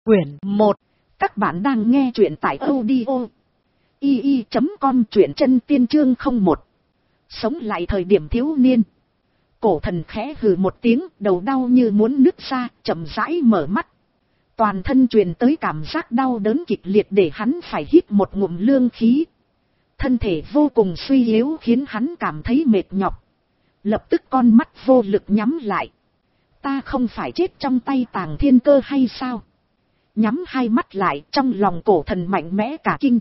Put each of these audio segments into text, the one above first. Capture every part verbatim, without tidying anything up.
Quyển một. Các bạn đang nghe truyện tại audio i i chấm com, truyện chân tiên chương không một. Sống lại thời điểm thiếu niên. Cổ thần khẽ hừ một tiếng, đầu đau như muốn nứt ra, chậm rãi mở mắt. Toàn thân truyền tới cảm giác đau đớn kịch liệt để hắn phải hít một ngụm lương khí. Thân thể vô cùng suy yếu khiến hắn cảm thấy mệt nhọc. Lập tức con mắt vô lực nhắm lại. Ta không phải chết trong tay Tàng Thiên Cơ hay sao? Nhắm hai mắt lại, trong lòng cổ thần mạnh mẽ cả kinh.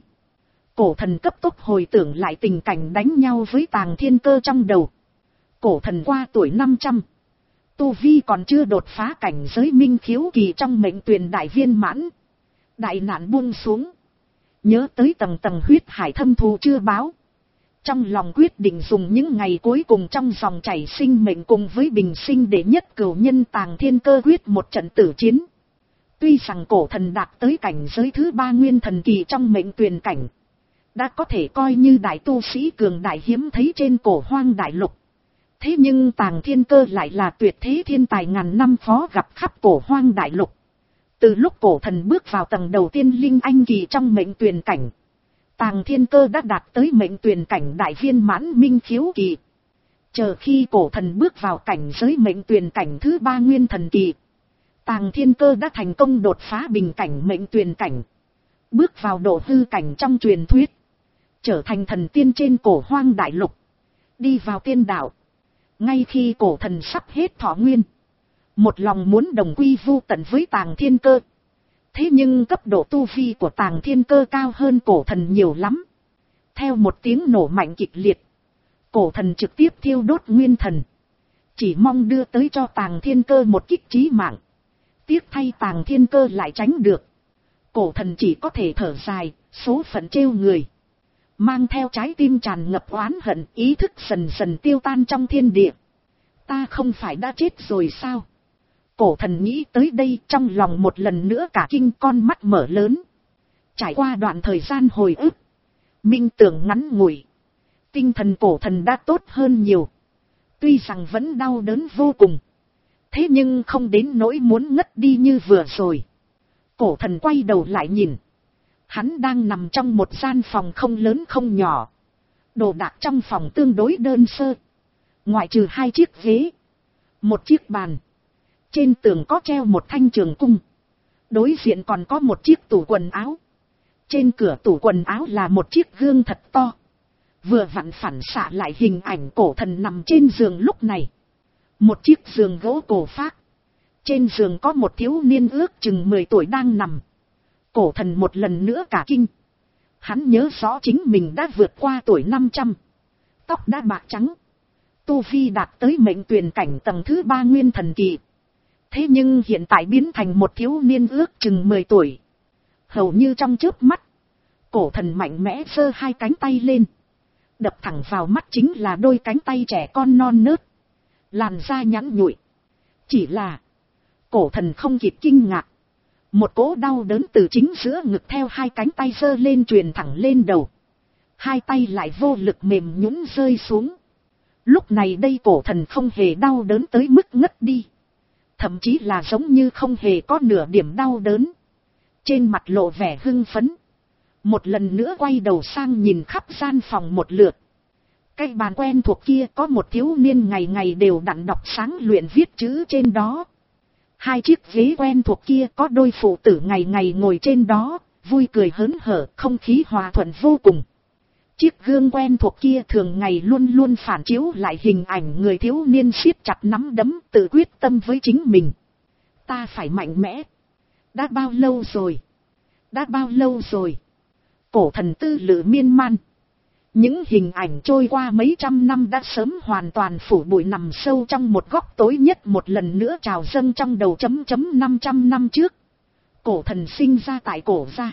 Cổ thần cấp tốc hồi tưởng lại tình cảnh đánh nhau với Tàng Thiên Cơ trong đầu. Cổ thần qua tuổi năm trăm. Tu vi còn chưa đột phá cảnh giới minh khiếu kỳ trong mệnh tuyền đại viên mãn. Đại nạn buông xuống. Nhớ tới tầng tầng huyết hải thâm thù chưa báo. Trong lòng quyết định dùng những ngày cuối cùng trong dòng chảy sinh mệnh cùng với bình sinh để nhất cửu nhân Tàng Thiên Cơ quyết một trận tử chiến. Tuy rằng cổ thần đạt tới cảnh giới thứ ba nguyên thần kỳ trong mệnh tuyền cảnh. Đã có thể coi như đại tu sĩ cường đại hiếm thấy trên cổ hoang đại lục. Thế nhưng Tàng Thiên Cơ lại là tuyệt thế thiên tài ngàn năm khó gặp khắp cổ hoang đại lục. Từ lúc cổ thần bước vào tầng đầu tiên linh anh kỳ trong mệnh tuyền cảnh. Tàng Thiên Cơ đã đạt tới mệnh tuyền cảnh đại viên mãn minh khiếu kỳ. Chờ khi cổ thần bước vào cảnh giới mệnh tuyền cảnh thứ ba nguyên thần kỳ. Tàng Thiên Cơ đã thành công đột phá bình cảnh mệnh tuyền cảnh. Bước vào độ hư cảnh trong truyền thuyết. Trở thành thần tiên trên cổ hoang đại lục. Đi vào tiên đạo. Ngay khi cổ thần sắp hết thọ nguyên. Một lòng muốn đồng quy vu tận với Tàng Thiên Cơ. Thế nhưng cấp độ tu vi của Tàng Thiên Cơ cao hơn cổ thần nhiều lắm. Theo một tiếng nổ mạnh kịch liệt. Cổ thần trực tiếp thiêu đốt nguyên thần. Chỉ mong đưa tới cho Tàng Thiên Cơ một kích chí mạng. Tiếc thay Tàng Thiên Cơ lại tránh được. Cổ thần chỉ có thể thở dài, số phận trêu người. Mang theo trái tim tràn ngập oán hận, ý thức dần dần tiêu tan trong thiên địa. Ta không phải đã chết rồi sao? Cổ thần nghĩ tới đây, trong lòng một lần nữa cả kinh, con mắt mở lớn. Trải qua đoạn thời gian hồi ức, minh tưởng ngắn ngủi, tinh thần cổ thần đã tốt hơn nhiều. Tuy rằng vẫn đau đớn vô cùng. Thế nhưng không đến nỗi muốn ngất đi như vừa rồi. Cổ thần quay đầu lại nhìn. Hắn đang nằm trong một gian phòng không lớn không nhỏ. Đồ đạc trong phòng tương đối đơn sơ. Ngoại trừ hai chiếc ghế. Một chiếc bàn. Trên tường có treo một thanh trường cung. Đối diện còn có một chiếc tủ quần áo. Trên cửa tủ quần áo là một chiếc gương thật to. Vừa vặn phản xạ lại hình ảnh cổ thần nằm trên giường lúc này. Một chiếc giường gỗ cổ phác. Trên giường có một thiếu niên ước chừng mười tuổi đang nằm. Cổ thần một lần nữa cả kinh. Hắn nhớ rõ chính mình đã vượt qua tuổi năm trăm. Tóc đã bạc trắng. Tu vi đạt tới mệnh tuyền cảnh tầng thứ ba nguyên thần kỳ. Thế nhưng hiện tại biến thành một thiếu niên ước chừng mười tuổi. Hầu như trong chớp mắt. Cổ thần mạnh mẽ giơ hai cánh tay lên. Đập thẳng vào mắt chính là đôi cánh tay trẻ con non nớt. Làn da nhẵn nhụi. Chỉ là cổ thần không kịp kinh ngạc. Một cỗ đau đớn từ chính giữa ngực theo hai cánh tay giơ lên truyền thẳng lên đầu. Hai tay lại vô lực mềm nhũn rơi xuống. Lúc này đây cổ thần không hề đau đớn tới mức ngất đi. Thậm chí là giống như không hề có nửa điểm đau đớn. Trên mặt lộ vẻ hưng phấn. Một lần nữa quay đầu sang nhìn khắp gian phòng một lượt. Cái bàn quen thuộc kia có một thiếu niên ngày ngày đều đặn đọc sáng luyện viết chữ trên đó. Hai chiếc ghế quen thuộc kia có đôi phụ tử ngày ngày ngồi trên đó, vui cười hớn hở, không khí hòa thuận vô cùng. Chiếc gương quen thuộc kia thường ngày luôn luôn phản chiếu lại hình ảnh người thiếu niên siết chặt nắm đấm, tự quyết tâm với chính mình. Ta phải mạnh mẽ. Đã bao lâu rồi? Đã bao lâu rồi? Cổ thần tư lự miên man. Những hình ảnh trôi qua mấy trăm năm đã sớm hoàn toàn phủ bụi nằm sâu trong một góc tối nhất, một lần nữa trào dâng trong đầu chấm chấm năm trăm năm trước. Cổ thần sinh ra tại cổ gia.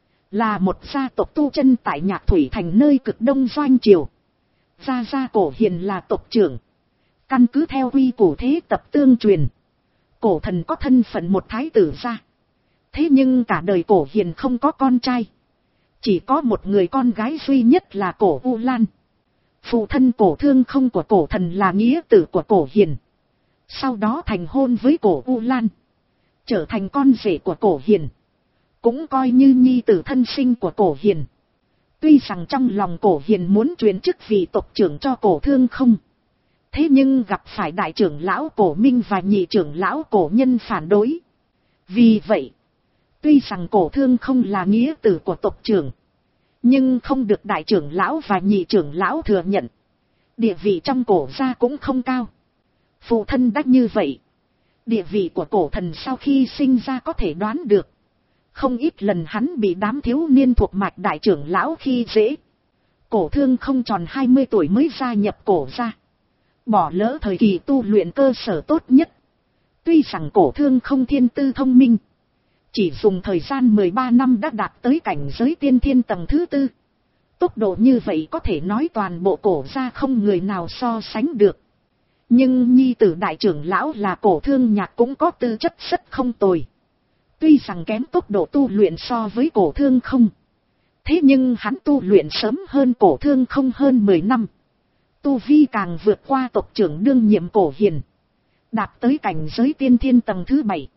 Là một gia tộc tu chân tại Nhạc Thủy Thành nơi cực đông Doanh Triều. Gia gia cổ hiền là tộc trưởng. Căn cứ theo quy củ thế tập tương truyền. Cổ thần có thân phận một thái tử gia. Thế nhưng cả đời cổ hiền không có con trai. Chỉ có một người con gái duy nhất là cổ U Lan. Phụ thân cổ thương không của cổ thần là nghĩa tử của cổ hiền. Sau đó thành hôn với cổ U Lan. Trở thành con rể của cổ hiền. cũng coi như nhi tử thân sinh của Cổ Hiền. Tuy rằng trong lòng Cổ Hiền muốn truyền chức vị tộc trưởng cho Cổ Thương Không. Thế nhưng gặp phải đại trưởng lão Cổ Minh và nhị trưởng lão Cổ Nhân phản đối. Vì vậy, tuy rằng Cổ Thương Không là nghĩa tử của tộc trưởng, nhưng không được đại trưởng lão và nhị trưởng lão thừa nhận. Địa vị trong Cổ gia cũng không cao. Phụ thân đã như vậy, địa vị của Cổ Thần sau khi sinh ra có thể đoán được. Không ít lần hắn bị đám thiếu niên thuộc mạch đại trưởng lão khi dễ. Cổ Thương Không tròn hai mươi tuổi mới gia nhập Cổ gia, bỏ lỡ thời kỳ tu luyện cơ sở tốt nhất. Tuy rằng Cổ Thương Không thiên tư thông minh, chỉ dùng thời gian mười ba năm đã đạt tới cảnh giới tiên thiên tầng thứ tư. Tốc độ như vậy có thể nói toàn bộ Cổ gia không người nào so sánh được. Nhưng nhi tử đại trưởng lão là Cổ Thương Nhạc cũng có tư chất rất không tồi. Tuy rằng kém tốc độ tu luyện so với Cổ Thương Không, thế nhưng hắn tu luyện sớm hơn Cổ Thương Không hơn mười năm. Tu vi càng vượt qua tộc trưởng đương nhiệm Cổ Hiền, đạt tới cảnh giới tiên thiên tầng thứ bảy.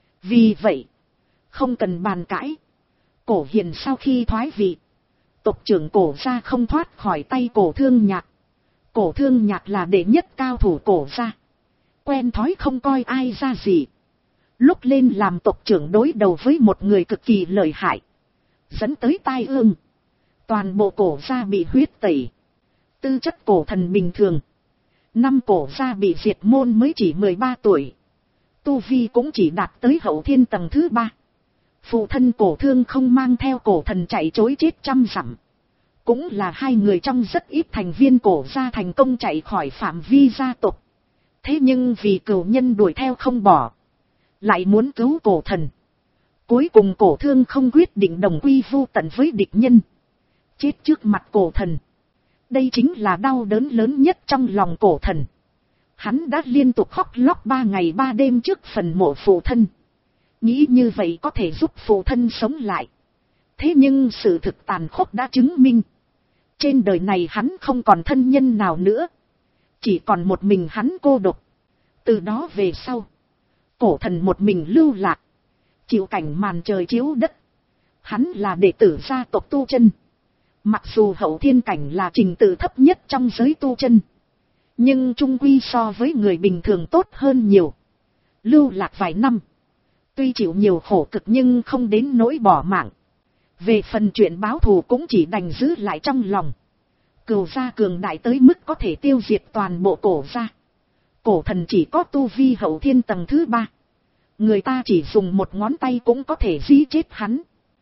Vì vậy, không cần bàn cãi, Cổ Hiền sau khi thoái vị, tộc trưởng Cổ gia không thoát khỏi tay Cổ Thương Nhạc. Cổ Thương Nhạc là đệ nhất cao thủ Cổ gia, quen thói không coi ai ra gì. Lúc lên làm tộc trưởng đối đầu với một người cực kỳ lợi hại, dẫn tới tai ương. Toàn bộ Cổ gia bị huyết tẩy. Tư chất Cổ Thần bình thường. Năm Cổ gia bị diệt môn mới chỉ mười ba tuổi. Tu vi cũng chỉ đạt tới hậu thiên tầng thứ ba. Phụ thân Cổ Thương Không mang theo Cổ Thần chạy trối chết trăm dặm. Cũng là hai người trong rất ít thành viên Cổ gia thành công chạy khỏi phạm vi gia tộc. Thế nhưng vì cừu nhân đuổi theo không bỏ, lại muốn cứu Cổ Thần. Cuối cùng Cổ Thương Không quyết định đồng quy vu tận với địch nhân, chết trước mặt Cổ Thần. Đây chính là đau đớn lớn nhất trong lòng Cổ Thần. Hắn đã liên tục khóc lóc ba ngày ba đêm trước phần mộ phụ thân, nghĩ như vậy có thể giúp phụ thân sống lại. Thế nhưng sự thực tàn khốc đã chứng minh, trên đời này hắn không còn thân nhân nào nữa, chỉ còn một mình hắn cô độc. Từ đó về sau, Cổ Thần một mình lưu lạc, chịu cảnh màn trời chiếu đất. Hắn là đệ tử gia tộc tu chân. Mặc dù hậu thiên cảnh là trình tự thấp nhất trong giới tu chân, nhưng chung quy so với người bình thường tốt hơn nhiều. Lưu lạc vài năm, tuy chịu nhiều khổ cực nhưng không đến nỗi bỏ mạng. Về phần chuyện báo thù cũng chỉ đành giữ lại trong lòng. Cừu gia cường đại tới mức có thể tiêu diệt toàn bộ Cổ gia. Cổ Thần chỉ có tu vi hậu thiên tầng thứ ba. Người ta chỉ dùng một ngón tay cũng có thể giết chết hắn.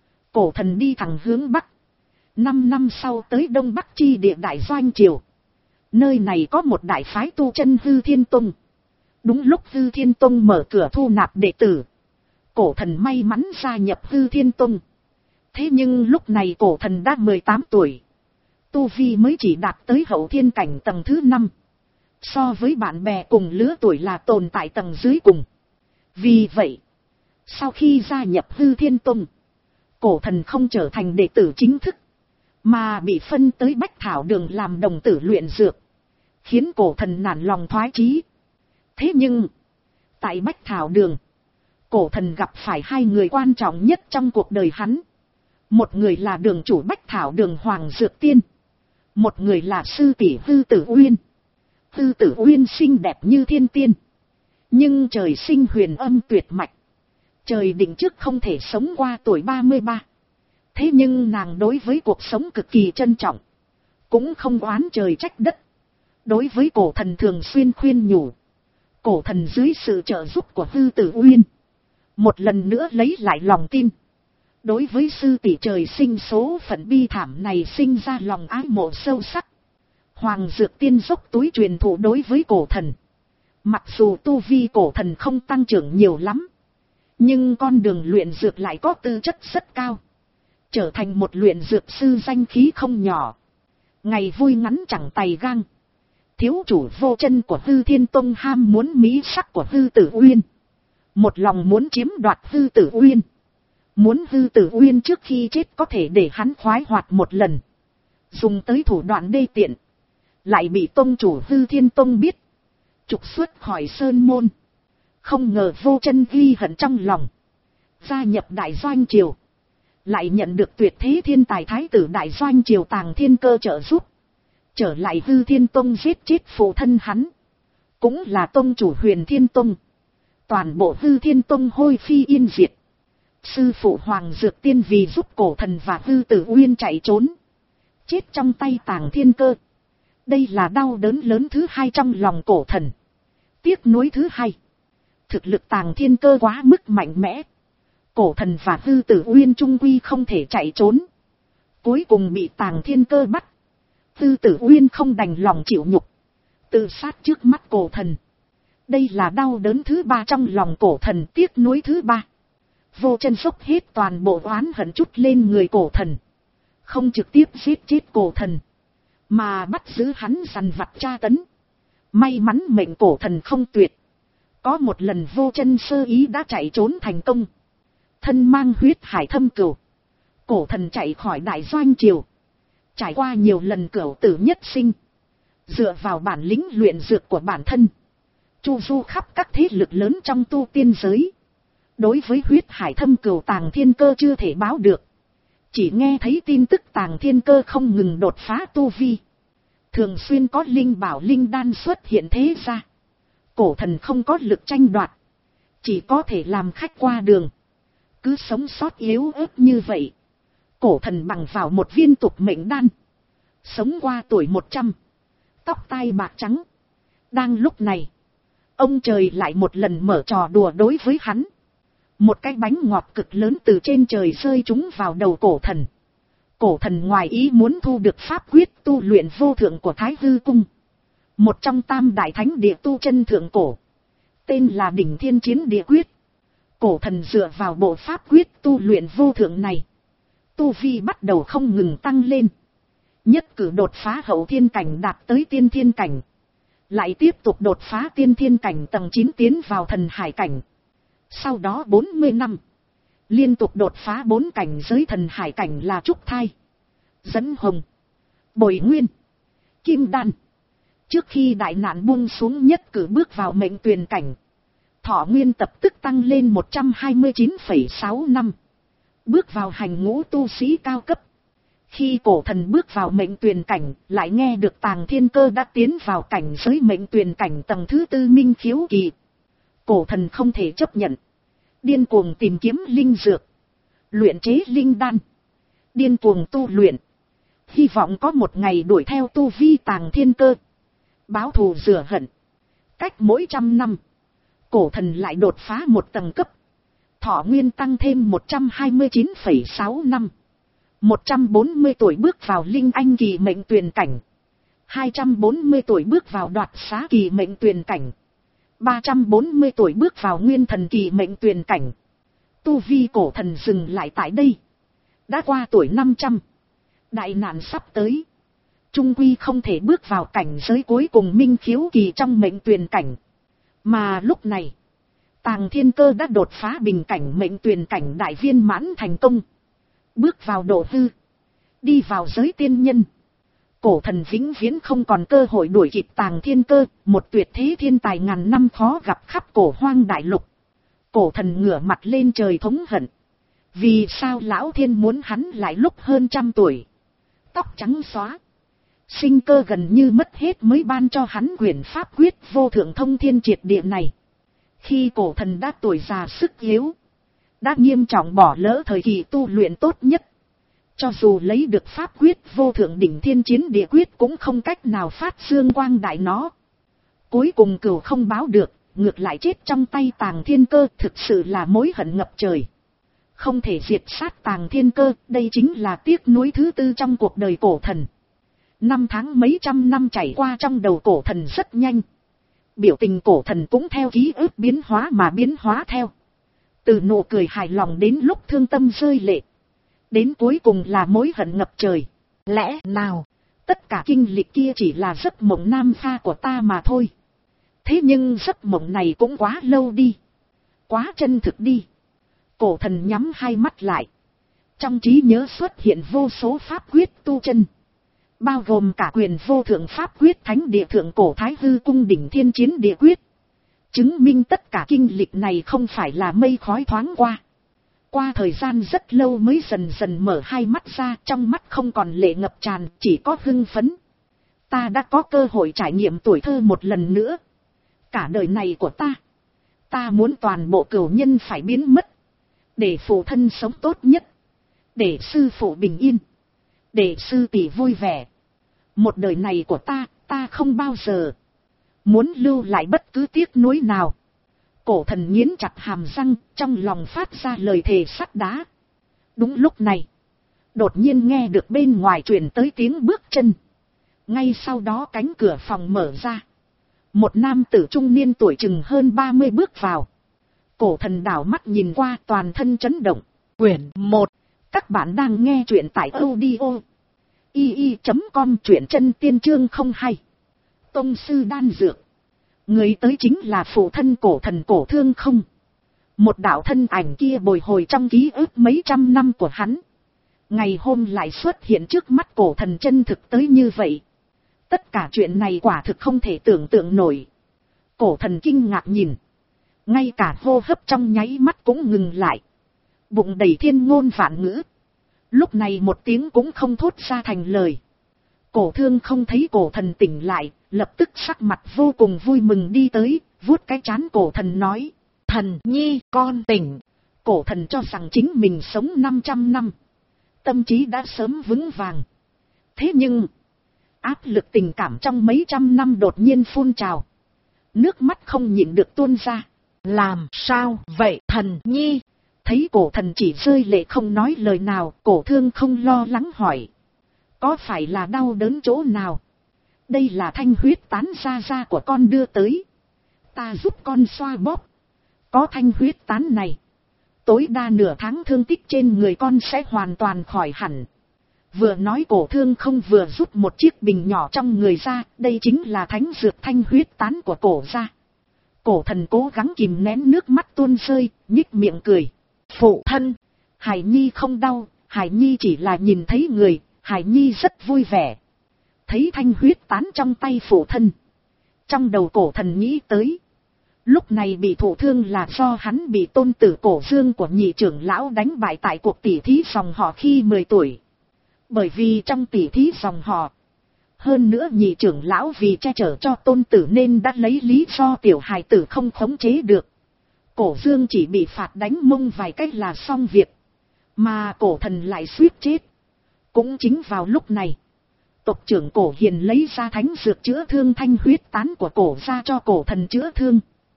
Cổ Thần đi thẳng hướng Bắc. Năm năm sau tới Đông Bắc chi địa Đại Doanh Triều. Nơi này có một đại phái tu chân Hư Thiên Tông. Đúng lúc Hư Thiên Tông mở cửa thu nạp đệ tử, Cổ Thần may mắn gia nhập Hư Thiên Tông. Thế nhưng lúc này Cổ Thần đã mười tám tuổi. Tu vi mới chỉ đạt tới hậu thiên cảnh tầng thứ năm. So với bạn bè cùng lứa tuổi là tồn tại tầng dưới cùng. Vì vậy, sau khi gia nhập Hư Thiên Tông, Cổ Thần không trở thành đệ tử chính thức, mà bị phân tới Bách Thảo Đường làm đồng tử luyện dược, khiến Cổ Thần nản lòng thoái chí. Thế nhưng, tại Bách Thảo Đường, Cổ Thần gặp phải hai người quan trọng nhất trong cuộc đời hắn. Một người là đường chủ Bách Thảo Đường Hoàng Dược Tiên, một người là sư tỷ Hư Tử Uyên. Hư Tử Uyên xinh đẹp như thiên tiên, nhưng trời sinh huyền âm tuyệt mạch, trời định trước không thể sống qua tuổi ba mươi ba. Thế nhưng nàng đối với cuộc sống cực kỳ trân trọng, cũng không oán trời trách đất. Đối với Cổ Thần thường xuyên khuyên nhủ. Cổ Thần dưới sự trợ giúp của Hư Tử Uyên, một lần nữa lấy lại lòng tin. Đối với sư tỷ trời sinh số phận bi thảm này sinh ra lòng ái mộ sâu sắc. Hoàng Dược Tiên dốc túi truyền thụ đối với Cổ Thần. Mặc dù tu vi Cổ Thần không tăng trưởng nhiều lắm, nhưng con đường luyện dược lại có tư chất rất cao, trở thành một luyện dược sư danh khí không nhỏ. Ngày vui ngắn chẳng tày gang. Thiếu chủ Vô Chân của Hư Thiên Tông ham muốn mỹ sắc của Hư Tử Uyên, một lòng muốn chiếm đoạt Hư Tử Uyên, muốn Hư Tử Uyên trước khi chết có thể để hắn khoái hoạt một lần, dùng tới thủ đoạn đê tiện, lại bị tông chủ Hư Thiên Tông biết, trục xuất khỏi sơn môn. Không ngờ Vô Chân ghi hận trong lòng, gia nhập Đại Doanh Triều, lại nhận được tuyệt thế thiên tài thái tử đại doanh triều Tàng Thiên Cơ trợ giúp, trở lại Hư Thiên Tông giết chết phụ thân hắn, cũng là tông chủ Huyền Thiên Tông. Toàn bộ Hư Thiên Tông hôi phi yên diệt. Sư phụ Hoàng Dược Tiên vì giúp Cổ Thần và Hư Tử Uyên chạy trốn, chết trong tay Tàng Thiên Cơ. Đây là đau đớn lớn thứ hai trong lòng Cổ Thần. Tiếc nuối thứ hai, thực lực Tàng Thiên Cơ quá mức mạnh mẽ, Cổ Thần và Hư Tử Uyên chung quy không thể chạy trốn, cuối cùng bị Tàng Thiên Cơ bắt. Hư Tử Uyên không đành lòng chịu nhục, tự sát trước mắt Cổ Thần. Đây là đau đớn thứ ba trong lòng Cổ Thần, tiếc nuối thứ ba. Vô Chân dốc hết toàn bộ oán hận chút lên người Cổ Thần, không trực tiếp giết chết Cổ Thần, mà bắt giữ hắn dằn vặt tra tấn. May mắn mệnh Cổ Thần không tuyệt, có một lần Vô Chân sơ ý đã chạy trốn thành công, thân mang huyết hải thâm cửu. Cổ Thần chạy khỏi đại doanh triều, trải qua nhiều lần cửu tử nhất sinh, dựa vào bản lĩnh luyện dược của bản thân, chu du khắp các thế lực lớn trong tu tiên giới. Đối với huyết hải thâm cửu Tàng Thiên Cơ chưa thể báo được, chỉ nghe thấy tin tức Tàng Thiên Cơ không ngừng đột phá tu vi, thường xuyên có linh bảo linh đan xuất hiện thế ra. Cổ Thần không có lực tranh đoạt, chỉ có thể làm khách qua đường, cứ sống sót yếu ớt như vậy. Cổ Thần bằng vào một viên tục mệnh đan, sống qua tuổi một trăm, tóc tai bạc trắng. Đang lúc này, ông trời lại một lần mở trò đùa đối với hắn. Một cái bánh ngọt cực lớn từ trên trời rơi trúng vào đầu Cổ Thần. Cổ Thần ngoài ý muốn thu được pháp quyết tu luyện vô thượng của Thái Hư Cung, một trong tam đại thánh địa tu chân thượng cổ, tên là Đỉnh Thiên Chiến Địa Quyết. Cổ Thần dựa vào bộ pháp quyết tu luyện vô thượng này, tu vi bắt đầu không ngừng tăng lên, nhất cử đột phá hậu thiên cảnh đạt tới tiên thiên cảnh, lại tiếp tục đột phá tiên thiên cảnh tầng chín tiến vào thần hải cảnh. Sau đó bốn mươi năm, liên tục đột phá bốn cảnh giới thần hải cảnh là Trúc Thai, Dẫn Hồng, Bồi Nguyên, Kim Đan. Trước khi đại nạn buông xuống nhất cử bước vào mệnh tuyền cảnh, thọ nguyên tập tức tăng lên một trăm hai mươi chín phẩy sáu năm, bước vào hành ngũ tu sĩ cao cấp. Khi Cổ Thần bước vào mệnh tuyền cảnh, lại nghe được Tàng Thiên Cơ đã tiến vào cảnh giới mệnh tuyền cảnh tầng thứ tư minh khiếu kỳ. Cổ Thần không thể chấp nhận, điên cuồng tìm kiếm linh dược, luyện chế linh đan, điên cuồng tu luyện, hy vọng có một ngày đuổi theo tu vi Tàng Thiên Cơ, báo thù rửa hận. Cách mỗi trăm năm, Cổ Thần lại đột phá một tầng cấp, thọ nguyên tăng thêm một trăm hai mươi chín phẩy sáu năm, một trăm bốn mươi tuổi bước vào linh anh kỳ mệnh tuyền cảnh, hai trăm bốn mươi tuổi bước vào đoạt xá kỳ mệnh tuyền cảnh, ba trăm bốn mươi tuổi bước vào nguyên thần kỳ mệnh tuyền cảnh. Tu vi Cổ Thần dừng lại tại đây, đã qua tuổi năm trăm, đại nạn sắp tới, trung quy không thể bước vào cảnh giới cuối cùng minh khiếu kỳ trong mệnh tuyền cảnh. Mà lúc này, Tàng Thiên Cơ đã đột phá bình cảnh mệnh tuyền cảnh đại viên mãn thành công, bước vào độ hư, đi vào giới tiên nhân. Cổ Thần vĩnh viễn không còn cơ hội đuổi kịp Tàng Thiên Cơ, một tuyệt thế thiên tài ngàn năm khó gặp khắp cổ hoang đại lục. Cổ Thần ngửa mặt lên trời thống hận, vì sao lão thiên muốn hắn lại lúc hơn trăm tuổi, tóc trắng xóa, sinh cơ gần như mất hết mới ban cho hắn quyển pháp quyết vô thượng thông thiên triệt địa này. Khi Cổ Thần đã tuổi già sức yếu, đã nghiêm trọng bỏ lỡ thời kỳ tu luyện tốt nhất, cho dù lấy được pháp quyết vô thượng đỉnh thiên chiến địa quyết cũng không cách nào phát dương quang đại nó. Cuối cùng cửu không báo được, ngược lại chết trong tay Tàng Thiên Cơ, thực sự là mối hận ngập trời. Không thể diệt sát Tàng Thiên Cơ, đây chính là tiếc nuối thứ tư trong cuộc đời Cổ Thần. Năm tháng mấy trăm năm chảy qua trong đầu Cổ Thần rất nhanh. Biểu tình Cổ Thần cũng theo ký ức biến hóa mà biến hóa theo. Từ nụ cười hài lòng đến lúc thương tâm rơi lệ, đến cuối cùng là mối hận ngập trời. Lẽ nào, tất cả kinh lịch kia chỉ là giấc mộng nam pha của ta mà thôi. Thế nhưng giấc mộng này cũng quá lâu đi, quá chân thực đi. Cổ Thần nhắm hai mắt lại, trong trí nhớ xuất hiện vô số pháp quyết tu chân, bao gồm cả quyền vô thượng pháp quyết thánh địa thượng cổ Thái Hư Cung đỉnh thiên chiến địa quyết, chứng minh tất cả kinh lịch này không phải là mây khói thoáng qua. Qua thời gian rất lâu mới dần dần mở hai mắt ra, trong mắt không còn lệ ngập tràn, chỉ có hưng phấn. Ta đã có cơ hội trải nghiệm tuổi thơ một lần nữa. Cả đời này của ta, ta muốn toàn bộ cửu nhân phải biến mất. Để phụ thân sống tốt nhất. Để sư phụ bình yên. Để sư tỷ vui vẻ. Một đời này của ta, ta không bao giờ muốn lưu lại bất cứ tiếc nuối nào. Cổ thần nghiến chặt hàm răng, trong lòng phát ra lời thề sắt đá. Đúng lúc này, đột nhiên nghe được bên ngoài truyền tới tiếng bước chân. Ngay sau đó cánh cửa phòng mở ra. Một nam tử trung niên tuổi chừng hơn ba mươi bước vào. Cổ thần đảo mắt nhìn qua, toàn thân chấn động. Quyển một. Các bạn đang nghe truyện tại audio i i chấm com, truyện chân tiên chương không hai. Tông sư đan dược. Người tới chính là phụ thân cổ thần Cổ Thương Không. Một đạo thân ảnh kia bồi hồi trong ký ức mấy trăm năm của hắn. Ngày hôm lại xuất hiện trước mắt cổ thần chân thực tới như vậy. Tất cả chuyện này quả thực không thể tưởng tượng nổi. Cổ thần kinh ngạc nhìn. Ngay cả hô hấp trong nháy mắt cũng ngừng lại. Bụng đầy thiên ngôn vạn ngữ. Lúc này một tiếng cũng không thốt ra thành lời. Cổ Thương Không thấy cổ thần tỉnh lại, lập tức sắc mặt vô cùng vui mừng đi tới, vuốt cái trán cổ thần nói. Thần nhi, con tỉnh. Cổ thần cho rằng chính mình sống năm trăm năm. Tâm trí đã sớm vững vàng. Thế nhưng, áp lực tình cảm trong mấy trăm năm đột nhiên phun trào. Nước mắt không nhịn được tuôn ra. Làm sao vậy thần nhi? Thấy cổ thần chỉ rơi lệ không nói lời nào, Cổ Thương Không lo lắng hỏi. Có phải là đau đớn chỗ nào? Đây là thanh huyết tán ra ra của con đưa tới. Ta giúp con xoa bóp. Có thanh huyết tán này, tối đa nửa tháng thương tích trên người con sẽ hoàn toàn khỏi hẳn. Vừa nói Cổ Thương Không vừa rút một chiếc bình nhỏ trong người ra, đây chính là thánh dược thanh huyết tán của cổ gia. Cổ thần cố gắng kìm nén nước mắt tuôn rơi, nhích miệng cười. Phụ thân, Hải Nhi không đau, Hải Nhi chỉ là nhìn thấy người, Hải Nhi rất vui vẻ. Thấy thanh huyết tán trong tay phụ thân. Trong đầu cổ thần nghĩ tới. Lúc này bị thụ thương là do hắn bị tôn tử Cổ Dương của nhị trưởng lão đánh bại tại cuộc tỉ thí dòng họ khi mười tuổi. Bởi vì trong tỉ thí dòng họ, hơn nữa nhị trưởng lão vì che chở cho tôn tử nên đã lấy lý do tiểu hài tử không khống chế được. Cổ Dương chỉ bị phạt đánh mông vài cách là xong việc. Mà cổ thần lại suýt chết. Cũng chính vào lúc này, tộc trưởng Cổ Hiền lấy ra thánh dược chữa thương thanh huyết tán của cổ ra cho cổ thần chữa thương.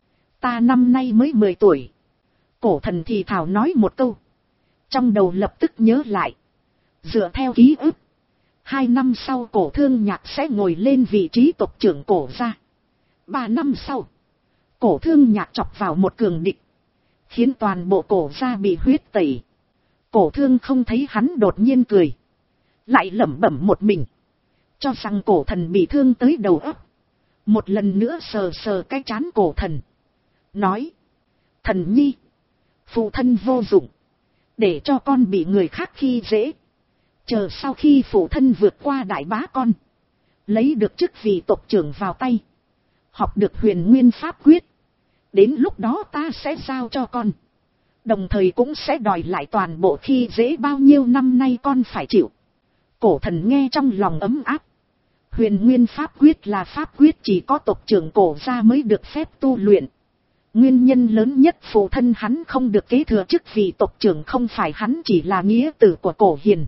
Ta năm nay mới mười tuổi. Cổ thần thì thảo nói một câu. Trong đầu lập tức nhớ lại. Dựa theo ký ức, hai năm sau Cổ Thương Nhạc sẽ ngồi lên vị trí tộc trưởng cổ ra. Ba năm sau, Cổ Thương Nhạc chọc vào một cường địch, khiến toàn bộ cổ ra bị huyết tẩy. Cổ Thương Không thấy hắn đột nhiên cười, lại lẩm bẩm một mình, cho rằng cổ thần bị thương tới đầu óc. Một lần nữa sờ sờ cái trán cổ thần, nói. Thần nhi, phụ thân vô dụng, để cho con bị người khác khi dễ. Chờ sau khi phụ thân vượt qua đại bá con, lấy được chức vị tộc trưởng vào tay, học được huyền nguyên pháp quyết, đến lúc đó ta sẽ giao cho con. Đồng thời cũng sẽ đòi lại toàn bộ khi dễ bao nhiêu năm nay con phải chịu. Cổ thần nghe trong lòng ấm áp. Huyền nguyên pháp quyết là pháp quyết chỉ có tộc trưởng cổ gia mới được phép tu luyện. Nguyên nhân lớn nhất phụ thân hắn không được kế thừa chức vị tộc trưởng không phải hắn chỉ là nghĩa tử của Cổ Hiền,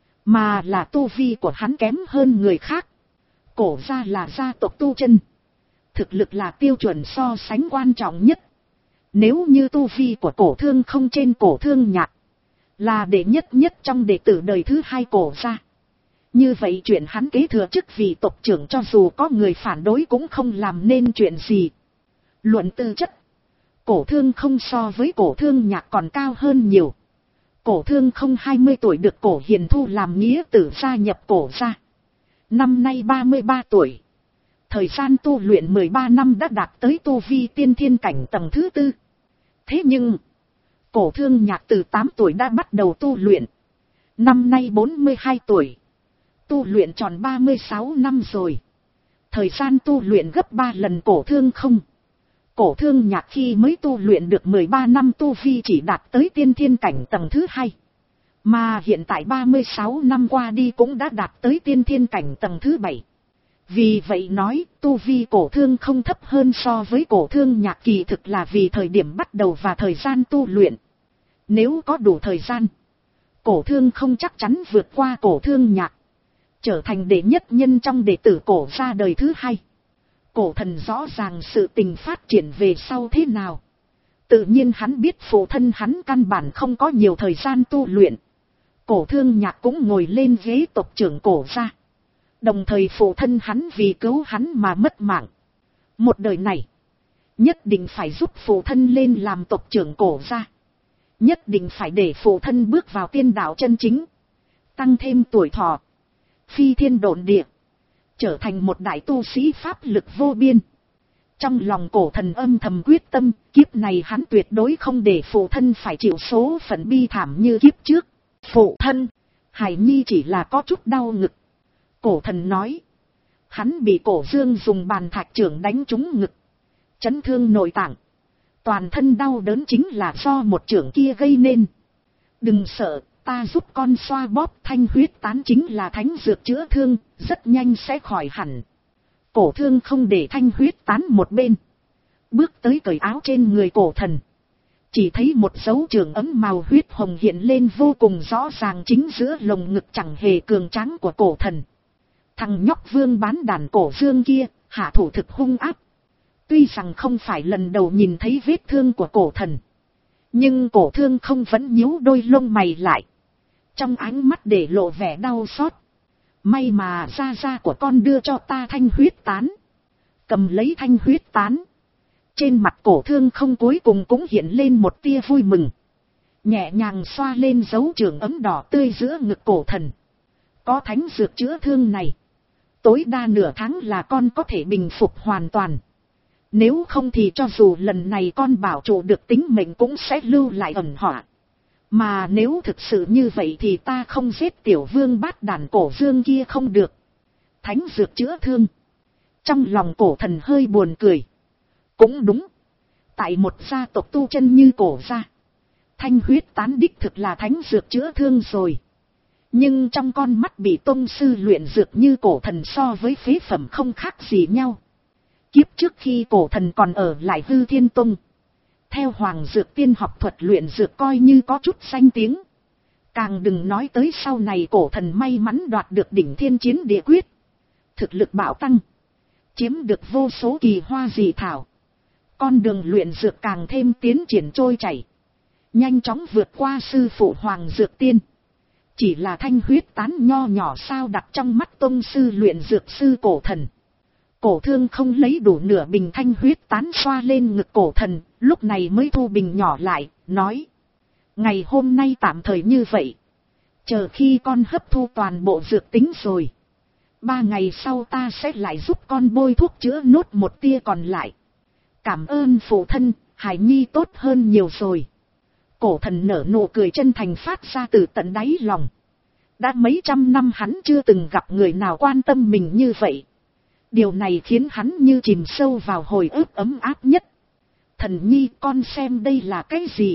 mà là tu vi của hắn kém hơn người khác. Cổ gia là gia tộc tu chân, thực lực là tiêu chuẩn so sánh quan trọng nhất. Nếu như tu vi của Cổ Thương Không trên Cổ Thương Nhạc, là đệ nhất nhất trong đệ tử đời thứ hai cổ gia, như vậy chuyện hắn kế thừa chức vị tộc trưởng cho dù có người phản đối cũng không làm nên chuyện gì. Luận tư chất, Cổ Thương Không so với Cổ Thương Nhạc còn cao hơn nhiều. Cổ Thương Không hai mươi tuổi được Cổ Hiền thu làm nghĩa tử gia nhập cổ gia. Năm nay ba mươi ba tuổi. Thời gian tu luyện mười ba năm đã đạt tới tu vi tiên thiên cảnh tầng thứ tư. Thế nhưng, Cổ Thương Nhạc từ tám tuổi đã bắt đầu tu luyện. Năm nay bốn mươi hai tuổi. Tu luyện tròn ba mươi sáu năm rồi. Thời gian tu luyện gấp ba lần Cổ Thương Không. Cổ Thương Nhạc khi mới tu luyện được mười ba năm tu vi chỉ đạt tới tiên thiên cảnh tầng thứ hai. Mà hiện tại ba mươi sáu năm qua đi cũng đã đạt tới tiên thiên cảnh tầng thứ bảy. Vì vậy nói, tu vi Cổ Thương không thấp hơn so với Cổ Thương Nhạc, kỳ thực là vì thời điểm bắt đầu và thời gian tu luyện. Nếu có đủ thời gian, Cổ Thương không chắc chắn vượt qua Cổ Thương Nhạc, trở thành đệ nhất nhân trong đệ tử Cổ gia đời thứ hai. Cổ Thần rõ ràng sự tình phát triển về sau thế nào. Tự nhiên hắn biết phụ thân hắn căn bản không có nhiều thời gian tu luyện. Cổ Thương Nhạc cũng ngồi lên ghế tộc trưởng Cổ gia. Đồng thời phụ thân hắn vì cứu hắn mà mất mạng. Một đời này, nhất định phải giúp phụ thân lên làm tộc trưởng Cổ gia. Nhất định phải để phụ thân bước vào tiên đạo chân chính. Tăng thêm tuổi thọ. Phi thiên độn địa. Trở thành một đại tu sĩ pháp lực vô biên. Trong lòng Cổ Thần âm thầm quyết tâm, kiếp này hắn tuyệt đối không để phụ thân phải chịu số phận bi thảm như kiếp trước. Phụ thân, Hải Nhi chỉ là có chút đau ngực. Cổ Thần nói. Hắn bị Cổ Dương dùng bàn thạch chưởng đánh trúng ngực. Chấn thương nội tạng. Toàn thân đau đớn chính là do một chưởng kia gây nên. Đừng sợ, ta giúp con xoa bóp, thanh huyết tán chính là thánh dược chữa thương, rất nhanh sẽ khỏi hẳn. Cổ Thương không để thanh huyết tán một bên. Bước tới cởi áo trên người Cổ Thần. Chỉ thấy một dấu trường ấm màu huyết hồng hiện lên vô cùng rõ ràng chính giữa lồng ngực chẳng hề cường tráng của Cổ Thần. Thằng nhóc vương bán đàn Cổ Dương kia, hạ thủ thực hung áp. Tuy rằng không phải lần đầu nhìn thấy vết thương của Cổ Thần, nhưng Cổ Thương không vẫn nhíu đôi lông mày lại. Trong ánh mắt để lộ vẻ đau xót. May mà gia gia của con đưa cho ta thanh huyết tán. Cầm lấy thanh huyết tán. Trên mặt Cổ Thương không cuối cùng cũng hiện lên một tia vui mừng. Nhẹ nhàng xoa lên dấu trường ấm đỏ tươi giữa ngực Cổ Thần. Có thánh dược chữa thương này, tối đa nửa tháng là con có thể bình phục hoàn toàn. Nếu không thì cho dù lần này con bảo trụ được tính mệnh cũng sẽ lưu lại ẩn họa. Mà nếu thực sự như vậy thì ta không giết tiểu vương bát đàn Cổ Dương kia không được. Thánh dược chữa thương. Trong lòng Cổ Thần hơi buồn cười. Cũng đúng. Tại một gia tộc tu chân như Cổ gia, thanh huyết tán đích thực là thánh dược chữa thương rồi. Nhưng trong con mắt bị tông sư luyện dược như Cổ Thần so với phế phẩm không khác gì nhau. Kiếp trước khi Cổ Thần còn ở lại Hư Thiên Tông, theo Hoàng Dược Tiên học thuật luyện dược coi như có chút danh tiếng. Càng đừng nói tới sau này Cổ Thần may mắn đoạt được đỉnh thiên chiến địa quyết. Thực lực bạo tăng. Chiếm được vô số kỳ hoa dị thảo. Con đường luyện dược càng thêm tiến triển trôi chảy. Nhanh chóng vượt qua sư phụ Hoàng Dược Tiên. Chỉ là thanh huyết tán nho nhỏ sao đặt trong mắt tông sư luyện dược sư Cổ Thần. Cổ Thương không lấy đủ nửa bình thanh huyết tán xoa lên ngực Cổ Thần, lúc này mới thu bình nhỏ lại, nói. Ngày hôm nay tạm thời như vậy. Chờ khi con hấp thu toàn bộ dược tính rồi. Ba ngày sau ta sẽ lại giúp con bôi thuốc chữa nốt một tia còn lại. Cảm ơn phụ thân, Hải Nhi tốt hơn nhiều rồi. Cổ Thần nở nụ cười chân thành phát ra từ tận đáy lòng. Đã mấy trăm năm hắn chưa từng gặp người nào quan tâm mình như vậy. Điều này khiến hắn như chìm sâu vào hồi ức ấm áp nhất. Thần Nhi, con xem đây là cái gì?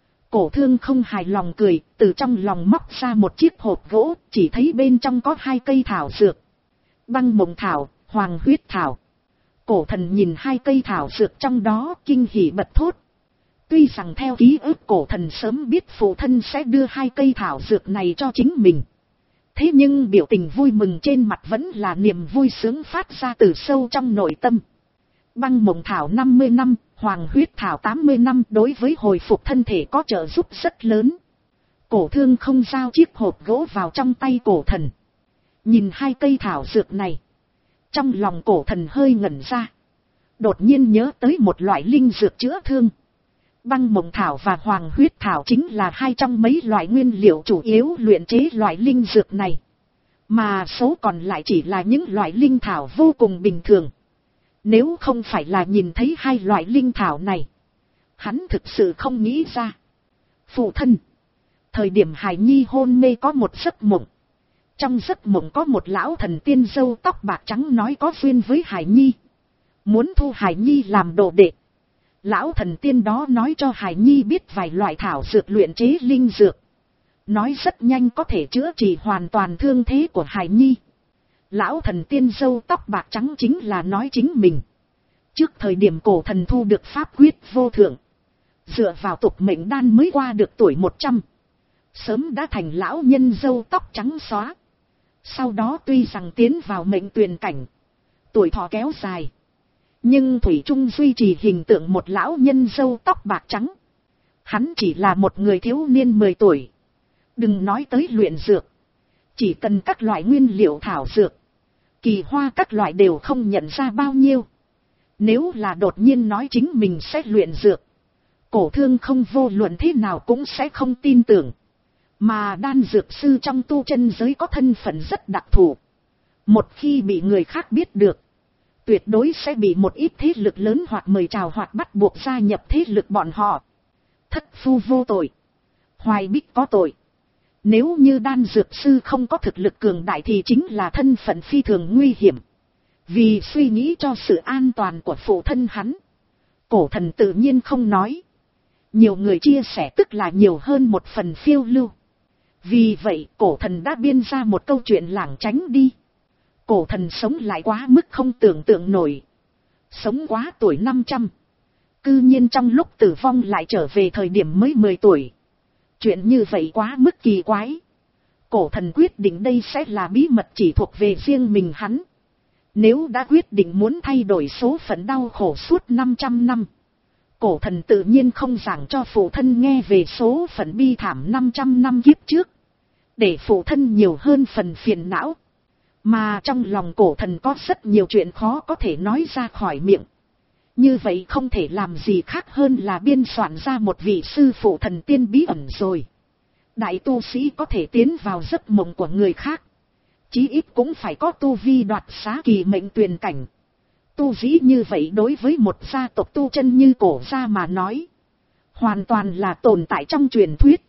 Cổ Thương không hài lòng cười, từ trong lòng móc ra một chiếc hộp gỗ, chỉ thấy bên trong có hai cây thảo dược. Băng mộng thảo, hoàng huyết thảo. Cổ Thần nhìn hai cây thảo dược trong đó, kinh hỉ bật thốt. Tuy rằng theo ký ức Cổ Thần sớm biết phụ thân sẽ đưa hai cây thảo dược này cho chính mình. Thế nhưng biểu tình vui mừng trên mặt vẫn là niềm vui sướng phát ra từ sâu trong nội tâm. Băng mộng thảo năm mươi năm, hoàng huyết thảo tám mươi năm đối với hồi phục thân thể có trợ giúp rất lớn. Cổ Thương không giao chiếc hộp gỗ vào trong tay Cổ Thần. Nhìn hai cây thảo dược này. Trong lòng Cổ Thần hơi ngẩn ra. Đột nhiên nhớ tới một loại linh dược chữa thương. Băng mộng thảo và hoàng huyết thảo chính là hai trong mấy loại nguyên liệu chủ yếu luyện chế loại linh dược này. Mà số còn lại chỉ là những loại linh thảo vô cùng bình thường. Nếu không phải là nhìn thấy hai loại linh thảo này, hắn thực sự không nghĩ ra. Phụ thân, thời điểm Hải Nhi hôn mê có một giấc mộng. Trong giấc mộng có một lão thần tiên râu tóc bạc trắng nói có duyên với Hải Nhi. Muốn thu Hải Nhi làm đồ đệ. Lão thần tiên đó nói cho Hải Nhi biết vài loại thảo dược luyện chế linh dược. Nói rất nhanh có thể chữa trị hoàn toàn thương thế của Hải Nhi. Lão thần tiên râu tóc bạc trắng chính là nói chính mình. Trước thời điểm cổ thần thu được pháp quyết vô thượng. Dựa vào tục mệnh đan mới qua được tuổi một trăm. Sớm đã thành lão nhân râu tóc trắng xóa. Sau đó tuy rằng tiến vào mệnh tuyền cảnh. Tuổi thọ kéo dài. Nhưng thủy chung duy trì hình tượng một lão nhân râu tóc bạc trắng. Hắn chỉ là một người thiếu niên mười tuổi. Đừng nói tới luyện dược. Chỉ cần các loại nguyên liệu thảo dược. Kỳ hoa các loại đều không nhận ra bao nhiêu. Nếu là đột nhiên nói chính mình sẽ luyện dược. Cổ thương không vô luận thế nào cũng sẽ không tin tưởng. Mà đan dược sư trong tu chân giới có thân phận rất đặc thù. Một khi bị người khác biết được. Tuyệt đối sẽ bị một ít thế lực lớn hoặc mời chào hoặc bắt buộc gia nhập thế lực bọn họ. Thất phu vô tội. Hoài Bích có tội. Nếu như đan dược sư không có thực lực cường đại thì chính là thân phận phi thường nguy hiểm. Vì suy nghĩ cho sự an toàn của phụ thân hắn. Cổ thần tự nhiên không nói. Nhiều người chia sẻ tức là nhiều hơn một phần phiêu lưu. Vì vậy cổ thần đã biên ra một câu chuyện lảng tránh đi. Cổ thần sống lại quá mức không tưởng tượng nổi. Sống quá tuổi năm trăm. Cư nhiên trong lúc tử vong lại trở về thời điểm mới mười tuổi. Chuyện như vậy quá mức kỳ quái. Cổ thần quyết định đây sẽ là bí mật chỉ thuộc về riêng mình hắn. Nếu đã quyết định muốn thay đổi số phận đau khổ suốt năm trăm năm. Cổ thần tự nhiên không giảng cho phụ thân nghe về số phận bi thảm năm trăm năm kiếp trước. Để phụ thân nhiều hơn phần phiền não. Mà trong lòng cổ thần có rất nhiều chuyện khó có thể nói ra khỏi miệng. Như vậy không thể làm gì khác hơn là biên soạn ra một vị sư phụ thần tiên bí ẩn rồi. Đại tu sĩ có thể tiến vào giấc mộng của người khác. Chí ít cũng phải có tu vi đoạt xá kỳ mệnh tuyền cảnh. Tu dĩ như vậy đối với một gia tộc tu chân như cổ gia mà nói. Hoàn toàn là tồn tại trong truyền thuyết.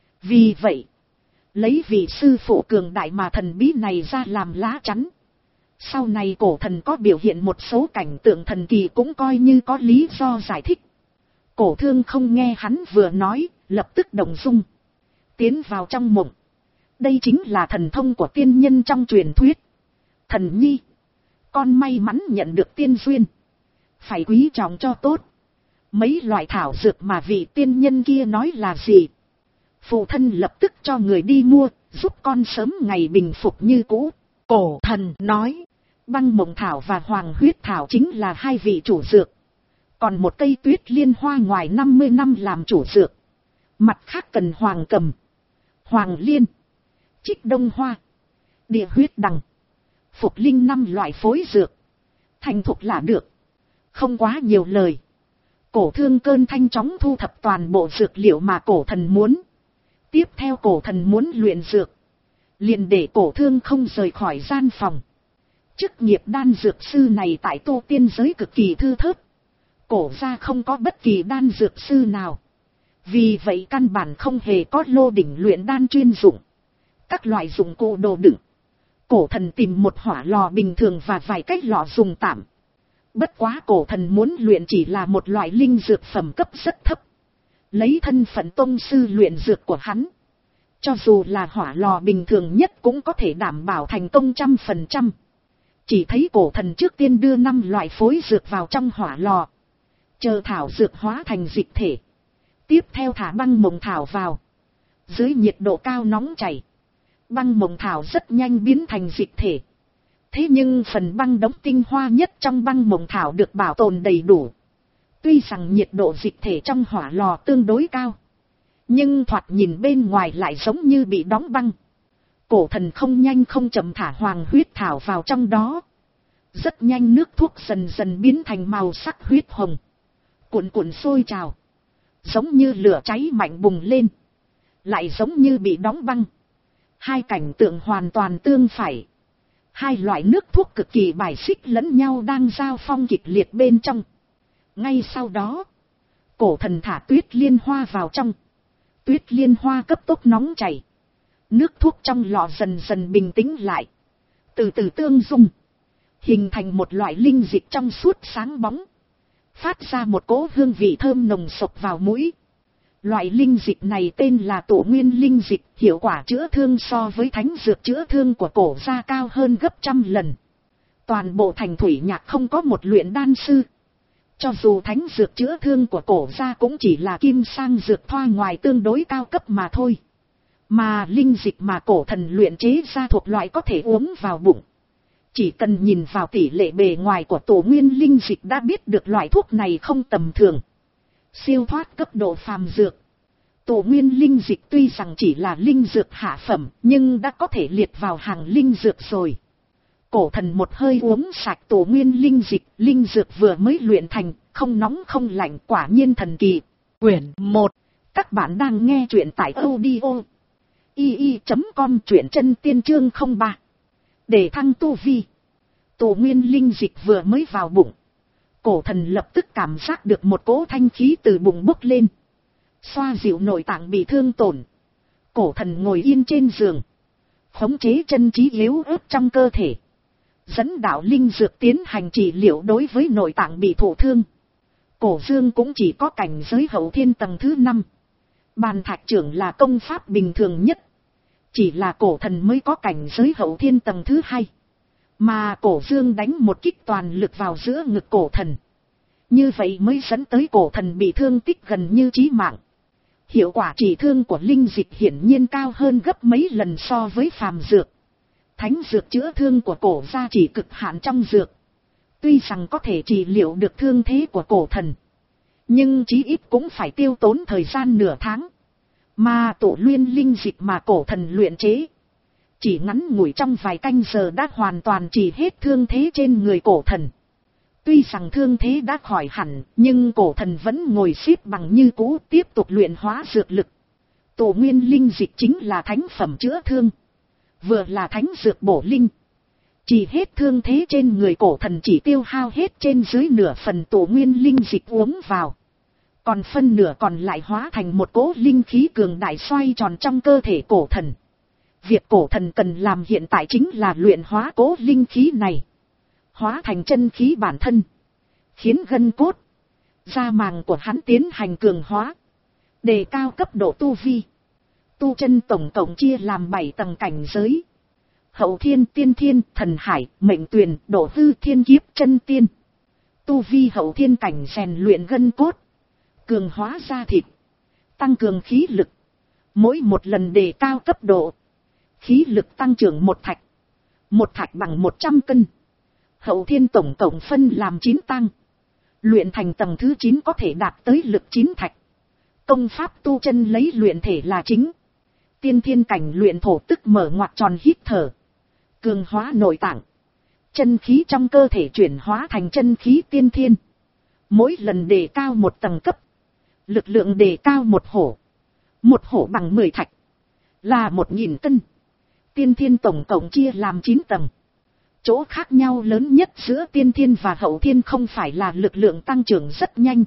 Vì vậy, lấy vị sư phụ cường đại mà thần bí này ra làm lá chắn. Sau này cổ thần có biểu hiện một số cảnh tượng thần kỳ cũng coi như có lý do giải thích. Cổ thương không nghe hắn vừa nói, lập tức động dung. Tiến vào trong mộng. Đây chính là thần thông của tiên nhân trong truyền thuyết. Thần nhi, con may mắn nhận được tiên duyên. Phải quý trọng cho tốt. Mấy loại thảo dược mà vị tiên nhân kia nói là gì? Phụ thân lập tức cho người đi mua, giúp con sớm ngày bình phục như cũ. Cổ thần nói, băng mộng thảo và hoàng huyết thảo chính là hai vị chủ dược. Còn một cây tuyết liên hoa ngoài năm mươi năm làm chủ dược. Mặt khác cần hoàng cầm, hoàng liên, trích đông hoa, địa huyết đằng, phục linh năm loại phối dược. Thành thục là được. Không quá nhiều lời. Cổ thương cơn thanh chóng thu thập toàn bộ dược liệu mà cổ thần muốn. Tiếp theo cổ thần muốn luyện dược. Liền để cổ thương không rời khỏi gian phòng. Chức nghiệp đan dược sư này tại tu tiên giới cực kỳ thư thớt. Cổ gia không có bất kỳ đan dược sư nào. Vì vậy căn bản không hề có lô đỉnh luyện đan chuyên dụng. Các loại dụng cụ đồ đựng. Cổ thần tìm một hỏa lò bình thường và vài cái lò dùng tạm. Bất quá cổ thần muốn luyện chỉ là một loại linh dược phẩm cấp rất thấp. Lấy thân phận tông sư luyện dược của hắn. Cho dù là hỏa lò bình thường nhất cũng có thể đảm bảo thành công trăm phần trăm. Chỉ thấy cổ thần trước tiên đưa năm loại phối dược vào trong hỏa lò. Chờ thảo dược hóa thành dịch thể. Tiếp theo thả băng mộng thảo vào. Dưới nhiệt độ cao nóng chảy. Băng mộng thảo rất nhanh biến thành dịch thể. Thế nhưng phần băng đóng tinh hoa nhất trong băng mộng thảo được bảo tồn đầy đủ. Tuy rằng nhiệt độ dịch thể trong hỏa lò tương đối cao. Nhưng thoạt nhìn bên ngoài lại giống như bị đóng băng. Cổ thần không nhanh không chậm thả hoàng huyết thảo vào trong đó. Rất nhanh nước thuốc dần dần biến thành màu sắc huyết hồng. Cuộn cuộn sôi trào. Giống như lửa cháy mạnh bùng lên. Lại giống như bị đóng băng. Hai cảnh tượng hoàn toàn tương phản. Hai loại nước thuốc cực kỳ bài xích lẫn nhau đang giao phong kịch liệt bên trong. Ngay sau đó, cổ thần thả tuyết liên hoa vào trong. Tuyết liên hoa cấp tốc nóng chảy. Nước thuốc trong lọ dần dần bình tĩnh lại. Từ từ tương dung. Hình thành một loại linh dịch trong suốt sáng bóng. phát ra một cỗ hương vị thơm nồng sộc vào mũi. Loại linh dịch này tên là tổ nguyên linh dịch, hiệu quả chữa thương so với thánh dược chữa thương của cổ gia cao hơn gấp trăm lần. Toàn bộ thành Thủy Nhạc không có một luyện đan sư. Cho dù thánh dược chữa thương của cổ gia cũng chỉ là kim sang dược thoa ngoài tương đối cao cấp mà thôi. Mà linh dịch mà cổ thần luyện chế ra thuộc loại có thể uống vào bụng. Chỉ cần nhìn vào tỷ lệ bề ngoài của tổ nguyên linh dịch đã biết được loại thuốc này không tầm thường. Siêu thoát cấp độ phàm dược. Tổ nguyên linh dịch tuy rằng chỉ là linh dược hạ phẩm nhưng đã có thể liệt vào hàng linh dược rồi. Cổ thần một hơi uống sạch tổ nguyên linh dịch, linh dược vừa mới luyện thành, không nóng không lạnh, quả nhiên thần kỳ. Quyển một. Các bạn đang nghe truyện tại audio i i chấm com, truyện chân tiên chương không ba. Để thăng tu vi. Tổ nguyên linh dịch vừa mới vào bụng. Cổ thần lập tức cảm giác được một cỗ thanh khí từ bụng bốc lên. Xoa dịu nội tạng bị thương tổn. Cổ thần ngồi yên trên giường. Khống chế chân trí yếu ớt trong cơ thể. Dẫn đạo linh dược tiến hành trị liệu đối với nội tạng bị thụ thương. Cổ dương cũng chỉ có cảnh giới hậu thiên tầng thứ năm. Bàn thạch trưởng là công pháp bình thường nhất. Chỉ là cổ thần mới có cảnh giới hậu thiên tầng thứ hai. Mà cổ dương đánh một kích toàn lực vào giữa ngực cổ thần. Như vậy mới dẫn tới cổ thần bị thương tích gần như chí mạng. Hiệu quả trị thương của linh dịch hiển nhiên cao hơn gấp mấy lần so với phàm dược. Thánh dược chữa thương của cổ gia chỉ cực hạn trong dược. Tuy rằng có thể trị liệu được thương thế của cổ thần. Nhưng chí ít cũng phải tiêu tốn thời gian nửa tháng. Mà tổ nguyên linh dịch mà cổ thần luyện chế. Chỉ ngắn ngủi trong vài canh giờ đã hoàn toàn trị hết thương thế trên người cổ thần. Tuy rằng thương thế đã khỏi hẳn, nhưng cổ thần vẫn ngồi xếp bằng như cũ tiếp tục luyện hóa dược lực. Tổ nguyên linh dịch chính là thánh phẩm chữa thương. Vừa là thánh dược bổ linh. Chỉ hết thương thế trên người cổ thần chỉ tiêu hao hết trên dưới nửa phần tổ nguyên linh dịch uống vào. Còn phân nửa còn lại hóa thành một cỗ linh khí cường đại xoay tròn trong cơ thể cổ thần. Việc cổ thần cần làm hiện tại chính là luyện hóa cỗ linh khí này. Hóa thành chân khí bản thân. Khiến gân cốt, da màng của hắn tiến hành cường hóa. Đề cao cấp độ tu vi. Tu chân tổng cộng chia làm bảy tầng cảnh giới. Hậu thiên, tiên thiên, thần hải, mệnh tuyền, độ hư, thiên kiếp, chân tiên. Tu vi hậu thiên cảnh rèn luyện gân cốt. Cường hóa da thịt. Tăng cường khí lực. Mỗi một lần đề cao cấp độ. Khí lực tăng trưởng một thạch. Một thạch bằng một trăm cân. Hậu thiên tổng cộng phân làm chín tăng. Luyện thành tầng thứ chín có thể đạt tới lực chín thạch. Công pháp tu chân lấy luyện thể là chính. Tiên thiên cảnh luyện thổ tức mở ngoặc tròn hít thở. Cường hóa nội tạng. Chân khí trong cơ thể chuyển hóa thành chân khí tiên thiên. Mỗi lần đề cao một tầng cấp. Lực lượng đề cao một hổ. Một hổ bằng mười thạch. Là một nghìn cân. Tiên thiên tổng cộng chia làm chín tầng. Chỗ khác nhau lớn nhất giữa tiên thiên và hậu thiên không phải là lực lượng tăng trưởng rất nhanh.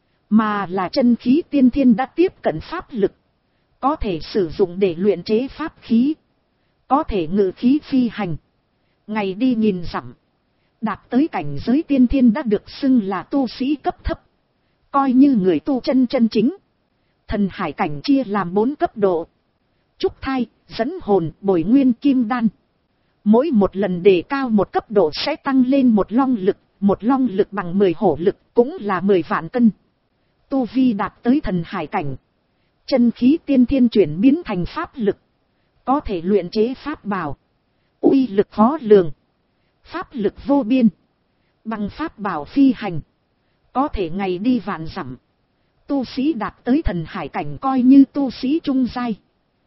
Mà là chân khí tiên thiên đã tiếp cận pháp lực. Có thể sử dụng để luyện chế pháp khí. Có thể ngự khí phi hành. Ngày đi nghìn dặm. Đạt tới cảnh giới tiên thiên đã được xưng là tu sĩ cấp thấp. Coi như người tu chân chân chính. Thần hải cảnh chia làm bốn cấp độ. Trúc thai, dẫn hồn, bồi nguyên, kim đan. Mỗi một lần đề cao một cấp độ sẽ tăng lên một long lực. Một long lực bằng mười hổ lực cũng là mười vạn cân. Tu vi đạt tới thần hải cảnh. Chân khí tiên thiên chuyển biến thành pháp lực. Có thể luyện chế pháp bảo. Uy lực khó lường. Pháp lực vô biên. Bằng pháp bảo phi hành. Có thể ngày đi vạn dặm. Tu sĩ đạt tới thần hải cảnh coi như tu sĩ trung giai.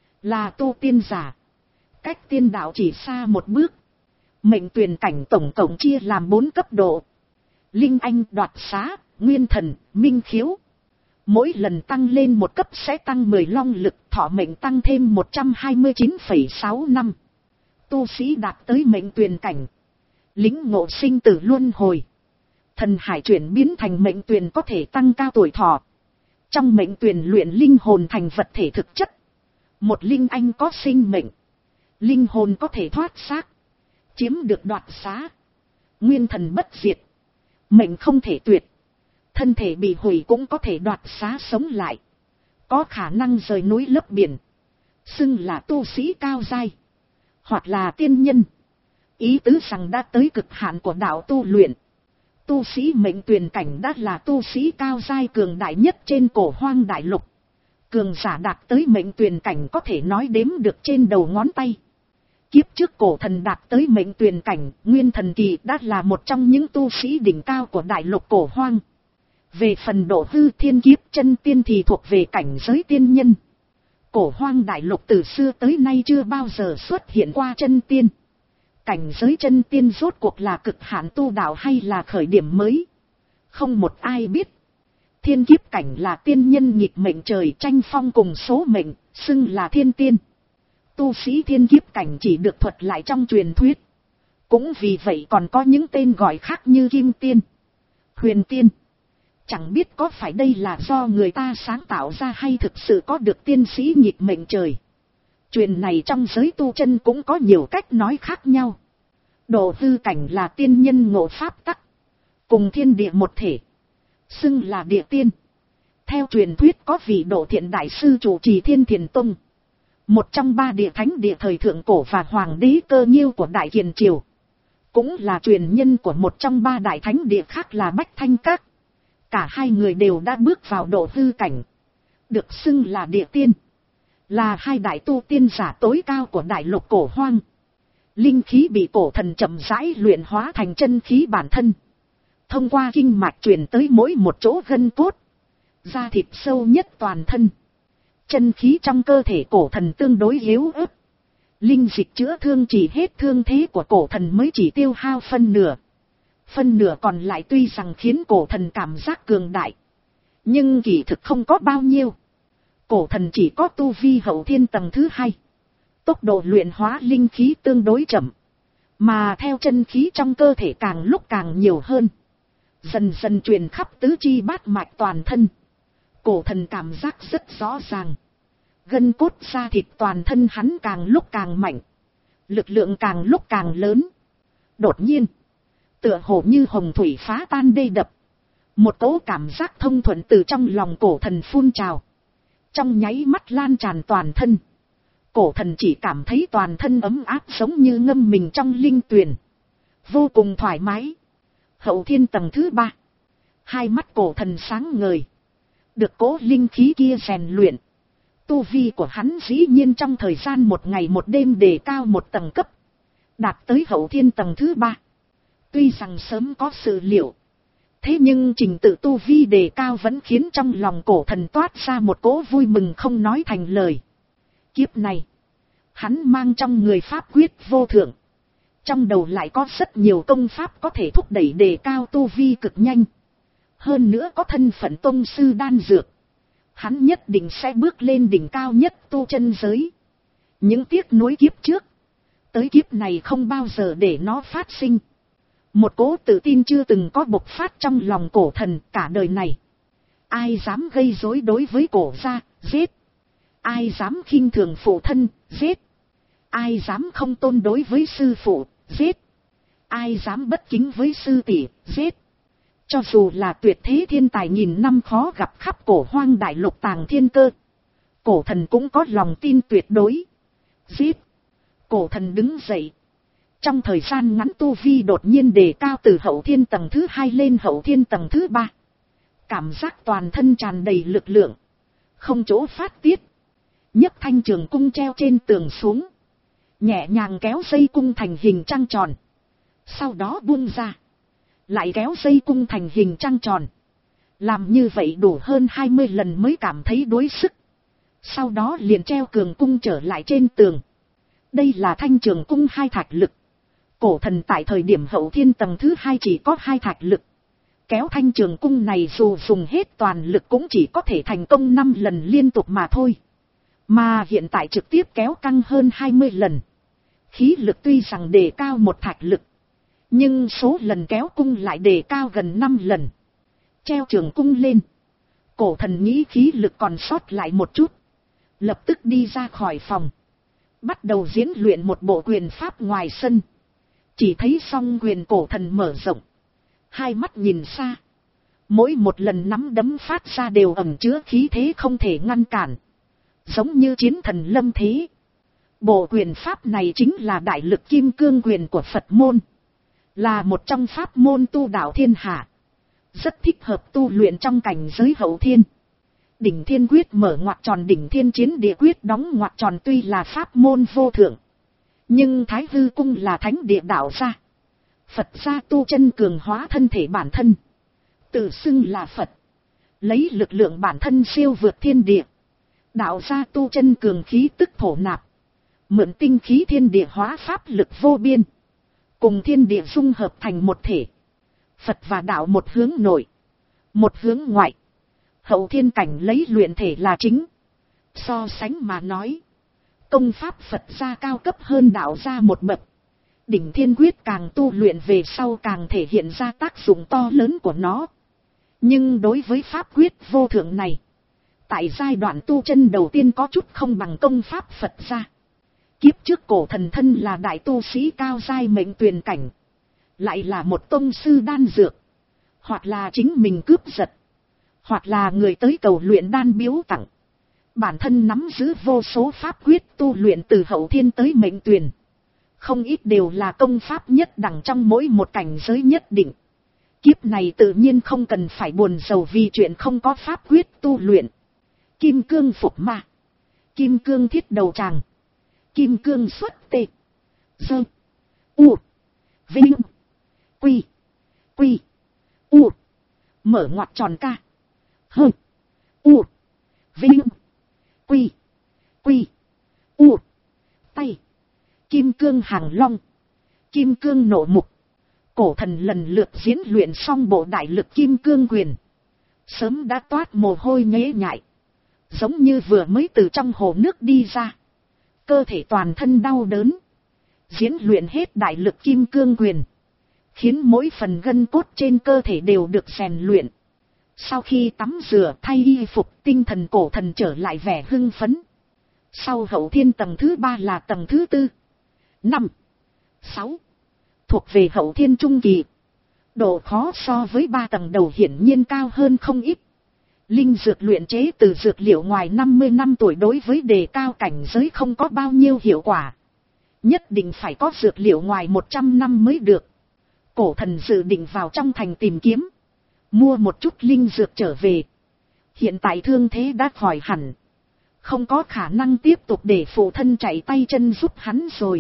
Là tu tiên giả. Cách tiên đạo chỉ xa một bước. Mệnh tuyền cảnh tổng cộng chia làm bốn cấp độ. Linh anh, đoạt xá, nguyên thần, minh khiếu. Mỗi lần tăng lên một cấp sẽ tăng mười long lực, thọ mệnh tăng thêm một trăm hai mươi chín phẩy sáu năm. Tu sĩ đạt tới mệnh tuyền cảnh. Lính ngộ sinh tử luân hồi. Thần hải chuyển biến thành mệnh tuyền có thể tăng cao tuổi thọ. Trong mệnh tuyền luyện linh hồn thành vật thể thực chất. Một linh anh có sinh mệnh. Linh hồn có thể thoát xác. Chiếm được đoạt xá. Nguyên thần bất diệt. Mệnh không thể tuyệt. thân thể bị hủy cũng có thể đoạt xá sống lại, có khả năng rời núi lấp biển, xưng là tu sĩ cao giai, hoặc là tiên nhân. Ý tứ rằng đã tới cực hạn của đạo tu luyện. Tu sĩ mệnh tuyền cảnh đã là tu sĩ cao giai cường đại nhất trên cổ hoang đại lục. Cường giả đạt tới mệnh tuyền cảnh có thể nói đếm được trên đầu ngón tay. Kiếp trước cổ thần đạt tới mệnh tuyền cảnh, nguyên thần kỳ đã là một trong những tu sĩ đỉnh cao của đại lục cổ hoang. Về phần độ hư thiên kiếp chân tiên thì thuộc về cảnh giới tiên nhân. Cổ hoang đại lục từ xưa tới nay chưa bao giờ xuất hiện qua chân tiên. Cảnh giới chân tiên rốt cuộc là cực hạn tu đạo hay là khởi điểm mới, không một ai biết. Thiên kiếp cảnh là tiên nhân nghịch mệnh trời tranh phong cùng số mệnh, xưng là thiên tiên. Tu sĩ thiên kiếp cảnh chỉ được thuật lại trong truyền thuyết. Cũng vì vậy còn có những tên gọi khác như kim tiên, huyền tiên. Chẳng biết có phải đây là do người ta sáng tạo ra hay thực sự có được tiên sĩ nghịch mệnh trời. Chuyện này trong giới tu chân cũng có nhiều cách nói khác nhau. Độ hư cảnh là tiên nhân ngộ pháp tắc, cùng thiên địa một thể, xưng là địa tiên. Theo truyền thuyết có vị Độ Thiện đại sư chủ trì Thiên Thiền Tông, một trong ba địa thánh địa thời thượng cổ và hoàng đế Cơ Nhiêu của Đại Kiền Triều, cũng là truyền nhân của một trong ba đại thánh địa khác là Bách Thanh Các. Cả hai người đều đã bước vào độ hư cảnh, được xưng là địa tiên, là hai đại tu tiên giả tối cao của đại lục cổ hoang. Linh khí bị cổ thần chậm rãi luyện hóa thành chân khí bản thân, thông qua kinh mạch truyền tới mỗi một chỗ gân cốt, da thịt sâu nhất toàn thân. Chân khí trong cơ thể cổ thần tương đối yếu ớt, linh dịch chữa thương chỉ hết thương thế của cổ thần mới chỉ tiêu hao phân nửa. Phân nửa còn lại tuy rằng khiến cổ thần cảm giác cường đại, nhưng kỳ thực không có bao nhiêu. Cổ thần chỉ có tu vi hậu thiên tầng thứ hai, tốc độ luyện hóa linh khí tương đối chậm, mà theo chân khí trong cơ thể càng lúc càng nhiều hơn, dần dần truyền khắp tứ chi bát mạch toàn thân. Cổ thần cảm giác rất rõ ràng, gân cốt da thịt toàn thân hắn càng lúc càng mạnh, lực lượng càng lúc càng lớn. Đột nhiên, tựa hồ như hồng thủy phá tan đê đập, một cỗ cảm giác thông thuận từ trong lòng cổ thần phun trào, trong nháy mắt lan tràn toàn thân. Cổ thần chỉ cảm thấy toàn thân ấm áp giống như ngâm mình trong linh tuyền, vô cùng thoải mái. Hậu thiên tầng thứ ba, hai mắt cổ thần sáng ngời, được cỗ linh khí kia rèn luyện. Tu vi của hắn dĩ nhiên trong thời gian một ngày một đêm đề cao một tầng cấp, đạt tới hậu thiên tầng thứ ba. Tuy rằng sớm có sự liệu, thế nhưng trình tự tu vi đề cao vẫn khiến trong lòng cổ thần toát ra một cỗ vui mừng không nói thành lời. Kiếp này, hắn mang trong người pháp quyết vô thượng, trong đầu lại có rất nhiều công pháp có thể thúc đẩy đề cao tu vi cực nhanh. Hơn nữa có thân phận tông sư đan dược, hắn nhất định sẽ bước lên đỉnh cao nhất tu chân giới. Những tiếc nuối kiếp trước, tới kiếp này không bao giờ để nó phát sinh. Một cỗ tự tin chưa từng có bộc phát trong lòng cổ thần. Cả đời này, ai dám gây rối đối với cổ gia, giết. Ai dám khinh thường phụ thân, giết. Ai dám không tôn đối với sư phụ, giết. Ai dám bất kính với sư tỷ, giết. Cho dù là tuyệt thế thiên tài nghìn năm khó gặp khắp cổ hoang đại lục tàng thiên cơ, cổ thần cũng có lòng tin tuyệt đối, giết. Cổ thần đứng dậy, trong thời gian ngắn tu vi đột nhiên đề cao từ hậu thiên tầng thứ hai lên hậu thiên tầng thứ ba. Cảm giác toàn thân tràn đầy lực lượng, không chỗ phát tiết. Nhấc thanh trường cung treo trên tường xuống, nhẹ nhàng kéo dây cung thành hình trăng tròn, sau đó buông ra, lại kéo dây cung thành hình trăng tròn. Làm như vậy đủ hơn hai mươi lần mới cảm thấy đuối sức, sau đó liền treo cường cung trở lại trên tường. Đây là thanh trường cung hai thạch lực. Cổ thần tại thời điểm hậu thiên tầng thứ hai chỉ có hai thạch lực, kéo thanh trường cung này dù dùng hết toàn lực cũng chỉ có thể thành công năm lần liên tục mà thôi. Mà hiện tại trực tiếp kéo căng hơn hai mươi lần. Khí lực tuy rằng đề cao một thạch lực, nhưng số lần kéo cung lại đề cao gần năm lần. Treo trường cung lên, cổ thần nghĩ khí lực còn sót lại một chút, lập tức đi ra khỏi phòng, bắt đầu diễn luyện một bộ quyền pháp ngoài sân. Chỉ thấy song quyền cổ thần mở rộng, hai mắt nhìn xa, Mỗi một lần nắm đấm phát ra đều ẩn chứa khí thế không thể ngăn cản. Giống như chiến thần lâm thế. Bộ quyền pháp này chính là đại lực kim cương quyền của Phật môn. Là một trong pháp môn tu đạo thiên hạ. Rất thích hợp tu luyện trong cảnh giới hậu thiên. Đỉnh thiên quyết mở ngoặc tròn, đỉnh thiên chiến địa quyết đóng ngoặc tròn, tuy là pháp môn vô thượng. Nhưng Thái Hư cung là thánh địa đạo gia. Phật gia tu chân cường hóa thân thể bản thân. Tự xưng là Phật. Lấy lực lượng bản thân siêu vượt thiên địa. Đạo gia tu chân cường khí tức thổ nạp. Mượn tinh khí thiên địa hóa pháp lực vô biên. Cùng thiên địa dung hợp thành một thể. Phật và đạo một hướng nội. Một hướng ngoại. Hậu thiên cảnh lấy luyện thể là chính. So sánh mà nói. Công pháp Phật gia cao cấp hơn đạo gia một bậc. Đỉnh thiên quyết càng tu luyện về sau càng thể hiện ra tác dụng to lớn của nó. Nhưng đối với pháp quyết vô thượng này. Tại giai đoạn tu chân đầu tiên có chút không bằng công pháp Phật gia. Kiếp trước cổ thần thân là đại tu sĩ cao giai mệnh tuyền cảnh. Lại là một tông sư đan dược. Hoặc là chính mình cướp giật. Hoặc là người tới cầu luyện đan biếu tặng. Bản thân nắm giữ vô số pháp quyết tu luyện từ hậu thiên tới mệnh tuyền. Không ít đều là công pháp nhất đẳng trong mỗi một cảnh giới nhất định. Kiếp này tự nhiên không cần phải buồn rầu vì chuyện không có pháp quyết tu luyện. Kim cương phục ma. Kim cương thiết đầu tràng. Kim cương xuất tê. Dơ. U. Vinh. Quy. Quy. U. Mở ngoặc tròn ca. Hơ. U. Vinh. Quy. Quy. U. Tay. Kim cương hàng long. Kim cương nộ mục. Cổ thần lần lượt diễn luyện xong bộ đại lực kim cương quyền. Sớm đã toát mồ hôi nhễ nhại. Giống như vừa mới từ trong hồ nước đi ra. Cơ thể toàn thân đau đớn. Diễn luyện hết đại lực kim cương quyền. Khiến mỗi phần gân cốt trên cơ thể đều được rèn luyện. Sau khi tắm rửa thay y phục, tinh thần cổ thần trở lại vẻ hưng phấn. Sau hậu thiên tầng thứ ba là tầng thứ tư. Năm. Sáu. Thuộc về hậu thiên trung kỳ. Độ khó so với ba tầng đầu hiển nhiên cao hơn không ít. Linh dược luyện chế từ dược liệu ngoài năm mươi năm tuổi đối với đề cao cảnh giới không có bao nhiêu hiệu quả. Nhất định phải có dược liệu ngoài một trăm năm mới được. Cổ thần dự định vào trong thành tìm kiếm. Mua một chút linh dược trở về. Hiện tại thương thế đã khỏi hẳn. Không có khả năng tiếp tục để phụ thân chạy tay chân giúp hắn rồi.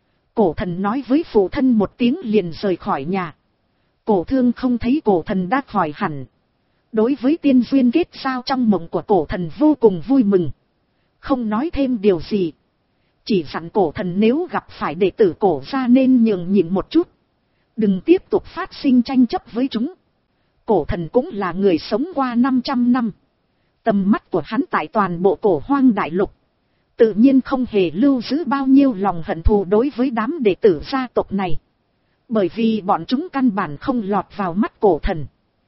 Cổ thần nói với phụ thân một tiếng liền rời khỏi nhà. Cổ thương không thấy cổ thần đã khỏi hẳn. Đối với tiên duyên kết giao trong mộng của cổ thần vô cùng vui mừng. Không nói thêm điều gì. Chỉ dặn cổ thần nếu gặp phải đệ tử cổ ra nên nhường nhịn một chút. Đừng tiếp tục phát sinh tranh chấp với chúng. Cổ thần cũng là người sống qua năm trăm năm. Tầm mắt của hắn tại toàn bộ cổ hoang đại lục. Tự nhiên không hề lưu giữ bao nhiêu lòng hận thù đối với đám đệ tử gia tộc này. Bởi vì bọn chúng căn bản không lọt vào mắt cổ thần.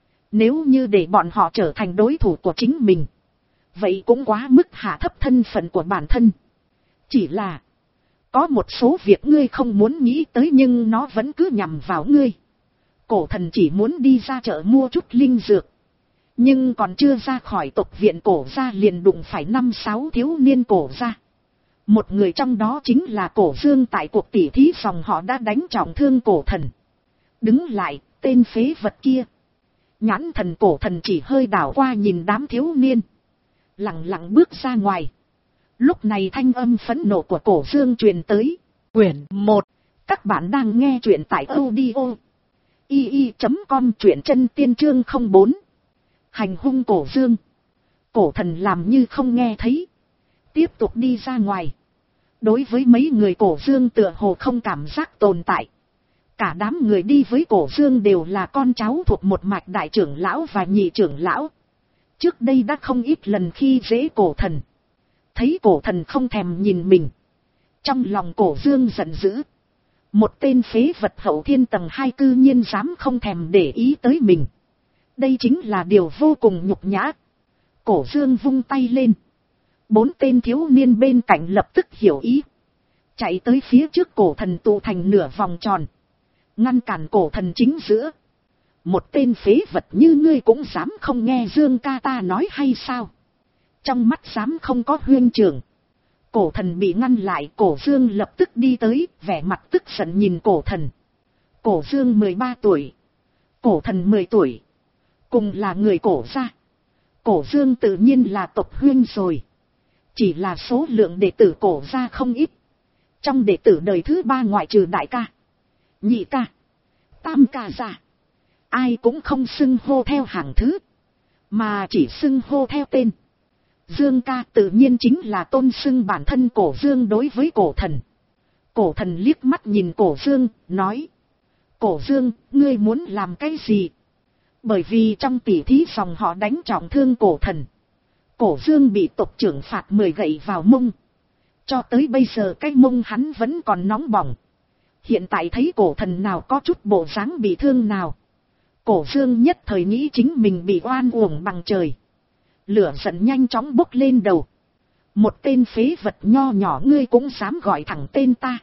Nếu như để bọn họ trở thành đối thủ của chính mình. Vậy cũng quá mức hạ thấp thân phận của bản thân. Chỉ là. Có một số việc ngươi không muốn nghĩ tới nhưng nó vẫn cứ nhằm vào ngươi. Cổ thần chỉ muốn đi ra chợ mua chút linh dược. Nhưng còn chưa ra khỏi tộc viện cổ gia liền đụng phải năm sáu thiếu niên cổ gia. Một người trong đó chính là cổ dương tại cuộc tỉ thí phòng họ đã đánh trọng thương cổ thần. Đứng lại, tên phế vật kia. Nhãn thần cổ thần chỉ hơi đảo qua nhìn đám thiếu niên. Lặng lặng bước ra ngoài. Lúc này thanh âm phẫn nộ của cổ dương truyền tới. Quyển một. Các bạn đang nghe truyện tại audio i i chấm com truyện chân tiên chương không bốn. Hành hung cổ dương. Cổ thần làm như không nghe thấy. Tiếp tục đi ra ngoài. Đối với mấy người cổ dương tựa hồ không cảm giác tồn tại. Cả đám người đi với cổ dương đều là con cháu thuộc một mạch đại trưởng lão và nhị trưởng lão. Trước đây đã không ít lần khi dễ cổ thần. Thấy cổ thần không thèm nhìn mình. Trong lòng cổ dương giận dữ. Một tên phế vật hậu thiên tầng hai cư nhiên dám không thèm để ý tới mình. Đây chính là điều vô cùng nhục nhã. Cổ dương vung tay lên. Bốn tên thiếu niên bên cạnh lập tức hiểu ý. Chạy tới phía trước cổ thần tụ thành nửa vòng tròn. Ngăn cản cổ thần chính giữa. Một tên phế vật như ngươi cũng dám không nghe Dương ca ta nói hay sao? Trong mắt dám không có huyên trưởng. Cổ thần bị ngăn lại, Cổ Dương lập tức đi tới, vẻ mặt tức giận nhìn cổ thần. Cổ Dương mười ba tuổi. Cổ thần mười tuổi. Cùng là người cổ gia. Cổ Dương tự nhiên là tộc huyên rồi. Chỉ là số lượng đệ tử cổ gia không ít. Trong đệ tử đời thứ ba ngoại trừ đại ca, nhị ca, tam ca gia, ai cũng không xưng hô theo hàng thứ, mà chỉ xưng hô theo tên. Dương ca tự nhiên chính là tôn xưng bản thân Cổ Dương đối với cổ thần. Cổ thần liếc mắt nhìn Cổ Dương, nói. Cổ Dương, ngươi muốn làm cái gì? Bởi vì trong tỉ thí dòng họ đánh trọng thương cổ thần. Cổ Dương bị tộc trưởng phạt mười gậy vào mông. Cho tới bây giờ cái mông hắn vẫn còn nóng bỏng. Hiện tại thấy cổ thần nào có chút bộ dáng bị thương nào. Cổ Dương nhất thời nghĩ chính mình bị oan uổng bằng trời. Lửa giận nhanh chóng bốc lên đầu. Một tên phế vật nho nhỏ ngươi cũng dám gọi thẳng tên ta.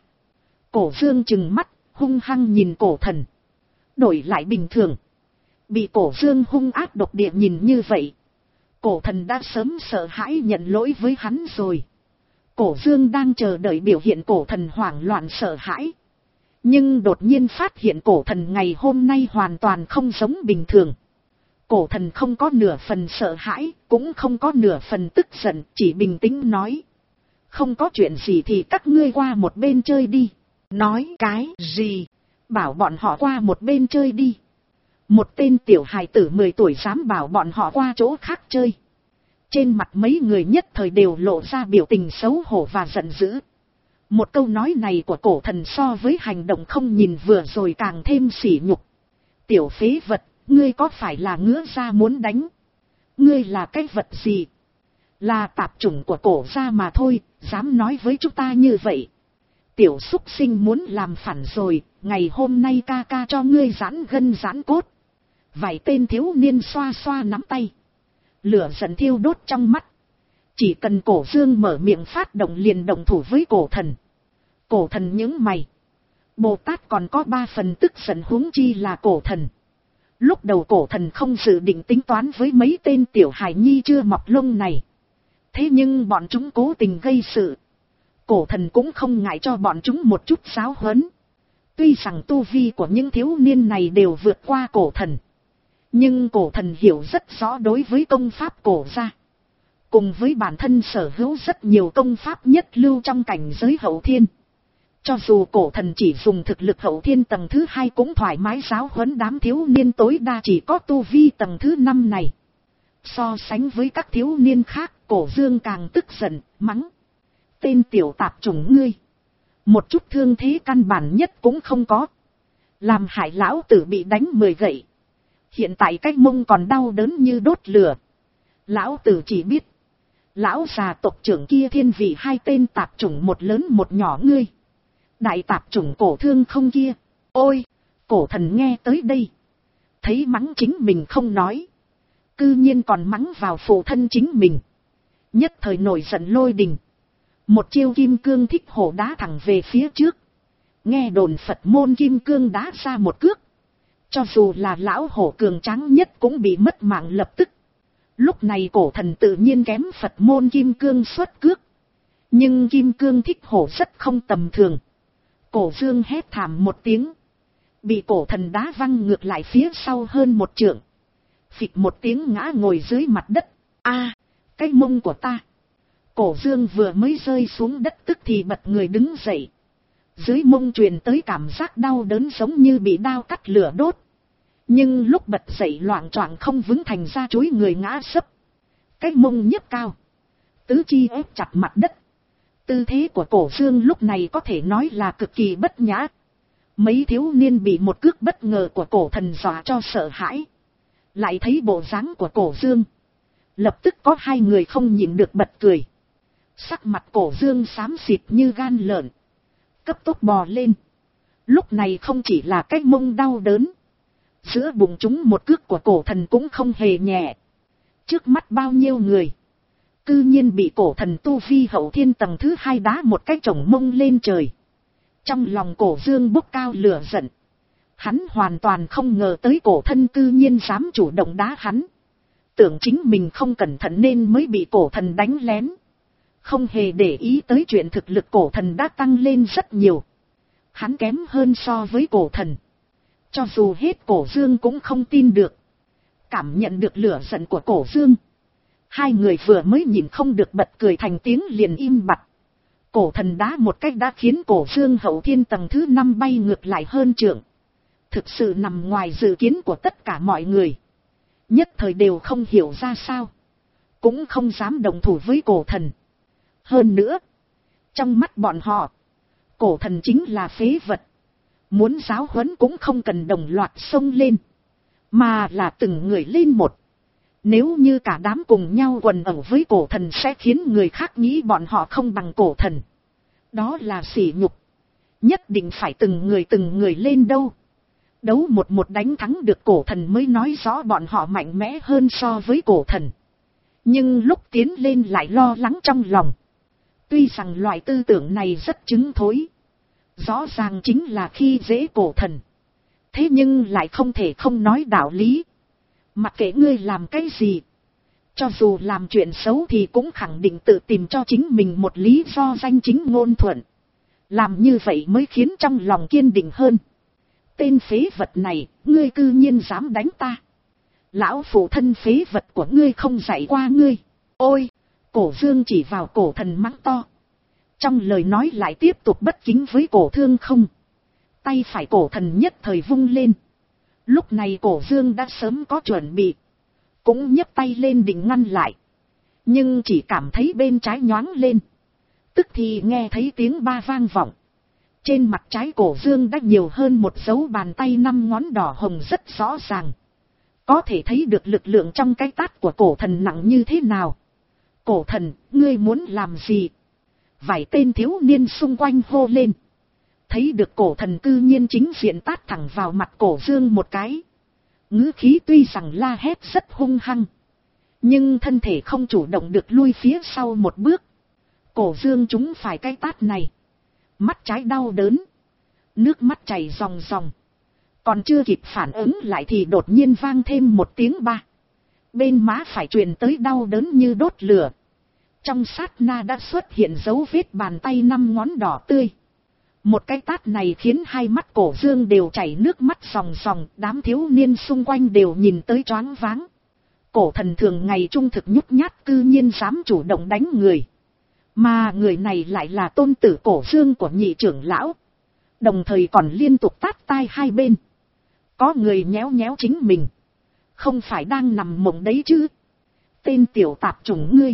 Cổ Dương trừng mắt, hung hăng nhìn cổ thần. Đổi lại bình thường. Bị Cổ Dương hung ác độc địa nhìn như vậy. Cổ thần đã sớm sợ hãi nhận lỗi với hắn rồi. Cổ Dương đang chờ đợi biểu hiện cổ thần hoảng loạn sợ hãi. Nhưng đột nhiên phát hiện cổ thần ngày hôm nay hoàn toàn không giống bình thường. Cổ thần không có nửa phần sợ hãi, cũng không có nửa phần tức giận, chỉ bình tĩnh nói. Không có chuyện gì thì các ngươi qua một bên chơi đi. Nói cái gì? Bảo bọn họ qua một bên chơi đi. Một tên tiểu hài tử mười tuổi dám bảo bọn họ qua chỗ khác chơi. Trên mặt mấy người nhất thời đều lộ ra biểu tình xấu hổ và giận dữ. Một câu nói này của cổ thần so với hành động không nhìn vừa rồi càng thêm sỉ nhục. Tiểu phế vật, ngươi có phải là ngứa ra muốn đánh? Ngươi là cái vật gì? Là tạp chủng của cổ gia mà thôi, dám nói với chúng ta như vậy. Tiểu súc sinh muốn làm phản rồi, ngày hôm nay ca ca cho ngươi giãn gân giãn cốt. Vài tên thiếu niên xoa xoa nắm tay. Lửa giận thiêu đốt trong mắt. Chỉ cần Cổ Dương mở miệng phát động liền động thủ với cổ thần. Cổ thần những mày. Bồ Tát còn có ba phần tức giận huống chi là cổ thần. Lúc đầu cổ thần không dự định tính toán với mấy tên tiểu hài nhi chưa mọc lông này. Thế nhưng bọn chúng cố tình gây sự. Cổ thần cũng không ngại cho bọn chúng một chút giáo huấn. Tuy rằng tu vi của những thiếu niên này đều vượt qua cổ thần. Nhưng cổ thần hiểu rất rõ đối với công pháp cổ gia. Cùng với bản thân sở hữu rất nhiều công pháp nhất lưu trong cảnh giới hậu thiên. Cho dù cổ thần chỉ dùng thực lực hậu thiên tầng thứ hai cũng thoải mái giáo huấn đám thiếu niên tối đa chỉ có tu vi tầng thứ năm này. So sánh với các thiếu niên khác, Cổ Dương càng tức giận, mắng. Tên tiểu tạp chủng ngươi. Một chút thương thế căn bản nhất cũng không có. Làm hại lão tử bị đánh mười gậy. Hiện tại cái mông còn đau đớn như đốt lửa. Lão tử chỉ biết. Lão già tộc trưởng kia thiên vị hai tên tạp chủng một lớn một nhỏ ngươi. Đại tạp chủng cổ thương không kia. Ôi, cổ thần nghe tới đây. Thấy mắng chính mình không nói. Cư nhiên còn mắng vào phụ thân chính mình. Nhất thời nổi giận lôi đình. Một chiêu kim cương thích hổ đá thẳng về phía trước. Nghe đồn Phật môn kim cương đá ra một cước. Cho dù là lão hổ cường tráng nhất cũng bị mất mạng lập tức. Lúc này cổ thần tự nhiên kém Phật môn kim cương xuất cước. Nhưng kim cương thích hổ rất không tầm thường. Cổ Dương hét thảm một tiếng. Bị cổ thần đá văng ngược lại phía sau hơn một trượng. Phịch một tiếng ngã ngồi dưới mặt đất. A, cái mông của ta. Cổ Dương vừa mới rơi xuống đất tức thì bật người đứng dậy. Dưới mông truyền tới cảm giác đau đớn giống như bị đao cắt lửa đốt. Nhưng lúc bật dậy loạng choạng không vững thành ra chuối người ngã sấp. Cái mông nhấc cao. Tứ chi ép chặt mặt đất. Tư thế của Cổ Dương lúc này có thể nói là cực kỳ bất nhã. Mấy thiếu niên bị một cước bất ngờ của cổ thần dọa cho sợ hãi. Lại thấy bộ dáng của Cổ Dương. Lập tức có hai người không nhịn được bật cười. Sắc mặt Cổ Dương xám xịt như gan lợn. Cấp tốc bò lên. Lúc này không chỉ là cái mông đau đớn. Giữa bụng chúng một cước của cổ thần cũng không hề nhẹ. Trước mắt bao nhiêu người. Cư nhiên bị cổ thần tu vi hậu thiên tầng thứ hai đá một cái chổng mông lên trời. Trong lòng Cổ Dương bốc cao lửa giận. Hắn hoàn toàn không ngờ tới cổ thân cư nhiên dám chủ động đá hắn. Tưởng chính mình không cẩn thận nên mới bị cổ thần đánh lén. Không hề để ý tới chuyện thực lực cổ thần đã tăng lên rất nhiều. Hắn kém hơn so với cổ thần. Cho dù hết cổ dương cũng không tin được. Cảm nhận được lửa giận của cổ dương. Hai người vừa mới nhìn không được bật cười thành tiếng liền im bặt. Cổ thần đá một cách đã khiến cổ dương hậu thiên tầng thứ năm bay ngược lại hơn trượng. Thực sự nằm ngoài dự kiến của tất cả mọi người. Nhất thời đều không hiểu ra sao. Cũng không dám đồng thủ với cổ thần. Hơn nữa. Trong mắt bọn họ. Cổ thần chính là phế vật. Muốn giáo huấn cũng không cần đồng loạt xông lên. Mà là từng người lên một. Nếu như cả đám cùng nhau quần ẩu với cổ thần sẽ khiến người khác nghĩ bọn họ không bằng cổ thần. Đó là sỉ nhục. Nhất định phải từng người từng người lên đâu. Đấu một một đánh thắng được cổ thần mới nói rõ bọn họ mạnh mẽ hơn so với cổ thần. Nhưng lúc tiến lên lại lo lắng trong lòng. Tuy rằng loại tư tưởng này rất chứng thối. Rõ ràng chính là khi dễ cổ thần. Thế nhưng lại không thể không nói đạo lý. Mặc kệ ngươi làm cái gì. Cho dù làm chuyện xấu thì cũng khẳng định tự tìm cho chính mình một lý do danh chính ngôn thuận. Làm như vậy mới khiến trong lòng kiên định hơn. Tên phế vật này, ngươi cư nhiên dám đánh ta. Lão phụ thân phế vật của ngươi không dạy qua ngươi. Ôi, cổ dương chỉ vào cổ thần mắng to. Trong lời nói lại tiếp tục bất kính với cổ thương không. Tay phải cổ thần nhất thời vung lên. Lúc này cổ dương đã sớm có chuẩn bị. Cũng nhấc tay lên định ngăn lại. Nhưng chỉ cảm thấy bên trái nhoáng lên. Tức thì nghe thấy tiếng ba vang vọng. Trên mặt trái cổ dương đã nhiều hơn một dấu bàn tay năm ngón đỏ hồng rất rõ ràng. Có thể thấy được lực lượng trong cái tát của cổ thần nặng như thế nào. Cổ thần, ngươi muốn làm gì? Vài tên thiếu niên xung quanh hô lên. Thấy được cổ thần cư nhiên chính diện tát thẳng vào mặt cổ dương một cái. Ngữ khí tuy rằng la hét rất hung hăng. Nhưng thân thể không chủ động được lui phía sau một bước. Cổ dương trúng phải cái tát này. Mắt trái đau đớn. Nước mắt chảy ròng ròng. Còn chưa kịp phản ứng lại thì đột nhiên vang thêm một tiếng ba. Bên má phải truyền tới đau đớn như đốt lửa. Trong sát na đã xuất hiện dấu vết bàn tay năm ngón đỏ tươi. Một cái tát này khiến hai mắt cổ dương đều chảy nước mắt ròng ròng. Đám thiếu niên xung quanh đều nhìn tới choáng váng. Cổ thần thường ngày trung thực nhút nhát cư nhiên dám chủ động đánh người. Mà người này lại là tôn tử cổ dương của nhị trưởng lão. Đồng thời còn liên tục tát tai hai bên. Có người nhéo nhéo chính mình. Không phải đang nằm mộng đấy chứ. Tên tiểu tạp chủng ngươi.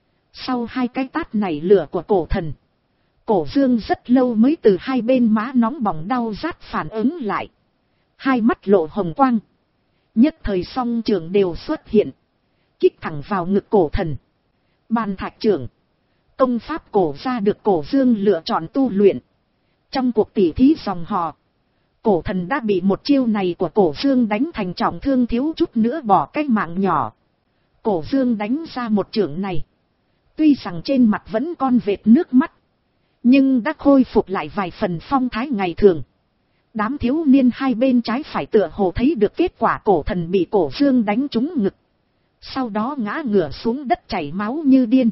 Sau hai cái tát này lửa của cổ thần. Cổ dương rất lâu mới từ hai bên má nóng bỏng đau rát phản ứng lại. Hai mắt lộ hồng quang. Nhất thời song trường đều xuất hiện. Kích thẳng vào ngực cổ thần. Bàn thạch trưởng. Công pháp cổ ra được cổ dương lựa chọn tu luyện. Trong cuộc tỉ thí dòng họ. Cổ thần đã bị một chiêu này của cổ dương đánh thành trọng thương thiếu chút nữa bỏ cái mạng nhỏ. Cổ dương đánh ra một chưởng này. Tuy rằng trên mặt vẫn còn vệt nước mắt. Nhưng đã khôi phục lại vài phần phong thái ngày thường. Đám thiếu niên hai bên trái phải tựa hồ thấy được kết quả cổ thần bị cổ dương đánh trúng ngực. Sau đó ngã ngửa xuống đất chảy máu như điên.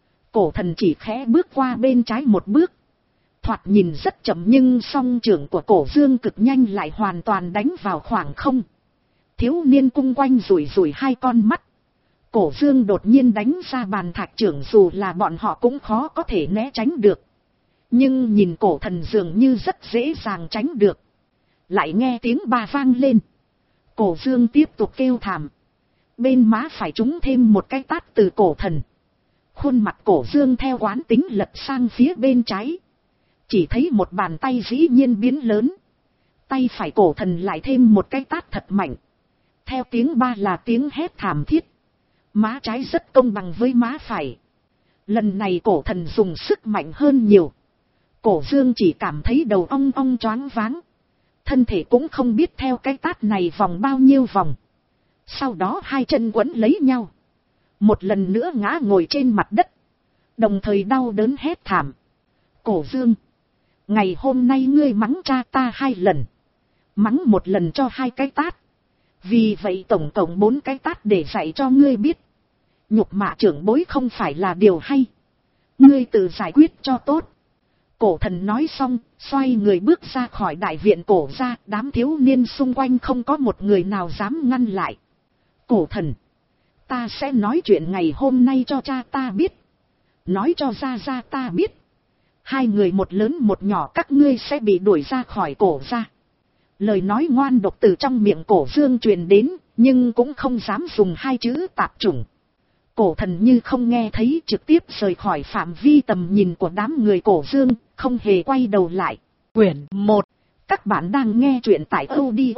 Cổ thần chỉ khẽ bước qua bên trái một bước. Thoạt nhìn rất chậm nhưng song trưởng của cổ dương cực nhanh lại hoàn toàn đánh vào khoảng không. Thiếu niên cung quanh rủi rủi hai con mắt. Cổ dương đột nhiên đánh ra bàn thạch trưởng dù là bọn họ cũng khó có thể né tránh được. Nhưng nhìn cổ thần dường như rất dễ dàng tránh được. Lại nghe tiếng ba vang lên. Cổ dương tiếp tục kêu thảm. Bên má phải trúng thêm một cái tát từ cổ thần. Khuôn mặt cổ dương theo quán tính lật sang phía bên trái. Chỉ thấy một bàn tay dĩ nhiên biến lớn. Tay phải cổ thần lại thêm một cái tát thật mạnh. Theo tiếng ba là tiếng hét thảm thiết. Má trái rất công bằng với má phải. Lần này cổ thần dùng sức mạnh hơn nhiều. Cổ dương chỉ cảm thấy đầu ong ong choáng váng. Thân thể cũng không biết theo cái tát này vòng bao nhiêu vòng. Sau đó hai chân quấn lấy nhau. Một lần nữa ngã ngồi trên mặt đất. Đồng thời đau đớn hét thảm. Cổ dương. Ngày hôm nay ngươi mắng cha ta hai lần. Mắng một lần cho hai cái tát. Vì vậy tổng cộng bốn cái tát để dạy cho ngươi biết. Nhục mạ trưởng bối không phải là điều hay. Ngươi tự giải quyết cho tốt. Cổ thần nói xong, xoay người bước ra khỏi đại viện cổ ra, đám thiếu niên xung quanh không có một người nào dám ngăn lại. Cổ thần, ta sẽ nói chuyện ngày hôm nay cho cha ta biết. Nói cho gia gia ta biết. Hai người một lớn một nhỏ các ngươi sẽ bị đuổi ra khỏi cổ ra. Lời nói ngoan độc từ trong miệng cổ dương truyền đến, nhưng cũng không dám dùng hai chữ tạp chủng. Cổ thần như không nghe thấy, trực tiếp rời khỏi phạm vi tầm nhìn của đám người cổ dương, không hề quay đầu lại. Quyển một. Các bạn đang nghe truyện tại audio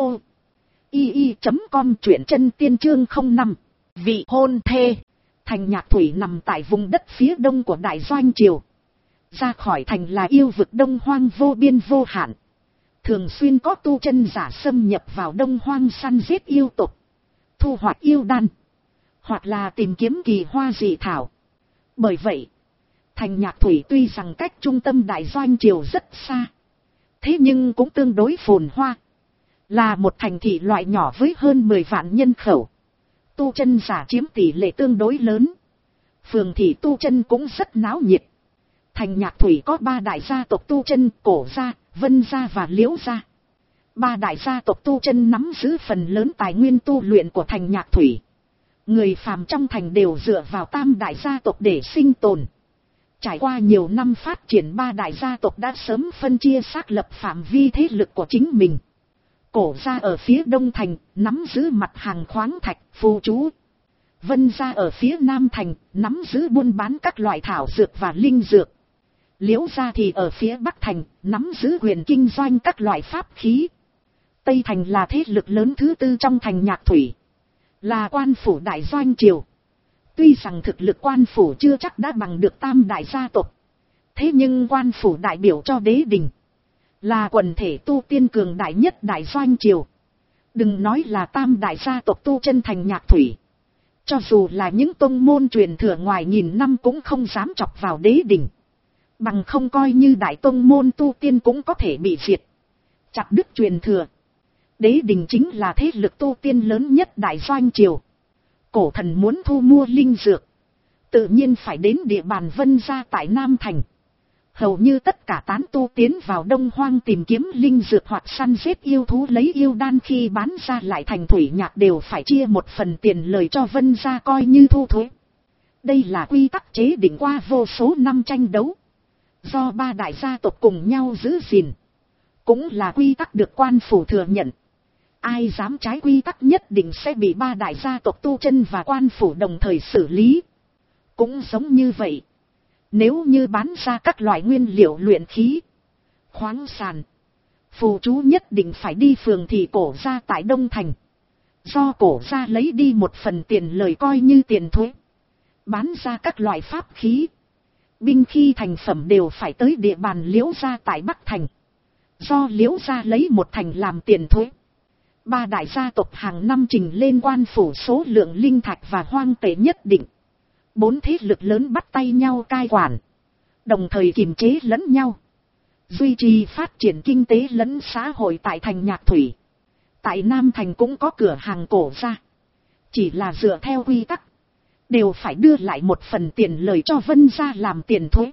i i chấm com, truyện chân tiên chương không năm. Vị hôn thê. Thành Nhạc Thủy nằm tại vùng đất phía đông của Đại Doanh Triều. Ra khỏi thành là yêu vực Đông Hoang vô biên vô hạn. Thường xuyên có tu chân giả xâm nhập vào Đông Hoang săn giết yêu tộc, thu hoạch yêu đan, hoặc là tìm kiếm kỳ hoa dị thảo. Bởi vậy, thành Nhạc Thủy tuy rằng cách trung tâm Đại Doanh Triều rất xa, thế nhưng cũng tương đối phồn hoa. Là một thành thị loại nhỏ với hơn mười vạn nhân khẩu. Tu chân giả chiếm tỷ lệ tương đối lớn. Phường thị tu chân cũng rất náo nhiệt. Thành Nhạc Thủy có ba đại gia tộc tu chân, Cổ gia, Vân gia và Liễu gia. Ba đại gia tộc tu chân nắm giữ phần lớn tài nguyên tu luyện của thành Nhạc Thủy. Người phàm trong thành đều dựa vào tam đại gia tộc để sinh tồn. Trải qua nhiều năm phát triển, ba đại gia tộc đã sớm phân chia xác lập phạm vi thế lực của chính mình. Cổ gia ở phía đông thành, nắm giữ mặt hàng khoáng thạch, phù chú. Vân gia ở phía nam thành, nắm giữ buôn bán các loại thảo dược và linh dược. Liễu gia thì ở phía bắc thành, nắm giữ quyền kinh doanh các loại pháp khí. Tây thành là thế lực lớn thứ tư trong thành Nhạc Thủy, là quan phủ Đại Doanh Triều. Tuy rằng thực lực quan phủ chưa chắc đã bằng được tam đại gia tộc, thế nhưng quan phủ đại biểu cho đế đình, là quần thể tu tiên cường đại nhất Đại Doanh Triều. Đừng nói là tam đại gia tộc tu chân thành Nhạc Thủy, cho dù là những tông môn truyền thừa ngoài nghìn năm cũng không dám chọc vào đế đình. Bằng không coi như đại tông môn tu tiên cũng có thể bị diệt, chặt đứt truyền thừa. Đế đình chính là thế lực tu tiên lớn nhất Đại Doanh Triều. Cổ thần muốn thu mua linh dược, tự nhiên phải đến địa bàn Vân gia tại Nam Thành. Hầu như tất cả tán tu tiến vào Đông Hoang tìm kiếm linh dược hoặc săn giết yêu thú lấy yêu đan, khi bán ra lại thành Thủy Nhạc đều phải chia một phần tiền lời cho Vân gia coi như thu thuế. Đây là quy tắc chế định qua vô số năm tranh đấu, do ba đại gia tộc cùng nhau giữ gìn. Cũng là quy tắc được quan phủ thừa nhận. Ai dám trái quy tắc nhất định sẽ bị ba đại gia tộc tu chân và quan phủ đồng thời xử lý. Cũng giống như vậy, nếu như bán ra các loại nguyên liệu luyện khí, khoáng sản, phù chú nhất định phải đi phường thị Cổ gia tại Đông Thành. Do Cổ gia lấy đi một phần tiền lời coi như tiền thuế. Bán ra các loại pháp khí, binh khí thành phẩm đều phải tới địa bàn Liễu gia tại Bắc Thành. Do Liễu gia lấy một thành làm tiền thuế. Ba đại gia tộc hàng năm trình lên quan phủ số lượng linh thạch và hoang tệ nhất định. Bốn thế lực lớn bắt tay nhau cai quản, đồng thời kiềm chế lẫn nhau, duy trì phát triển kinh tế lẫn xã hội tại thành Nhạc Thủy. Tại Nam Thành cũng có cửa hàng Cổ gia, chỉ là dựa theo quy tắc, đều phải đưa lại một phần tiền lời cho Vân gia làm tiền thuế.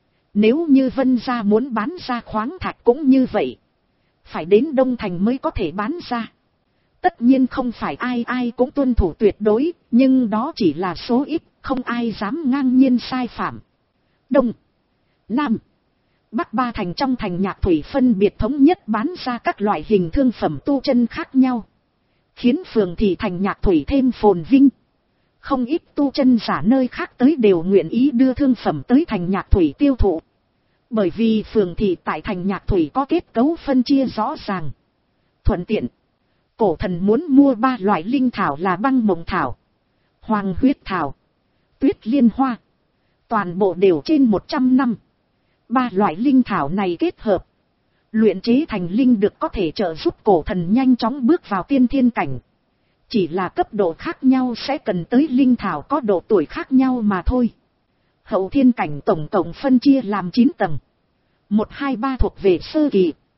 Nếu như Vân gia muốn bán ra khoáng thạch cũng như vậy, phải đến Đông Thành mới có thể bán ra. Tất nhiên không phải ai ai cũng tuân thủ tuyệt đối, nhưng đó chỉ là số ít, không ai dám ngang nhiên sai phạm. Đông, Nam, Bắc ba thành trong thành Nhạc Thủy phân biệt thống nhất bán ra các loại hình thương phẩm tu chân khác nhau, khiến phường thị thành Nhạc Thủy thêm phồn vinh. Không ít tu chân giả nơi khác tới đều nguyện ý đưa thương phẩm tới thành Nhạc Thủy tiêu thụ. Bởi vì phường thị tại thành Nhạc Thủy có kết cấu phân chia rõ ràng, thuận tiện. Cổ thần muốn mua ba loại linh thảo là băng mộng thảo, hoàng huyết thảo, tuyết liên hoa. Toàn bộ đều trên một trăm năm. Ba loại linh thảo này kết hợp, luyện chế thành linh được có thể trợ giúp cổ thần nhanh chóng bước vào tiên thiên cảnh. Chỉ là cấp độ khác nhau sẽ cần tới linh thảo có độ tuổi khác nhau mà thôi. Hậu thiên cảnh tổng cộng phân chia làm chín tầng. Một, hai, ba thuộc về sơ kỳ.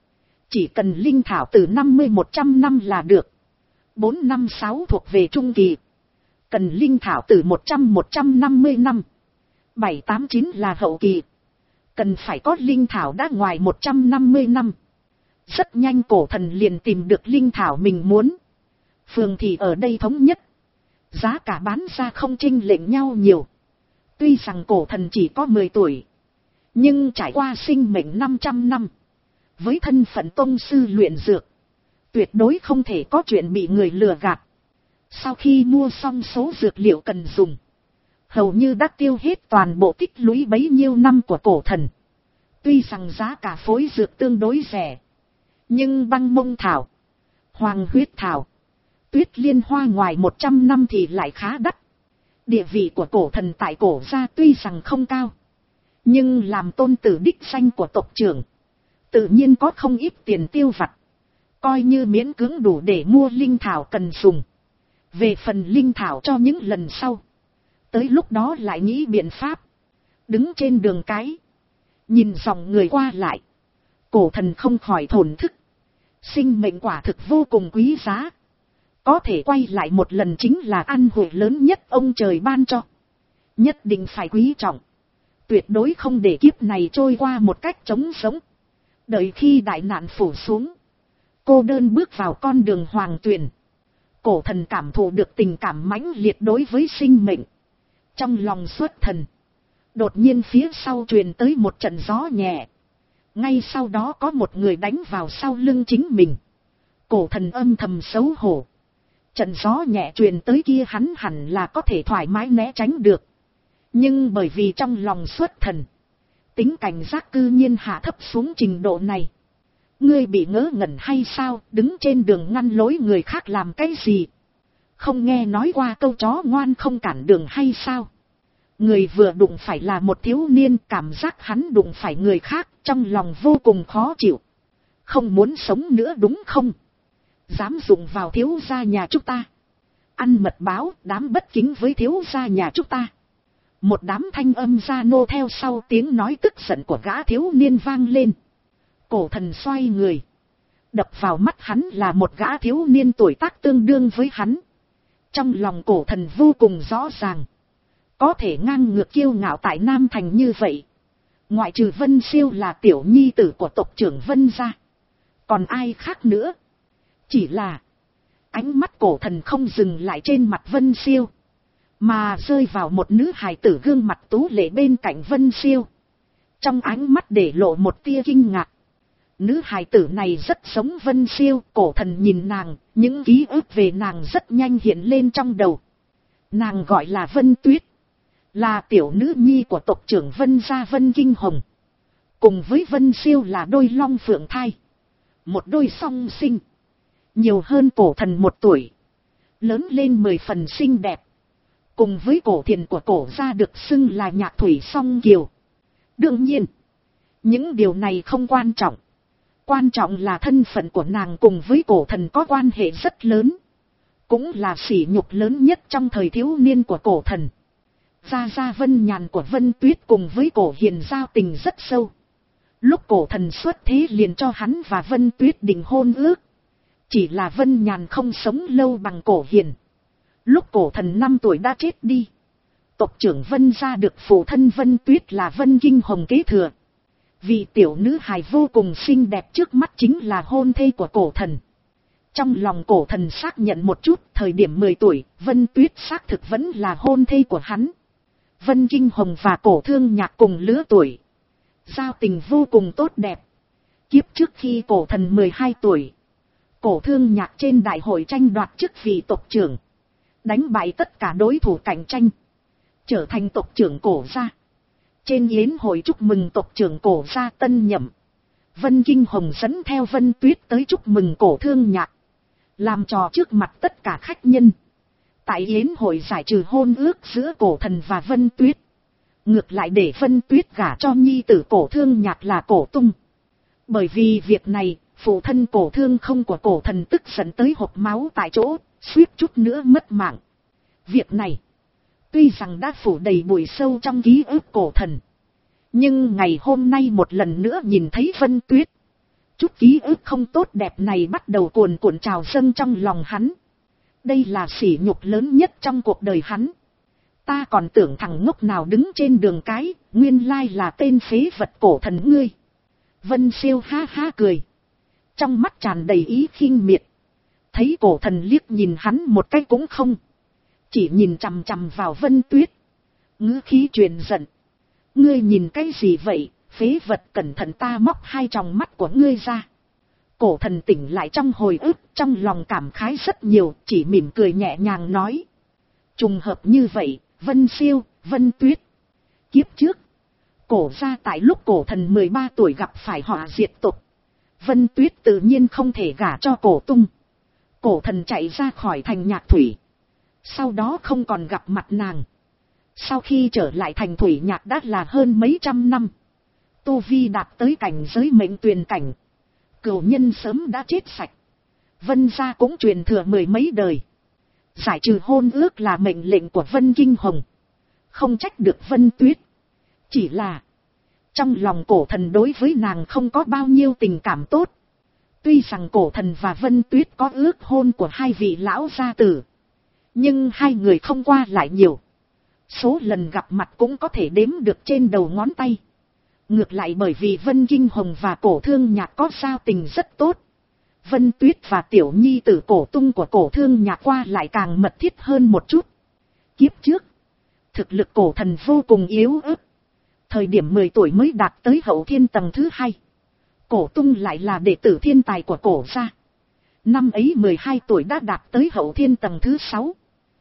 Chỉ cần linh thảo từ năm mươi một trăm năm là được. bốn năm sáu thuộc về trung kỳ. Cần linh thảo từ một trăm một trăm năm mươi năm. bảy tám chín là hậu kỳ. Cần phải có linh thảo đã ngoài một trăm năm mươi năm. Rất nhanh cổ thần liền tìm được linh thảo mình muốn. Phường thì ở đây thống nhất. Giá cả bán ra không chênh lệch nhau nhiều. Tuy rằng cổ thần chỉ có mười tuổi. Nhưng trải qua sinh mệnh năm trăm năm. Với thân phận tông sư luyện dược. Tuyệt đối không thể có chuyện bị người lừa gạt. Sau khi mua xong số dược liệu cần dùng. Hầu như đã tiêu hết toàn bộ tích lũy bấy nhiêu năm của cổ thần. Tuy rằng giá cả phối dược tương đối rẻ. Nhưng băng mông thảo, hoàng huyết thảo, tuyết liên hoa ngoài một trăm năm thì lại khá đắt. Địa vị của cổ thần tại cổ gia tuy rằng không cao. Nhưng làm tôn tử đích danh của tộc trưởng. Tự nhiên có không ít tiền tiêu vặt. Coi như miễn cưỡng đủ để mua linh thảo cần dùng. Về phần linh thảo cho những lần sau. Tới lúc đó lại nghĩ biện pháp. Đứng trên đường cái. Nhìn dòng người qua lại. Cổ thần không khỏi thổn thức. Sinh mệnh quả thực vô cùng quý giá. Có thể quay lại một lần chính là ăn hội lớn nhất ông trời ban cho. Nhất định phải quý trọng. Tuyệt đối không để kiếp này trôi qua một cách trống sống. Đợi khi đại nạn phủ xuống. Cô đơn bước vào con đường hoàng tuyền. Cổ thần cảm thụ được tình cảm mãnh liệt đối với sinh mệnh. Trong lòng xuất thần. Đột nhiên phía sau truyền tới một trận gió nhẹ. Ngay sau đó có một người đánh vào sau lưng chính mình. Cổ thần âm thầm xấu hổ. Trận gió nhẹ truyền tới kia hắn hẳn là có thể thoải mái né tránh được. Nhưng bởi vì trong lòng xuất thần. Tính cảnh giác cư nhiên hạ thấp xuống trình độ này. Ngươi bị ngớ ngẩn hay sao, đứng trên đường ngăn lối người khác làm cái gì? Không nghe nói qua câu chó ngoan không cản đường hay sao? Người vừa đụng phải là một thiếu niên, cảm giác hắn đụng phải người khác, trong lòng vô cùng khó chịu. Không muốn sống nữa đúng không? Dám dùng vào thiếu gia nhà chúng ta. Ăn mật báo, đám bất kính với thiếu gia nhà chúng ta. Một đám thanh âm gia nô theo sau tiếng nói tức giận của gã thiếu niên vang lên. Cổ thần xoay người. Đập vào mắt hắn là một gã thiếu niên tuổi tác tương đương với hắn. Trong lòng cổ thần vô cùng rõ ràng. Có thể ngang ngược kiêu ngạo tại Nam Thành như vậy. Ngoại trừ Vân Siêu là tiểu nhi tử của tộc trưởng Vân gia. Còn ai khác nữa? Chỉ là ánh mắt cổ thần không dừng lại trên mặt Vân Siêu. Mà rơi vào một nữ hài tử gương mặt tú lệ bên cạnh Vân Siêu. Trong ánh mắt để lộ một tia kinh ngạc. Nữ hài tử này rất giống Vân Siêu. Cổ thần nhìn nàng, những ký ức về nàng rất nhanh hiện lên trong đầu. Nàng gọi là Vân Tuyết. Là tiểu nữ nhi của tộc trưởng Vân gia Vân Kinh Hồng. Cùng với Vân Siêu là đôi long phượng thai. Một đôi song sinh. Nhiều hơn cổ thần một tuổi. Lớn lên mười phần xinh đẹp. Cùng với cổ thiền của cổ gia được xưng là nhạc thủy song kiều. Đương nhiên, những điều này không quan trọng. Quan trọng là thân phận của nàng cùng với cổ thần có quan hệ rất lớn. Cũng là sỉ nhục lớn nhất trong thời thiếu niên của cổ thần. Gia Gia Vân Nhàn của Vân Tuyết cùng với cổ hiền giao tình rất sâu. Lúc cổ thần xuất thế liền cho hắn và Vân Tuyết định hôn ước. Chỉ là Vân Nhàn không sống lâu bằng cổ hiền. Lúc cổ thần năm tuổi đã chết đi. Tộc trưởng Vân gia được phụ thân Vân Tuyết là Vân Kinh Hồng kế thừa. Vì tiểu nữ hài vô cùng xinh đẹp trước mắt chính là hôn thê của cổ thần. Trong lòng cổ thần xác nhận một chút, thời điểm mười tuổi, Vân Tuyết xác thực vẫn là hôn thê của hắn. Vân Kinh Hồng và cổ thương nhạc cùng lứa tuổi. Giao tình vô cùng tốt đẹp. Kiếp trước khi cổ thần mười hai tuổi. Cổ thương nhạc trên đại hội tranh đoạt chức vị tộc trưởng. Đánh bại tất cả đối thủ cạnh tranh. Trở thành tộc trưởng cổ gia. Trên yến hội chúc mừng tộc trưởng cổ gia tân nhậm. Vân Kinh Hồng dẫn theo Vân Tuyết tới chúc mừng cổ thương nhạc. Làm trò trước mặt tất cả khách nhân. Tại yến hội giải trừ hôn ước giữa cổ thần và Vân Tuyết. Ngược lại để Vân Tuyết gả cho nhi tử cổ thương nhạc là cổ tung. Bởi vì việc này, phụ thân cổ thương không của cổ thần tức giận tới hộc máu tại chỗ, suýt chút nữa mất mạng. Việc này, tuy rằng đã phủ đầy bụi sâu trong ký ức cổ thần. Nhưng ngày hôm nay một lần nữa nhìn thấy Vân Tuyết. Chút ký ức không tốt đẹp này bắt đầu cuồn cuộn trào dâng trong lòng hắn. Đây là sỉ nhục lớn nhất trong cuộc đời hắn. Ta còn tưởng thằng ngốc nào đứng trên đường cái, nguyên lai là tên phế vật cổ thần ngươi. Vân Siêu ha ha cười. Trong mắt tràn đầy ý khinh miệt. Thấy cổ thần liếc nhìn hắn một cái cũng không. Chỉ nhìn chằm chằm vào Vân Tuyết. Ngữ khí truyền giận. Ngươi nhìn cái gì vậy, phế vật, cẩn thận ta móc hai tròng mắt của ngươi ra. Cổ thần tỉnh lại trong hồi ức, trong lòng cảm khái rất nhiều, chỉ mỉm cười nhẹ nhàng nói. Trùng hợp như vậy, Vân Siêu, Vân Tuyết. Kiếp trước, cổ ra tại lúc cổ thần mười ba tuổi gặp phải họa diệt tộc. Vân Tuyết tự nhiên không thể gả cho cổ tung. Cổ thần chạy ra khỏi thành Nhạc Thủy. Sau đó không còn gặp mặt nàng. Sau khi trở lại thành Thủy Nhạc đã là hơn mấy trăm năm. Tu vi đạt tới cảnh giới mệnh tuyền cảnh. Cửu nhân sớm đã chết sạch. Vân gia cũng truyền thừa mười mấy đời. Giải trừ hôn ước là mệnh lệnh của Vân Kinh Hồng. Không trách được Vân Tuyết. Chỉ là trong lòng cổ thần đối với nàng không có bao nhiêu tình cảm tốt. Tuy rằng cổ thần và Vân Tuyết có ước hôn của hai vị lão gia tử. Nhưng hai người không qua lại nhiều. Số lần gặp mặt cũng có thể đếm được trên đầu ngón tay. Ngược lại bởi vì Vân Kinh Hồng và Cổ Thương Nhạc có giao tình rất tốt. Vân Tuyết và tiểu nhi tử Cổ Tung của Cổ Thương Nhạc qua lại càng mật thiết hơn một chút. Kiếp trước, thực lực cổ thần vô cùng yếu ớt. Thời điểm mười tuổi mới đạt tới hậu thiên tầng thứ hai. Cổ Tung lại là đệ tử thiên tài của cổ gia. Năm ấy mười hai tuổi đã đạt tới hậu thiên tầng thứ sáu.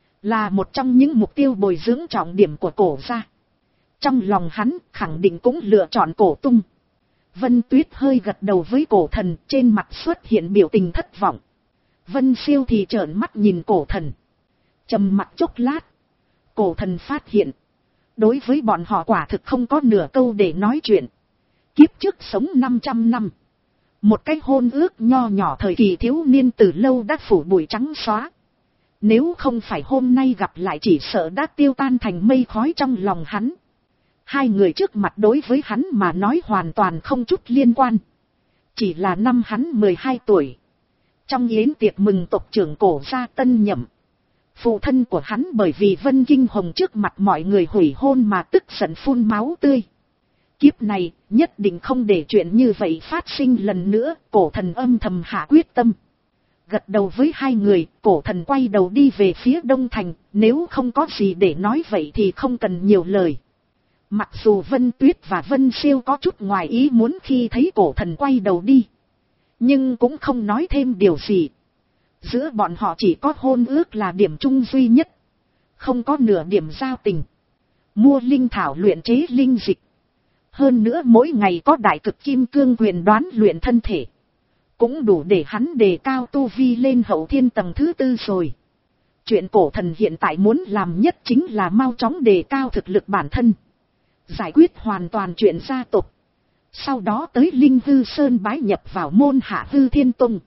Là một trong những mục tiêu bồi dưỡng trọng điểm của cổ gia. Trong lòng hắn khẳng định cũng lựa chọn Cổ Tung. Vân Tuyết hơi gật đầu với cổ thần, trên mặt xuất hiện biểu tình thất vọng. Vân Siêu thì trợn mắt nhìn cổ thần. Trầm mặt chốc lát. Cổ thần phát hiện. Đối với bọn họ quả thực không có nửa câu để nói chuyện. Kiếp trước sống năm trăm năm. Một cái hôn ước nho nhỏ thời kỳ thiếu niên từ lâu đã phủ bụi trắng xóa. Nếu không phải hôm nay gặp lại chỉ sợ đã tiêu tan thành mây khói trong lòng hắn. Hai người trước mặt đối với hắn mà nói hoàn toàn không chút liên quan. Chỉ là năm hắn mười hai tuổi. Trong yến tiệc mừng tộc trưởng cổ gia tân nhậm. Phụ thân của hắn bởi vì Vân Kinh Hồng trước mặt mọi người hủy hôn mà tức giận phun máu tươi. Kiếp này nhất định không để chuyện như vậy phát sinh lần nữa, cổ thần âm thầm hạ quyết tâm. Gật đầu với hai người, cổ thần quay đầu đi về phía đông thành, nếu không có gì để nói vậy thì không cần nhiều lời. Mặc dù Vân Tuyết và Vân Siêu có chút ngoài ý muốn khi thấy cổ thần quay đầu đi. Nhưng cũng không nói thêm điều gì. Giữa bọn họ chỉ có hôn ước là điểm chung duy nhất. Không có nửa điểm giao tình. Mua linh thảo luyện chế linh dịch. Hơn nữa mỗi ngày có đại cực kim cương quyền đoán luyện thân thể. Cũng đủ để hắn đề cao tu vi lên hậu thiên tầng thứ tư rồi. Chuyện cổ thần hiện tại muốn làm nhất chính là mau chóng đề cao thực lực bản thân. Giải quyết hoàn toàn chuyện gia tộc. Sau đó tới Linh Hư Sơn bái nhập vào môn Hạ Hư Thiên Tông.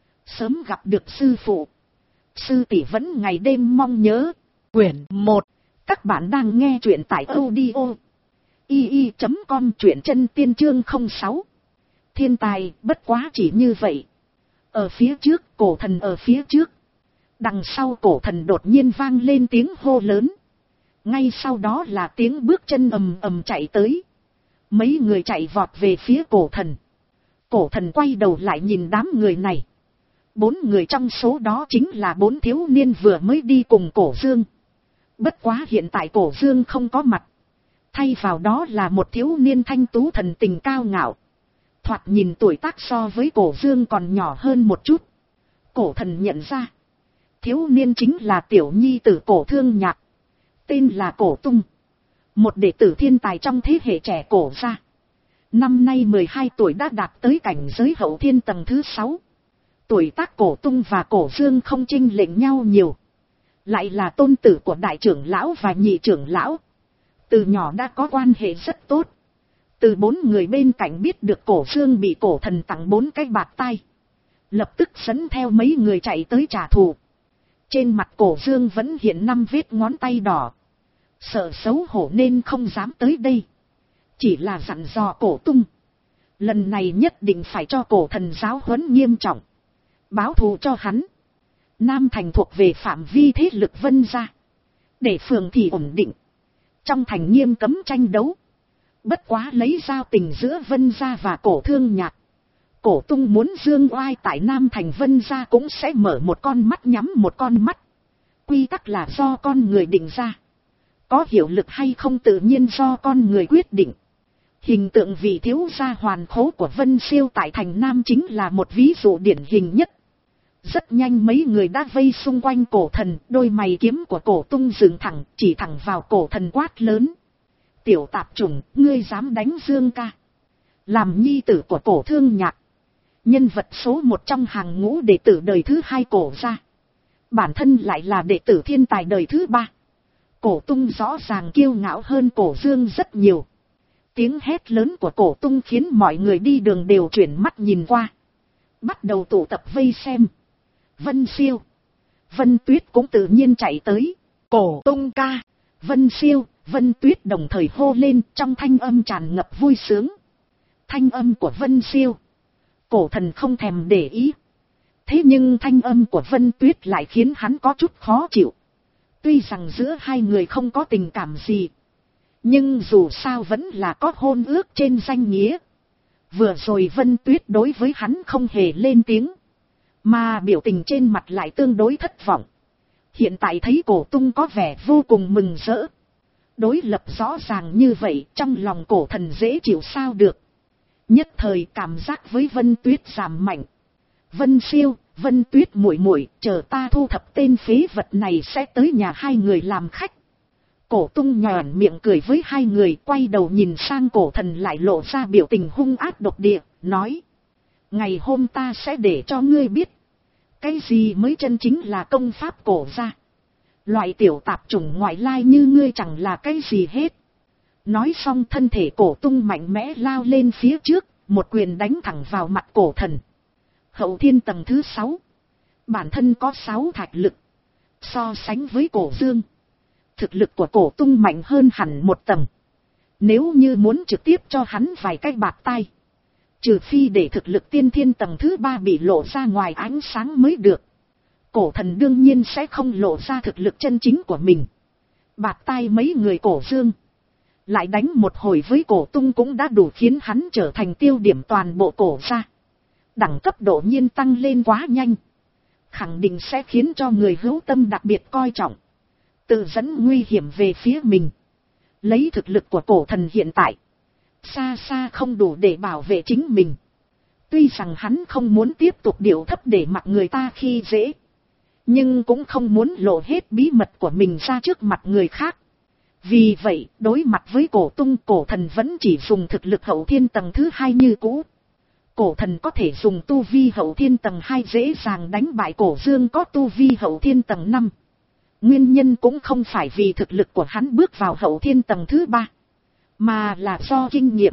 Sớm gặp được sư phụ. Sư tỷ vẫn ngày đêm mong nhớ. Quyển một. Các bạn đang nghe chuyện tại audio i i chấm com, truyện chân tiên chương không sáu. Thiên tài bất quá chỉ như vậy. Ở phía trước, cổ thần ở phía trước. Đằng sau cổ thần đột nhiên vang lên tiếng hô lớn. Ngay sau đó là tiếng bước chân ầm ầm chạy tới. Mấy người chạy vọt về phía cổ thần. Cổ thần quay đầu lại nhìn đám người này. Bốn người trong số đó chính là bốn thiếu niên vừa mới đi cùng cổ dương. Bất quá hiện tại cổ dương không có mặt. Thay vào đó là một thiếu niên thanh tú thần tình cao ngạo. Thoạt nhìn tuổi tác so với cổ dương còn nhỏ hơn một chút. Cổ thần nhận ra. Thiếu niên chính là tiểu nhi tử Cổ Thương Nhạc. Tên là Cổ Tung. Một đệ tử thiên tài trong thế hệ trẻ cổ gia. Năm nay mười hai tuổi đã đạt tới cảnh giới hậu thiên tầng thứ sáu. Tuổi tác Cổ Tung và Cổ Dương không chênh lệch nhau nhiều. Lại là tôn tử của đại trưởng lão và nhị trưởng lão. Từ nhỏ đã có quan hệ rất tốt. Từ bốn người bên cạnh biết được Cổ Dương bị cổ thần tặng bốn cái bạt tai. Lập tức dẫn theo mấy người chạy tới trả thù. Trên mặt Cổ Dương vẫn hiện năm vết ngón tay đỏ. Sợ xấu hổ nên không dám tới đây. Chỉ là dặn dò Cổ Tung. Lần này nhất định phải cho cổ thần giáo huấn nghiêm trọng. Báo thù cho hắn. Nam thành thuộc về phạm vi thế lực Vân gia. Để phường thì ổn định. Trong thành nghiêm cấm tranh đấu. Bất quá lấy giao tình giữa Vân gia và cổ thương nhạc. Cổ tung muốn dương oai tại Nam thành Vân gia cũng sẽ mở một con mắt nhắm một con mắt. Quy tắc là do con người định ra. Có hiệu lực hay không tự nhiên do con người quyết định. Hình tượng vị thiếu gia hoàn khố của Vân Siêu tại thành Nam chính là một ví dụ điển hình nhất. Rất nhanh mấy người đã vây xung quanh cổ thần, đôi mày kiếm của cổ tung dựng thẳng, chỉ thẳng vào cổ thần quát lớn. Tiểu tạp chủng, ngươi dám đánh Dương ca. Làm nhi tử của cổ thương nhạc. Nhân vật số một trong hàng ngũ đệ tử đời thứ hai cổ gia. Bản thân lại là đệ tử thiên tài đời thứ ba. Cổ tung rõ ràng kiêu ngạo hơn cổ Dương rất nhiều. Tiếng hét lớn của cổ tung khiến mọi người đi đường đều chuyển mắt nhìn qua. Bắt đầu tụ tập vây xem. Vân Siêu, Vân Tuyết cũng tự nhiên chạy tới. Cổ tung ca, Vân Siêu, Vân Tuyết đồng thời hô lên trong thanh âm tràn ngập vui sướng. Thanh âm của Vân Siêu, cổ thần không thèm để ý. Thế nhưng thanh âm của Vân Tuyết lại khiến hắn có chút khó chịu. Tuy rằng giữa hai người không có tình cảm gì. Nhưng dù sao vẫn là có hôn ước trên danh nghĩa. Vừa rồi Vân Tuyết đối với hắn không hề lên tiếng. Mà biểu tình trên mặt lại tương đối thất vọng. Hiện tại thấy cổ tung có vẻ vô cùng mừng rỡ. Đối lập rõ ràng như vậy trong lòng cổ thần dễ chịu sao được. Nhất thời cảm giác với Vân Tuyết giảm mạnh. Vân Siêu, Vân Tuyết muội muội, chờ ta thu thập tên phế vật này sẽ tới nhà hai người làm khách. Cổ tung nhòn miệng cười với hai người, quay đầu nhìn sang cổ thần lại lộ ra biểu tình hung ác độc địa, nói. Ngày hôm ta sẽ để cho ngươi biết. Cái gì mới chân chính là công pháp cổ gia. Loại tiểu tạp chủng ngoại lai như ngươi chẳng là cái gì hết. Nói xong thân thể cổ tung mạnh mẽ lao lên phía trước, một quyền đánh thẳng vào mặt cổ thần. Hậu thiên tầng thứ sáu. Bản thân có sáu thạch lực. So sánh với cổ Dương, thực lực của cổ tung mạnh hơn hẳn một tầng. Nếu như muốn trực tiếp cho hắn vài cái bạt tai. Trừ phi để thực lực tiên thiên tầng thứ ba bị lộ ra ngoài ánh sáng mới được. Cổ thần đương nhiên sẽ không lộ ra thực lực chân chính của mình. Bạt tai mấy người cổ Dương. Lại đánh một hồi với cổ tung cũng đã đủ khiến hắn trở thành tiêu điểm toàn bộ cổ gia. Đẳng cấp độ nhiên tăng lên quá nhanh. Khẳng định sẽ khiến cho người hữu tâm đặc biệt coi trọng. Tự dẫn nguy hiểm về phía mình. Lấy thực lực của cổ thần hiện tại. Xa xa không đủ để bảo vệ chính mình. Tuy rằng hắn không muốn tiếp tục điệu thấp để mặc người ta khi dễ. Nhưng cũng không muốn lộ hết bí mật của mình ra trước mặt người khác. Vì vậy, đối mặt với cổ tung, cổ thần vẫn chỉ dùng thực lực hậu thiên tầng thứ hai như cũ. Cổ thần có thể dùng tu vi hậu thiên tầng hai dễ dàng đánh bại cổ Dương có tu vi hậu thiên tầng năm. Nguyên nhân cũng không phải vì thực lực của hắn bước vào hậu thiên tầng thứ ba. Mà là do kinh nghiệm,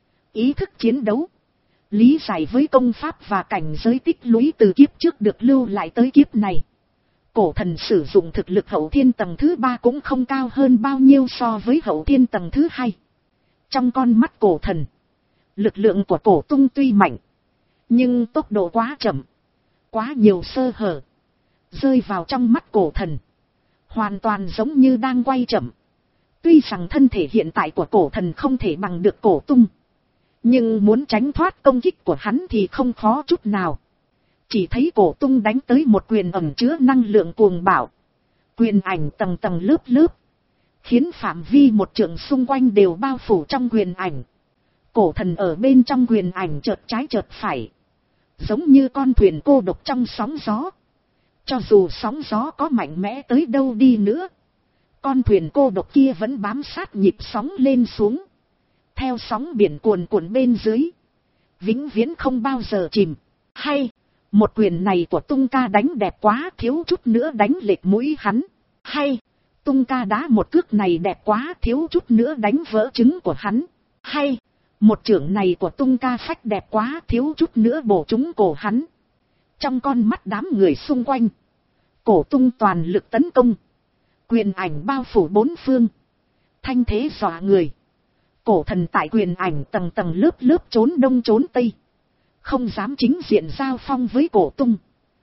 ý thức chiến đấu, lý giải với công pháp và cảnh giới tích lũy từ kiếp trước được lưu lại tới kiếp này. Cổ thần sử dụng thực lực hậu thiên tầng thứ ba cũng không cao hơn bao nhiêu so với hậu thiên tầng thứ hai. Trong con mắt cổ thần, lực lượng của cổ tung tuy mạnh, nhưng tốc độ quá chậm, quá nhiều sơ hở, rơi vào trong mắt cổ thần. Hoàn toàn giống như đang quay chậm. Tuy rằng thân thể hiện tại của cổ thần không thể bằng được cổ tung. Nhưng muốn tránh thoát công kích của hắn thì không khó chút nào. Chỉ thấy cổ tung đánh tới một quyền ẩn chứa năng lượng cuồng bạo. Quyền ảnh tầng tầng lớp lớp. Khiến phạm vi một trượng xung quanh đều bao phủ trong quyền ảnh. Cổ thần ở bên trong quyền ảnh chợt trái chợt phải. Giống như con thuyền cô độc trong sóng gió. Cho dù sóng gió có mạnh mẽ tới đâu đi nữa. Con thuyền cô độc kia vẫn bám sát nhịp sóng lên xuống. Theo sóng biển cuồn cuộn bên dưới. Vĩnh viễn không bao giờ chìm. Hay, một quyền này của Tung ca đánh đẹp quá, thiếu chút nữa đánh lệch mũi hắn. Hay, Tung ca đá một cước này đẹp quá, thiếu chút nữa đánh vỡ trứng của hắn. Hay, một chưởng này của Tung ca phách đẹp quá, thiếu chút nữa bổ trúng cổ hắn. Trong con mắt đám người xung quanh, cổ Tung toàn lực tấn công. Quyền ảnh bao phủ bốn phương. Thanh thế dọa người. Cổ thần tại quyền ảnh tầng tầng lớp lớp trốn đông trốn tây. Không dám chính diện giao phong với cổ tung.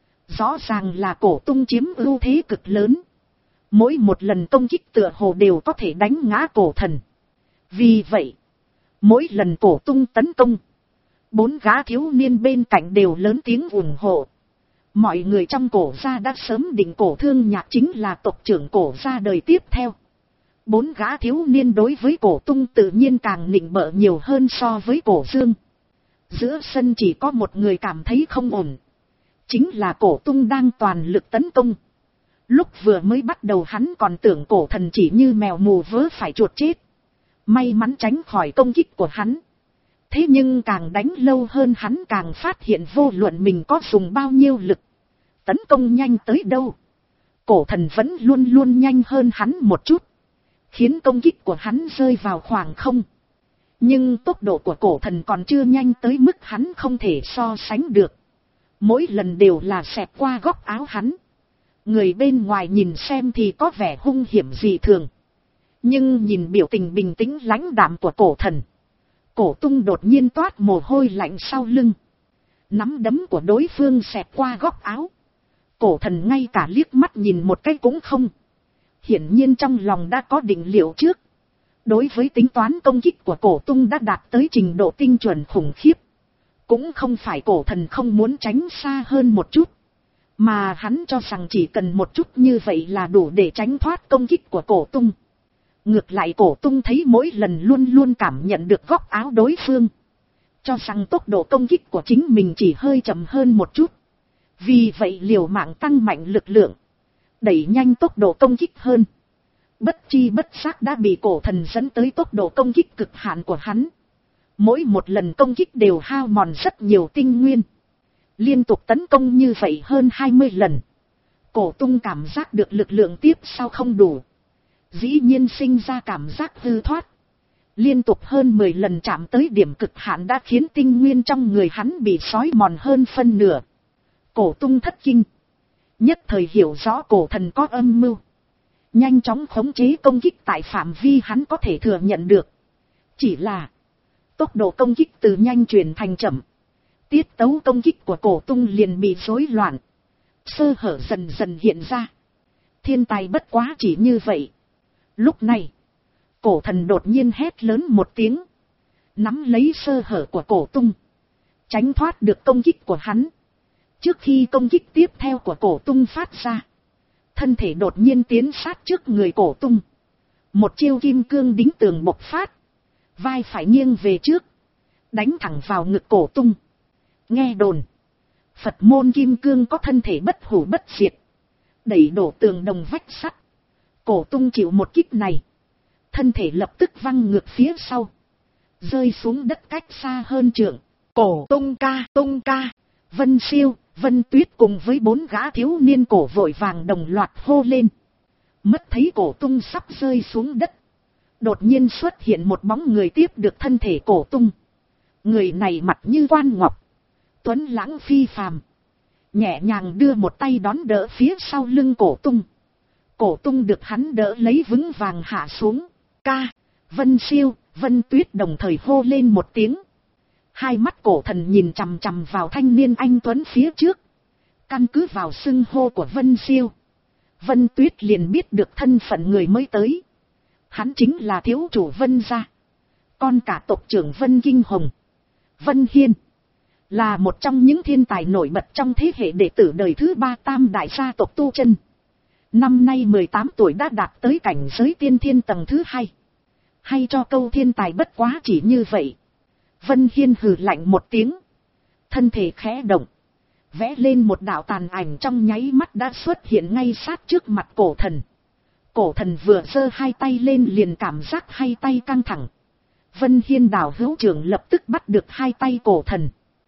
Rõ ràng là cổ tung chiếm ưu thế cực lớn. Mỗi một lần công kích tựa hồ đều có thể đánh ngã cổ thần. Vì vậy, mỗi lần cổ tung tấn công, bốn gã thiếu niên bên cạnh đều lớn tiếng ủng hộ. Mọi người trong cổ gia đã sớm định cổ Thương Nhạc chính là tộc trưởng cổ gia đời tiếp theo. Bốn gã thiếu niên đối với cổ tung tự nhiên càng nịnh bợ nhiều hơn so với cổ Dương. Giữa sân chỉ có một người cảm thấy không ổn. Chính là cổ tung đang toàn lực tấn công. Lúc vừa mới bắt đầu hắn còn tưởng cổ thần chỉ như mèo mù vớ phải chuột chết. May mắn tránh khỏi công kích của hắn. Thế nhưng càng đánh lâu hơn hắn càng phát hiện vô luận mình có dùng bao nhiêu lực. Tấn công nhanh tới đâu. Cổ thần vẫn luôn luôn nhanh hơn hắn một chút. Khiến công kích của hắn rơi vào khoảng không. Nhưng tốc độ của cổ thần còn chưa nhanh tới mức hắn không thể so sánh được. Mỗi lần đều là xẹt qua góc áo hắn. Người bên ngoài nhìn xem thì có vẻ hung hiểm dị thường. Nhưng nhìn biểu tình bình tĩnh lãnh đạm của cổ thần. Cổ tung đột nhiên toát mồ hôi lạnh sau lưng. Nắm đấm của đối phương xẹt qua góc áo. Cổ thần ngay cả liếc mắt nhìn một cái cũng không. Hiển nhiên trong lòng đã có định liệu trước. Đối với tính toán công kích của cổ tung đã đạt tới trình độ tinh chuẩn khủng khiếp. Cũng không phải cổ thần không muốn tránh xa hơn một chút. Mà hắn cho rằng chỉ cần một chút như vậy là đủ để tránh thoát công kích của cổ tung. Ngược lại cổ tung thấy mỗi lần luôn luôn cảm nhận được góc áo đối phương. Cho rằng tốc độ công kích của chính mình chỉ hơi chậm hơn một chút. Vì vậy liều mạng tăng mạnh lực lượng. Đẩy nhanh tốc độ công kích hơn. Bất chi bất giác đã bị cổ thần dẫn tới tốc độ công kích cực hạn của hắn. Mỗi một lần công kích đều hao mòn rất nhiều tinh nguyên. Liên tục tấn công như vậy hơn hai mươi lần. Cổ tung cảm giác được lực lượng tiếp sau không đủ. Dĩ nhiên sinh ra cảm giác hư thoát. Liên tục hơn mười lần chạm tới điểm cực hạn đã khiến tinh nguyên trong người hắn bị xói mòn hơn phân nửa. Cổ tung thất kinh. Nhất thời hiểu rõ cổ thần có âm mưu. Nhanh chóng khống chế công kích tại phạm vi hắn có thể thừa nhận được. Chỉ là tốc độ công kích từ nhanh chuyển thành chậm. Tiết tấu công kích của cổ tung liền bị rối loạn. Sơ hở dần dần hiện ra. Thiên tài bất quá chỉ như vậy. Lúc này, cổ thần đột nhiên hét lớn một tiếng. Nắm lấy sơ hở của cổ tung. Tránh thoát được công kích của hắn. Trước khi công kích tiếp theo của cổ tung phát ra. Thân thể đột nhiên tiến sát trước người cổ tung. Một chiêu kim cương đính tường bộc phát. Vai phải nghiêng về trước. Đánh thẳng vào ngực cổ tung. Nghe đồn. Phật môn kim cương có thân thể bất hủ bất diệt. Đẩy đổ tường đồng vách sắt. Cổ tung chịu một kích này. Thân thể lập tức văng ngược phía sau. Rơi xuống đất cách xa hơn trượng. Cổ tung ca, tung ca. Vân Siêu, Vân Tuyết cùng với bốn gã thiếu niên cổ vội vàng đồng loạt hô lên. Mất thấy cổ tung sắp rơi xuống đất. Đột nhiên xuất hiện một bóng người tiếp được thân thể cổ tung. Người này mặt như quan ngọc. Tuấn lãng phi phàm. Nhẹ nhàng đưa một tay đón đỡ phía sau lưng cổ tung. Cổ tung được hắn đỡ lấy vững vàng hạ xuống. Ca, Vân Siêu, Vân Tuyết đồng thời hô lên một tiếng. Hai mắt cổ thần nhìn chằm chằm vào thanh niên anh Tuấn phía trước. Căn cứ vào xưng hô của Vân Siêu. Vân Tuyết liền biết được thân phận người mới tới. Hắn chính là thiếu chủ Vân gia. Con cả tộc trưởng Vân Kinh Hồng. Vân Hiên. Là một trong những thiên tài nổi bật trong thế hệ đệ tử đời thứ ba tam đại gia tộc Tu Chân. Năm nay mười tám tuổi đã đạt tới cảnh giới tiên thiên tầng thứ hai. Hay cho câu thiên tài bất quá chỉ như vậy. Vân Hiên hừ lạnh một tiếng. Thân thể khẽ động. Vẽ lên một đạo tàn ảnh trong nháy mắt đã xuất hiện ngay sát trước mặt cổ thần. Cổ thần vừa giơ hai tay lên liền cảm giác hai tay căng thẳng. Vân Hiên đảo hữu trưởng lập tức bắt được hai tay cổ thần.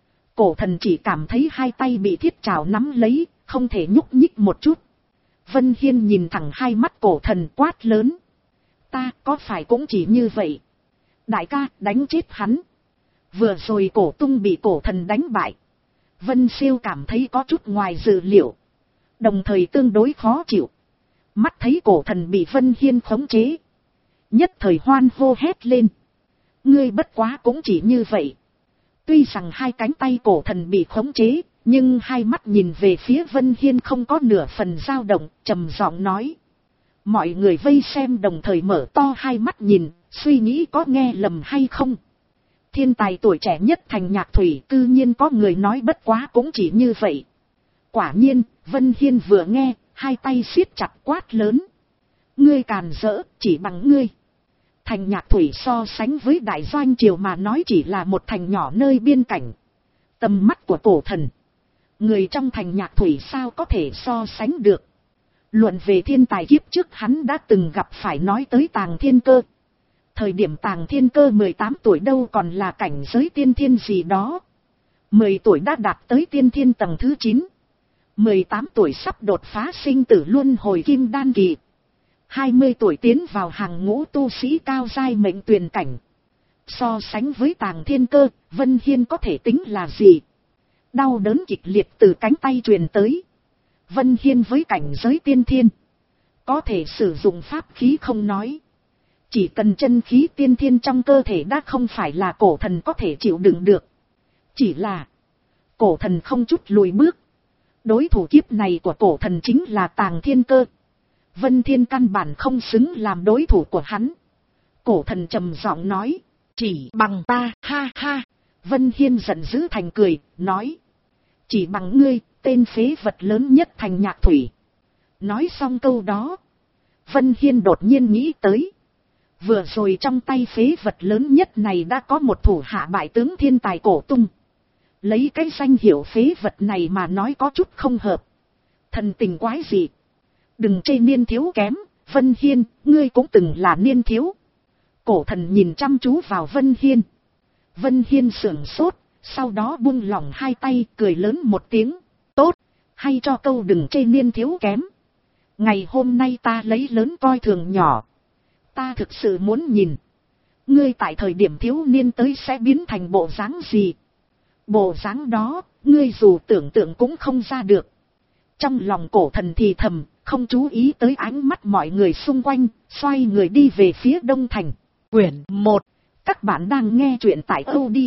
Cổ thần chỉ cảm thấy hai tay bị thiết trảo nắm lấy, không thể nhúc nhích một chút. Vân Hiên nhìn thẳng hai mắt cổ thần quát lớn. Ta có phải cũng chỉ như vậy? Đại ca, đánh chết hắn. Vừa rồi cổ tung bị cổ thần đánh bại. Vân Siêu cảm thấy có chút ngoài dự liệu. Đồng thời tương đối khó chịu. Mắt thấy cổ thần bị Vân Hiên khống chế. Nhất thời hoan hô hét lên. Ngươi bất quá cũng chỉ như vậy. Tuy rằng hai cánh tay cổ thần bị khống chế, nhưng hai mắt nhìn về phía Vân Hiên không có nửa phần dao động, trầm giọng nói. Mọi người vây xem đồng thời mở to hai mắt nhìn, suy nghĩ có nghe lầm hay không. Thiên tài tuổi trẻ nhất thành Nhạc Thủy, cư nhiên có người nói bất quá cũng chỉ như vậy. Quả nhiên, Vân Hiên vừa nghe, hai tay siết chặt quát lớn. Ngươi càn rỡ, chỉ bằng ngươi. Thành Nhạc Thủy so sánh với đại doanh triều mà nói chỉ là một thành nhỏ nơi biên cảnh. Tầm mắt của cổ thần. Người trong thành Nhạc Thủy sao có thể so sánh được. Luận về thiên tài kiếp trước hắn đã từng gặp phải nói tới Tàng Thiên Cơ. Thời điểm Tàng Thiên Cơ mười tám tuổi đâu còn là cảnh giới tiên thiên gì đó. mười tuổi đã đạt tới tiên thiên tầng thứ chín. mười tám tuổi sắp đột phá sinh tử luân hồi kim đan kỳ. hai mươi tuổi tiến vào hàng ngũ tu sĩ cao giai mệnh tuyền cảnh. So sánh với Tàng Thiên Cơ, Vân Hiên có thể tính là gì? Đau đớn kịch liệt từ cánh tay truyền tới. Vân Hiên với cảnh giới tiên thiên. Có thể sử dụng pháp khí không nói. Chỉ cần chân khí tiên thiên trong cơ thể đã không phải là cổ thần có thể chịu đựng được. Chỉ là cổ thần không chút lùi bước. Đối thủ kiếp này của cổ thần chính là Tàng Thiên Cơ. Vân Thiên căn bản không xứng làm đối thủ của hắn. Cổ thần trầm giọng nói. Chỉ bằng ta, ha ha. Vân Hiên giận dữ thành cười, nói. Chỉ bằng ngươi, tên phế vật lớn nhất thành Nhạc Thủy. Nói xong câu đó. Vân Hiên đột nhiên nghĩ tới. Vừa rồi trong tay phế vật lớn nhất này đã có một thủ hạ bại tướng thiên tài cổ tung. Lấy cái danh hiệu phế vật này mà nói có chút không hợp. Thần tình quái gì. Đừng chê niên thiếu kém, Vân Hiên, ngươi cũng từng là niên thiếu. Cổ thần nhìn chăm chú vào Vân Hiên. Vân Hiên sưởng sốt, sau đó buông lỏng hai tay cười lớn một tiếng. Tốt, hay cho câu đừng chê niên thiếu kém. Ngày hôm nay ta lấy lớn coi thường nhỏ. Ta thực sự muốn nhìn. Ngươi tại thời điểm thiếu niên tới sẽ biến thành bộ dáng gì. Bộ dáng đó, ngươi dù tưởng tượng cũng không ra được. Trong lòng cổ thần thì thầm, không chú ý tới ánh mắt mọi người xung quanh, xoay người đi về phía đông thành. Quyển một. Các bạn đang nghe truyện tại audio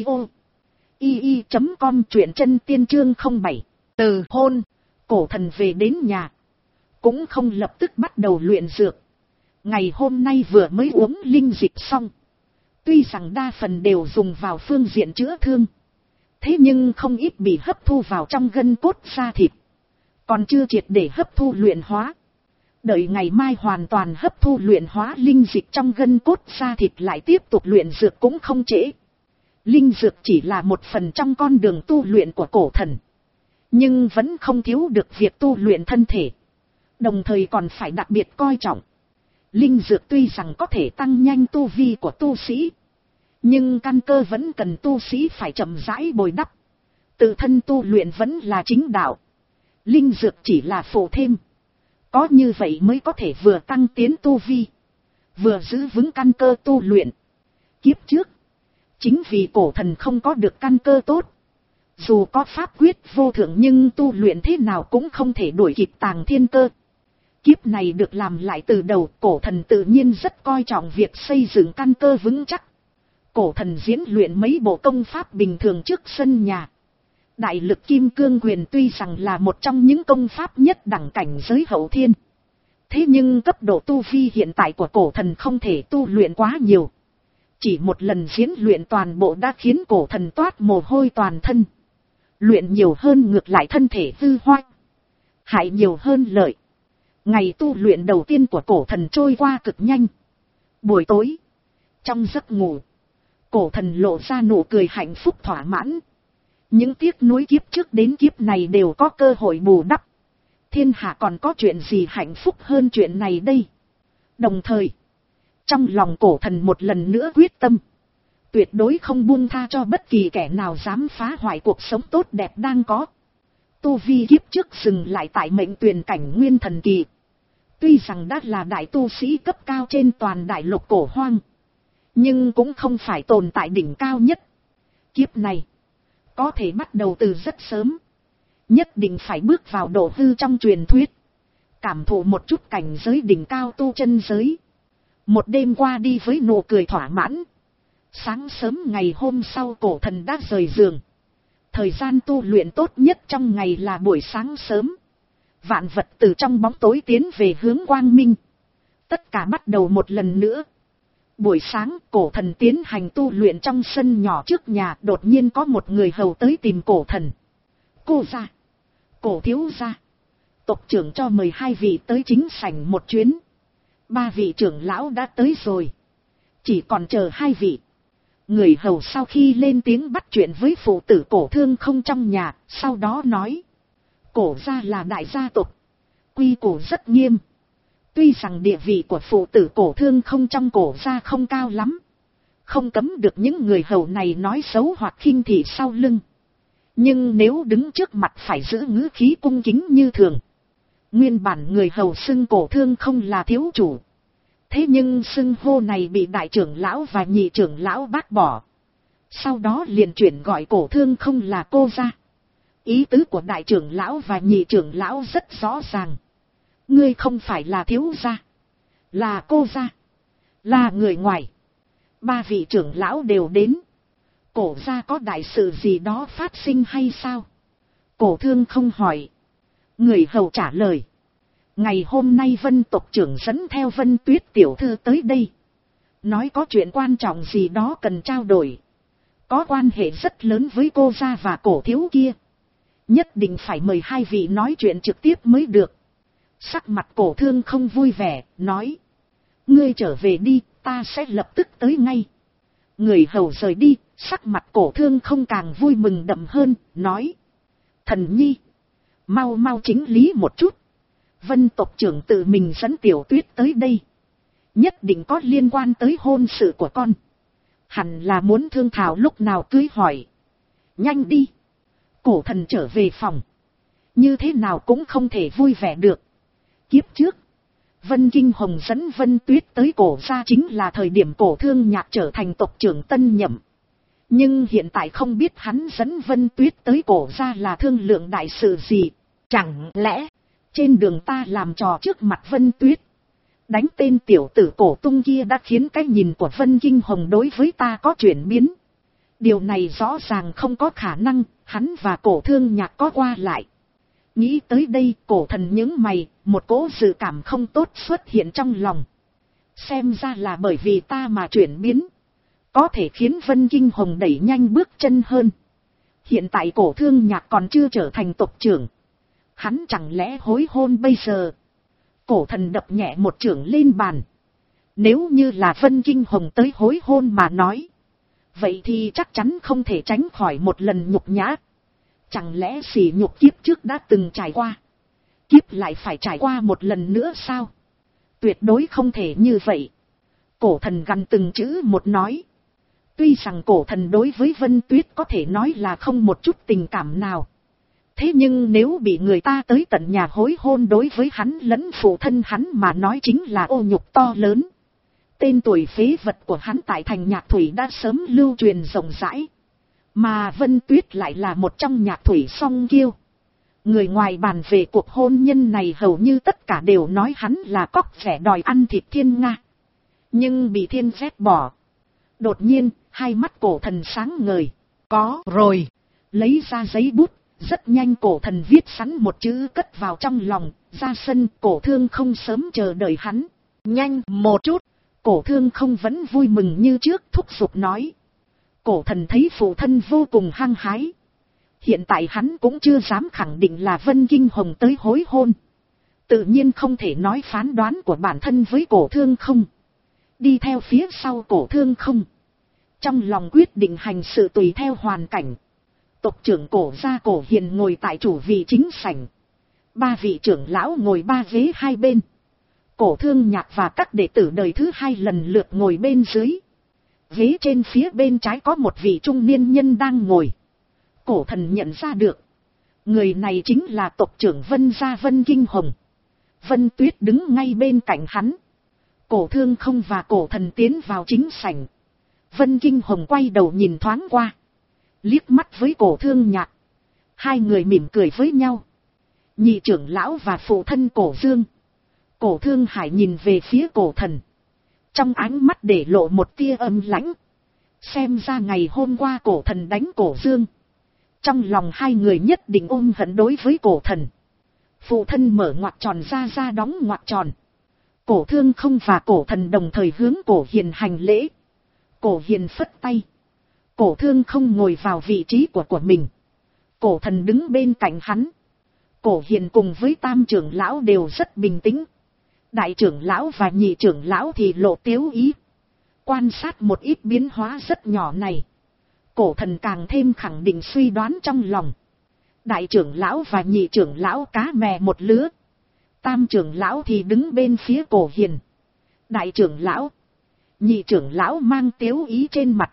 i i chấm com truyện chân tiên chương không bảy. Từ hôn, cổ thần về đến nhà. Cũng không lập tức bắt đầu luyện dược. Ngày hôm nay vừa mới uống linh dịch xong. Tuy rằng đa phần đều dùng vào phương diện chữa thương. Thế nhưng không ít bị hấp thu vào trong gân cốt da thịt. Còn chưa triệt để hấp thu luyện hóa. Đợi ngày mai hoàn toàn hấp thu luyện hóa linh dịch trong gân cốt da thịt lại tiếp tục luyện dược cũng không trễ. Linh dược chỉ là một phần trong con đường tu luyện của cổ thần. Nhưng vẫn không thiếu được việc tu luyện thân thể. Đồng thời còn phải đặc biệt coi trọng. Linh dược tuy rằng có thể tăng nhanh tu vi của tu sĩ. Nhưng căn cơ vẫn cần tu sĩ phải chậm rãi bồi đắp. Tự thân tu luyện vẫn là chính đạo. Linh dược chỉ là phụ thêm. Có như vậy mới có thể vừa tăng tiến tu vi. Vừa giữ vững căn cơ tu luyện. Kiếp trước. Chính vì cổ thần không có được căn cơ tốt. Dù có pháp quyết vô thượng nhưng tu luyện thế nào cũng không thể đuổi kịp Tàng Thiên Cơ. Kiếp này được làm lại từ đầu, cổ thần tự nhiên rất coi trọng việc xây dựng căn cơ vững chắc. Cổ thần diễn luyện mấy bộ công pháp bình thường trước sân nhà. Đại lực kim cương quyền tuy rằng là một trong những công pháp nhất đẳng cảnh giới hậu thiên. Thế nhưng cấp độ tu vi hiện tại của cổ thần không thể tu luyện quá nhiều. Chỉ một lần diễn luyện toàn bộ đã khiến cổ thần toát mồ hôi toàn thân. Luyện nhiều hơn ngược lại thân thể hư hoại. Hại nhiều hơn lợi. Ngày tu luyện đầu tiên của cổ thần trôi qua cực nhanh. Buổi tối, trong giấc ngủ, cổ thần lộ ra nụ cười hạnh phúc thỏa mãn. Những tiếc nuối kiếp trước đến kiếp này đều có cơ hội bù đắp. Thiên hạ còn có chuyện gì hạnh phúc hơn chuyện này đây. Đồng thời, trong lòng cổ thần một lần nữa quyết tâm. Tuyệt đối không buông tha cho bất kỳ kẻ nào dám phá hoại cuộc sống tốt đẹp đang có. Tu vi kiếp trước dừng lại tại mệnh tuyền cảnh nguyên thần kỳ. Tuy rằng đã là đại tu sĩ cấp cao trên toàn đại lục cổ hoang. Nhưng cũng không phải tồn tại đỉnh cao nhất. Kiếp này, có thể bắt đầu từ rất sớm. Nhất định phải bước vào độ hư trong truyền thuyết. Cảm thụ một chút cảnh giới đỉnh cao tu chân giới. Một đêm qua đi với nụ cười thỏa mãn. Sáng sớm ngày hôm sau cổ thần đã rời giường. Thời gian tu luyện tốt nhất trong ngày là buổi sáng sớm. Vạn vật từ trong bóng tối tiến về hướng quang minh. Tất cả bắt đầu một lần nữa. Buổi sáng cổ thần tiến hành tu luyện trong sân nhỏ trước nhà. Đột nhiên có một người hầu tới tìm cổ thần. Cô ra. Cổ thiếu ra. Tộc trưởng cho mời hai vị tới chính sảnh một chuyến. Ba vị trưởng lão đã tới rồi. Chỉ còn chờ hai vị. Người hầu sau khi lên tiếng bắt chuyện với phụ tử cổ thương không trong nhà. Sau đó nói. Cổ gia là đại gia tộc. Quy củ rất nghiêm. Tuy rằng địa vị của phụ tử cổ thương không trong cổ gia không cao lắm. Không cấm được những người hầu này nói xấu hoặc khinh thị sau lưng. Nhưng nếu đứng trước mặt phải giữ ngữ khí cung kính như thường. Nguyên bản người hầu xưng cổ thương không là thiếu chủ. Thế nhưng xưng hô này bị đại trưởng lão và nhị trưởng lão bác bỏ. Sau đó liền chuyển gọi cổ thương không là cô gia. Ý tứ của đại trưởng lão và nhị trưởng lão rất rõ ràng. Ngươi không phải là thiếu gia. Là cô gia. Là người ngoài. Ba vị trưởng lão đều đến. Cổ gia có đại sự gì đó phát sinh hay sao? Cổ thương không hỏi. Người hầu trả lời. Ngày hôm nay Vân tộc trưởng dẫn theo Vân Tuyết tiểu thư tới đây. Nói có chuyện quan trọng gì đó cần trao đổi. Có quan hệ rất lớn với cô gia và cổ thiếu kia. Nhất định phải mời hai vị nói chuyện trực tiếp mới được. Sắc mặt cổ thương không vui vẻ, nói. Ngươi trở về đi, ta sẽ lập tức tới ngay. Người hầu rời đi, sắc mặt cổ thương không càng vui mừng đậm hơn, nói. Thần nhi, mau mau chính lý một chút. Vân tộc trưởng tự mình dẫn Tiểu Tuyết tới đây. Nhất định có liên quan tới hôn sự của con. Hẳn là muốn thương thảo lúc nào cưới hỏi. Nhanh đi. Cổ thần trở về phòng. Như thế nào cũng không thể vui vẻ được. Kiếp trước, Vân Kinh Hồng dẫn Vân Tuyết tới cổ gia chính là thời điểm cổ thương nhạc trở thành tộc trưởng tân nhậm. Nhưng hiện tại không biết hắn dẫn Vân Tuyết tới cổ gia là thương lượng đại sự gì. Chẳng lẽ, trên đường ta làm trò trước mặt Vân Tuyết. Đánh tên tiểu tử cổ tung kia đã khiến cái nhìn của Vân Kinh Hồng đối với ta có chuyển biến. Điều này rõ ràng không có khả năng, hắn và cổ thương nhạc có qua lại. Nghĩ tới đây cổ thần nhướng mày, một cỗ dự cảm không tốt xuất hiện trong lòng. Xem ra là bởi vì ta mà chuyển biến. Có thể khiến Vân Kinh Hồng đẩy nhanh bước chân hơn. Hiện tại cổ thương nhạc còn chưa trở thành tộc trưởng. Hắn chẳng lẽ hối hôn bây giờ? Cổ thần đập nhẹ một chưởng lên bàn. Nếu như là Vân Kinh Hồng tới hối hôn mà nói. Vậy thì chắc chắn không thể tránh khỏi một lần nhục nhã. Chẳng lẽ sỉ nhục kiếp trước đã từng trải qua. Kiếp lại phải trải qua một lần nữa sao? Tuyệt đối không thể như vậy. Cổ thần gằn từng chữ một nói. Tuy rằng cổ thần đối với Vân Tuyết có thể nói là không một chút tình cảm nào. Thế nhưng nếu bị người ta tới tận nhà hối hôn đối với hắn lẫn phụ thân hắn mà nói chính là ô nhục to lớn. Tên tuổi phế vật của hắn tại thành nhạc thủy đã sớm lưu truyền rộng rãi. Mà Vân Tuyết lại là một trong nhạc thủy song kiêu. Người ngoài bàn về cuộc hôn nhân này hầu như tất cả đều nói hắn là cóc ghẻ đòi ăn thịt thiên nga. Nhưng bị thiên ghét bỏ. Đột nhiên, hai mắt cổ thần sáng ngời. Có rồi. Lấy ra giấy bút, rất nhanh cổ thần viết sẵn một chữ cất vào trong lòng, ra sân. Cổ thương không sớm chờ đợi hắn. Nhanh một chút. Cổ thương không vẫn vui mừng như trước, thúc giục nói. Cổ thần thấy phụ thân vô cùng hăng hái. Hiện tại hắn cũng chưa dám khẳng định là Vân Kinh Hồng tới hối hôn. Tự nhiên không thể nói phán đoán của bản thân với cổ thương không. Đi theo phía sau cổ thương không. Trong lòng quyết định hành sự tùy theo hoàn cảnh. Tộc trưởng cổ gia cổ hiền ngồi tại chủ vị chính sảnh. Ba vị trưởng lão ngồi ba ghế hai bên. Cổ thương nhạc và các đệ tử đời thứ hai lần lượt ngồi bên dưới. Ghế trên phía bên trái có một vị trung niên nhân đang ngồi. Cổ thần nhận ra được. Người này chính là tộc trưởng Vân gia Vân Kinh Hồng. Vân Tuyết đứng ngay bên cạnh hắn. Cổ thương không và cổ thần tiến vào chính sảnh. Vân Kinh Hồng quay đầu nhìn thoáng qua. Liếc mắt với cổ thương nhạc. Hai người mỉm cười với nhau. Nhị trưởng lão và phụ thân cổ dương. Cổ thương hải nhìn về phía cổ thần. Trong ánh mắt để lộ một tia âm lãnh. Xem ra ngày hôm qua cổ thần đánh cổ dương. Trong lòng hai người nhất định ôm hận đối với cổ thần. Phụ thân mở ngoặc tròn ra ra đóng ngoặc tròn. Cổ thương không và cổ thần đồng thời hướng cổ hiền hành lễ. Cổ hiền phất tay. Cổ thương không ngồi vào vị trí của của mình. Cổ thần đứng bên cạnh hắn. Cổ hiền cùng với tam trưởng lão đều rất bình tĩnh. Đại trưởng lão và nhị trưởng lão thì lộ tiếu ý. Quan sát một ít biến hóa rất nhỏ này. Cổ thần càng thêm khẳng định suy đoán trong lòng. Đại trưởng lão và nhị trưởng lão cá mè một lứa. Tam trưởng lão thì đứng bên phía cổ hiền. Đại trưởng lão, nhị trưởng lão mang tiếu ý trên mặt.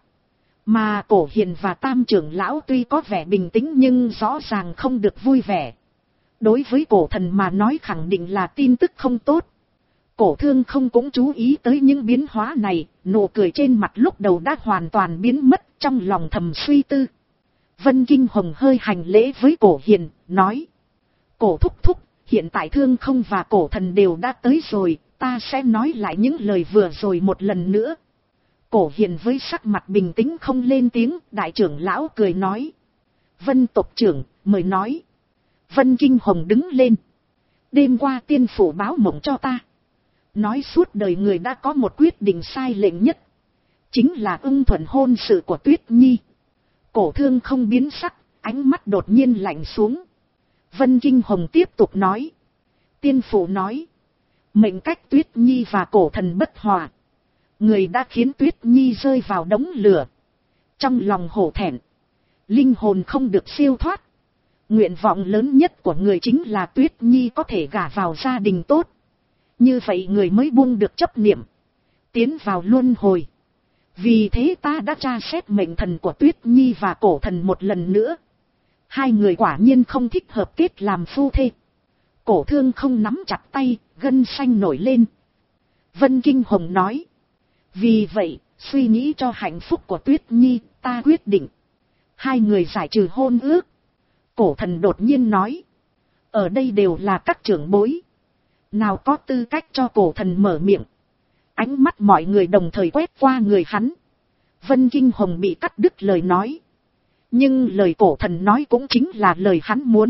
Mà cổ hiền và tam trưởng lão tuy có vẻ bình tĩnh nhưng rõ ràng không được vui vẻ. Đối với cổ thần mà nói khẳng định là tin tức không tốt. Cổ thương không cũng chú ý tới những biến hóa này, nụ cười trên mặt lúc đầu đã hoàn toàn biến mất, trong lòng thầm suy tư. Vân Kinh Hồng hơi hành lễ với cổ hiền, nói. Cổ thúc thúc, hiện tại thương không và cổ thần đều đã tới rồi, ta sẽ nói lại những lời vừa rồi một lần nữa. Cổ hiền với sắc mặt bình tĩnh không lên tiếng, đại trưởng lão cười nói. Vân tộc trưởng, mời nói. Vân Kinh Hồng đứng lên. Đêm qua tiên phủ báo mộng cho ta. Nói suốt đời người đã có một quyết định sai lệch nhất. Chính là ưng thuận hôn sự của Tuyết Nhi. Cổ thương không biến sắc, ánh mắt đột nhiên lạnh xuống. Vân Kinh Hồng tiếp tục nói. Tiên phủ nói. Mệnh cách Tuyết Nhi và cổ thần bất hòa. Người đã khiến Tuyết Nhi rơi vào đống lửa. Trong lòng hổ thẹn. Linh hồn không được siêu thoát. Nguyện vọng lớn nhất của người chính là Tuyết Nhi có thể gả vào gia đình tốt. Như vậy người mới buông được chấp niệm. Tiến vào luân hồi. Vì thế ta đã tra xét mệnh thần của Tuyết Nhi và cổ thần một lần nữa. Hai người quả nhiên không thích hợp kết làm phu thê. Cổ thương không nắm chặt tay, gân xanh nổi lên. Vân Kinh Hồng nói. Vì vậy, suy nghĩ cho hạnh phúc của Tuyết Nhi, ta quyết định. Hai người giải trừ hôn ước. Cổ thần đột nhiên nói. Ở đây đều là các trưởng bối. Nào có tư cách cho cổ thần mở miệng. Ánh mắt mọi người đồng thời quét qua người hắn. Vân Kinh Hồng bị cắt đứt lời nói. Nhưng lời cổ thần nói cũng chính là lời hắn muốn.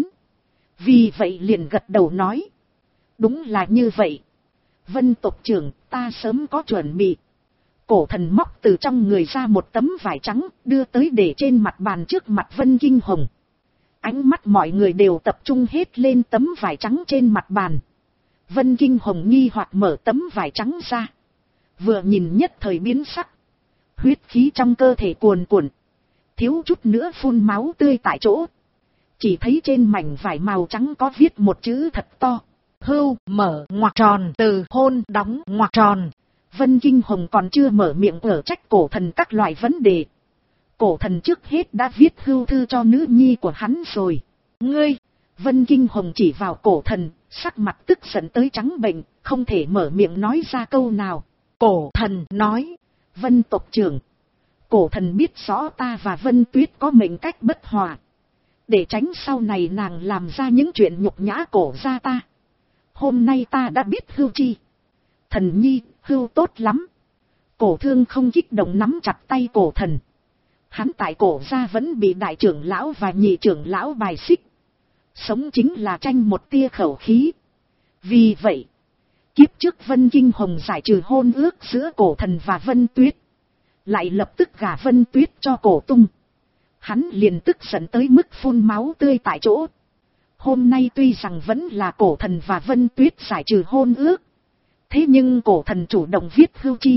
Vì vậy liền gật đầu nói. Đúng là như vậy. Vân tộc trưởng, ta sớm có chuẩn bị. Cổ thần móc từ trong người ra một tấm vải trắng, đưa tới để trên mặt bàn trước mặt Vân Kinh Hồng. Ánh mắt mọi người đều tập trung hết lên tấm vải trắng trên mặt bàn. Vân Kinh Hồng nghi hoặc mở tấm vải trắng ra. Vừa nhìn nhất thời biến sắc. Huyết khí trong cơ thể cuồn cuộn. Thiếu chút nữa phun máu tươi tại chỗ. Chỉ thấy trên mảnh vải màu trắng có viết một chữ thật to. Hưu mở ngoặc tròn từ hôn đóng ngoặc tròn. Vân Kinh Hồng còn chưa mở miệng ở trách cổ thần các loại vấn đề. Cổ thần trước hết đã viết hưu thư cho nữ nhi của hắn rồi. Ngươi! Vân Kinh Hồng chỉ vào cổ thần, sắc mặt tức giận tới trắng bệch, không thể mở miệng nói ra câu nào. Cổ thần nói. Vân tộc trưởng. Cổ thần biết rõ ta và Vân Tuyết có mệnh cách bất hòa. Để tránh sau này nàng làm ra những chuyện nhục nhã cổ gia ta. Hôm nay ta đã biết hưu chi. Thần nhi, hưu tốt lắm. Cổ thương không kích động nắm chặt tay cổ thần. Hắn tại cổ gia vẫn bị đại trưởng lão và nhị trưởng lão bài xích. Sống chính là tranh một tia khẩu khí. Vì vậy, kiếp trước Vân Kinh Hồng giải trừ hôn ước giữa cổ thần và Vân Tuyết. Lại lập tức gả Vân Tuyết cho cổ tung. Hắn liền tức giận tới mức phun máu tươi tại chỗ. Hôm nay tuy rằng vẫn là cổ thần và Vân Tuyết giải trừ hôn ước. Thế nhưng cổ thần chủ động viết hưu chi.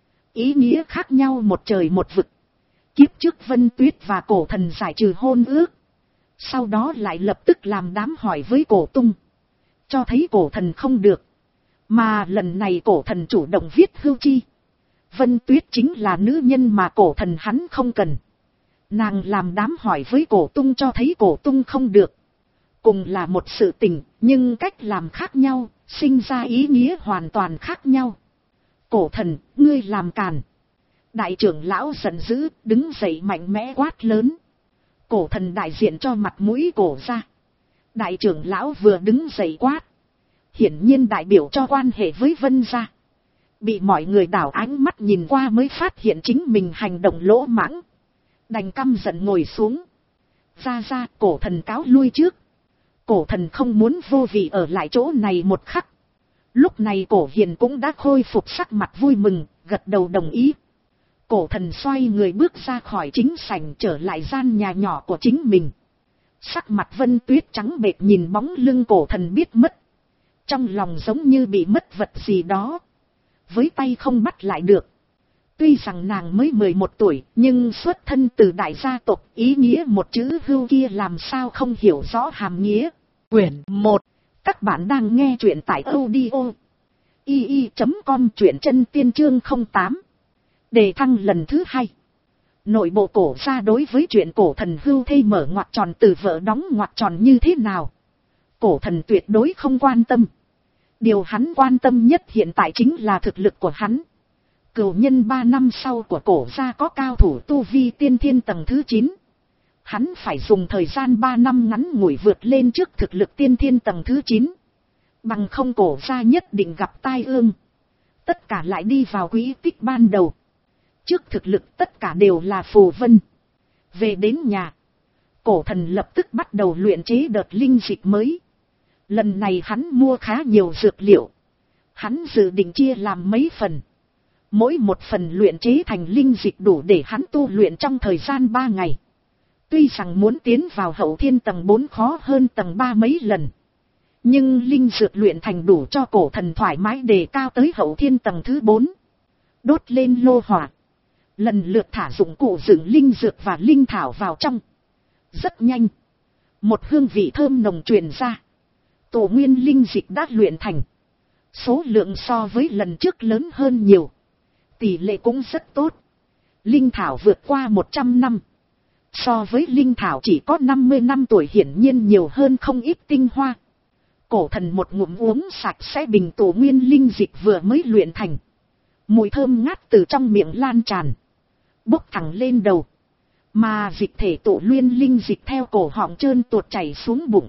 Ý nghĩa khác nhau một trời một vực. Kiếp trước Vân Tuyết và cổ thần giải trừ hôn ước. Sau đó lại lập tức làm đám hỏi với cổ tung. Cho thấy cổ thần không được. Mà lần này cổ thần chủ động viết hưu chi. Vân Tuyết chính là nữ nhân mà cổ thần hắn không cần. Nàng làm đám hỏi với cổ tung cho thấy cổ tung không được. Cùng là một sự tình, nhưng cách làm khác nhau, sinh ra ý nghĩa hoàn toàn khác nhau. Cổ thần, ngươi làm càn. Đại trưởng lão giận dữ, đứng dậy mạnh mẽ quát lớn. Cổ thần đại diện cho mặt mũi cổ ra. Đại trưởng lão vừa đứng dậy quát. Hiển nhiên đại biểu cho quan hệ với Vân gia. Bị mọi người đảo ánh mắt nhìn qua mới phát hiện chính mình hành động lỗ mãng. Đành căm giận ngồi xuống. Ra ra, cổ thần cáo lui trước. Cổ thần không muốn vô vị ở lại chỗ này một khắc. Lúc này cổ hiền cũng đã khôi phục sắc mặt vui mừng, gật đầu đồng ý. Cổ thần xoay người bước ra khỏi chính sảnh trở lại gian nhà nhỏ của chính mình. Sắc mặt Vân Tuyết trắng bệch nhìn bóng lưng cổ thần biết mất. Trong lòng giống như bị mất vật gì đó. Với tay không bắt lại được. Tuy rằng nàng mới mười một tuổi, nhưng xuất thân từ đại gia tộc, ý nghĩa một chữ hưu kia làm sao không hiểu rõ hàm nghĩa. Quyển một. Các bạn đang nghe truyện tại audio i i chấm com, truyện chân tiên chương không tám. Đề thăng lần thứ hai. Nội bộ cổ gia đối với chuyện cổ thần hưu thê mở ngoặc tròn từ vợ đóng ngoặc tròn như thế nào, cổ thần tuyệt đối không quan tâm. Điều hắn quan tâm nhất hiện tại chính là thực lực của hắn. Cửu nhân ba năm sau của cổ gia có cao thủ tu vi tiên thiên tầng thứ chín. Hắn phải dùng thời gian ba năm ngắn ngủi vượt lên trước thực lực tiên thiên tầng thứ chín. Bằng không cổ gia nhất định gặp tai ương. Tất cả lại đi vào quỹ tích ban đầu. Trước thực lực tất cả đều là phù vân. Về đến nhà, cổ thần lập tức bắt đầu luyện chế đợt linh dịch mới. Lần này hắn mua khá nhiều dược liệu. Hắn dự định chia làm mấy phần. Mỗi một phần luyện chế thành linh dịch đủ để hắn tu luyện trong thời gian ba ngày. Tuy rằng muốn tiến vào hậu thiên tầng bốn khó hơn tầng ba mấy lần. Nhưng linh dược luyện thành đủ cho cổ thần thoải mái đề cao tới hậu thiên tầng thứ bốn. Đốt lên lô hỏa. Lần lượt thả dụng cụ dựng linh dược và linh thảo vào trong. Rất nhanh. Một hương vị thơm nồng truyền ra. Tổ nguyên linh dịch đã luyện thành. Số lượng so với lần trước lớn hơn nhiều. Tỷ lệ cũng rất tốt. Linh thảo vượt qua một trăm năm. So với linh thảo chỉ có năm mươi năm tuổi hiển nhiên nhiều hơn không ít tinh hoa. Cổ thần một ngụm uống sạch sẽ bình tổ nguyên linh dịch vừa mới luyện thành. Mùi thơm ngát từ trong miệng lan tràn. Bốc thẳng lên đầu. Mà dịch thể tổ nguyên linh dịch theo cổ họng trơn tuột chảy xuống bụng.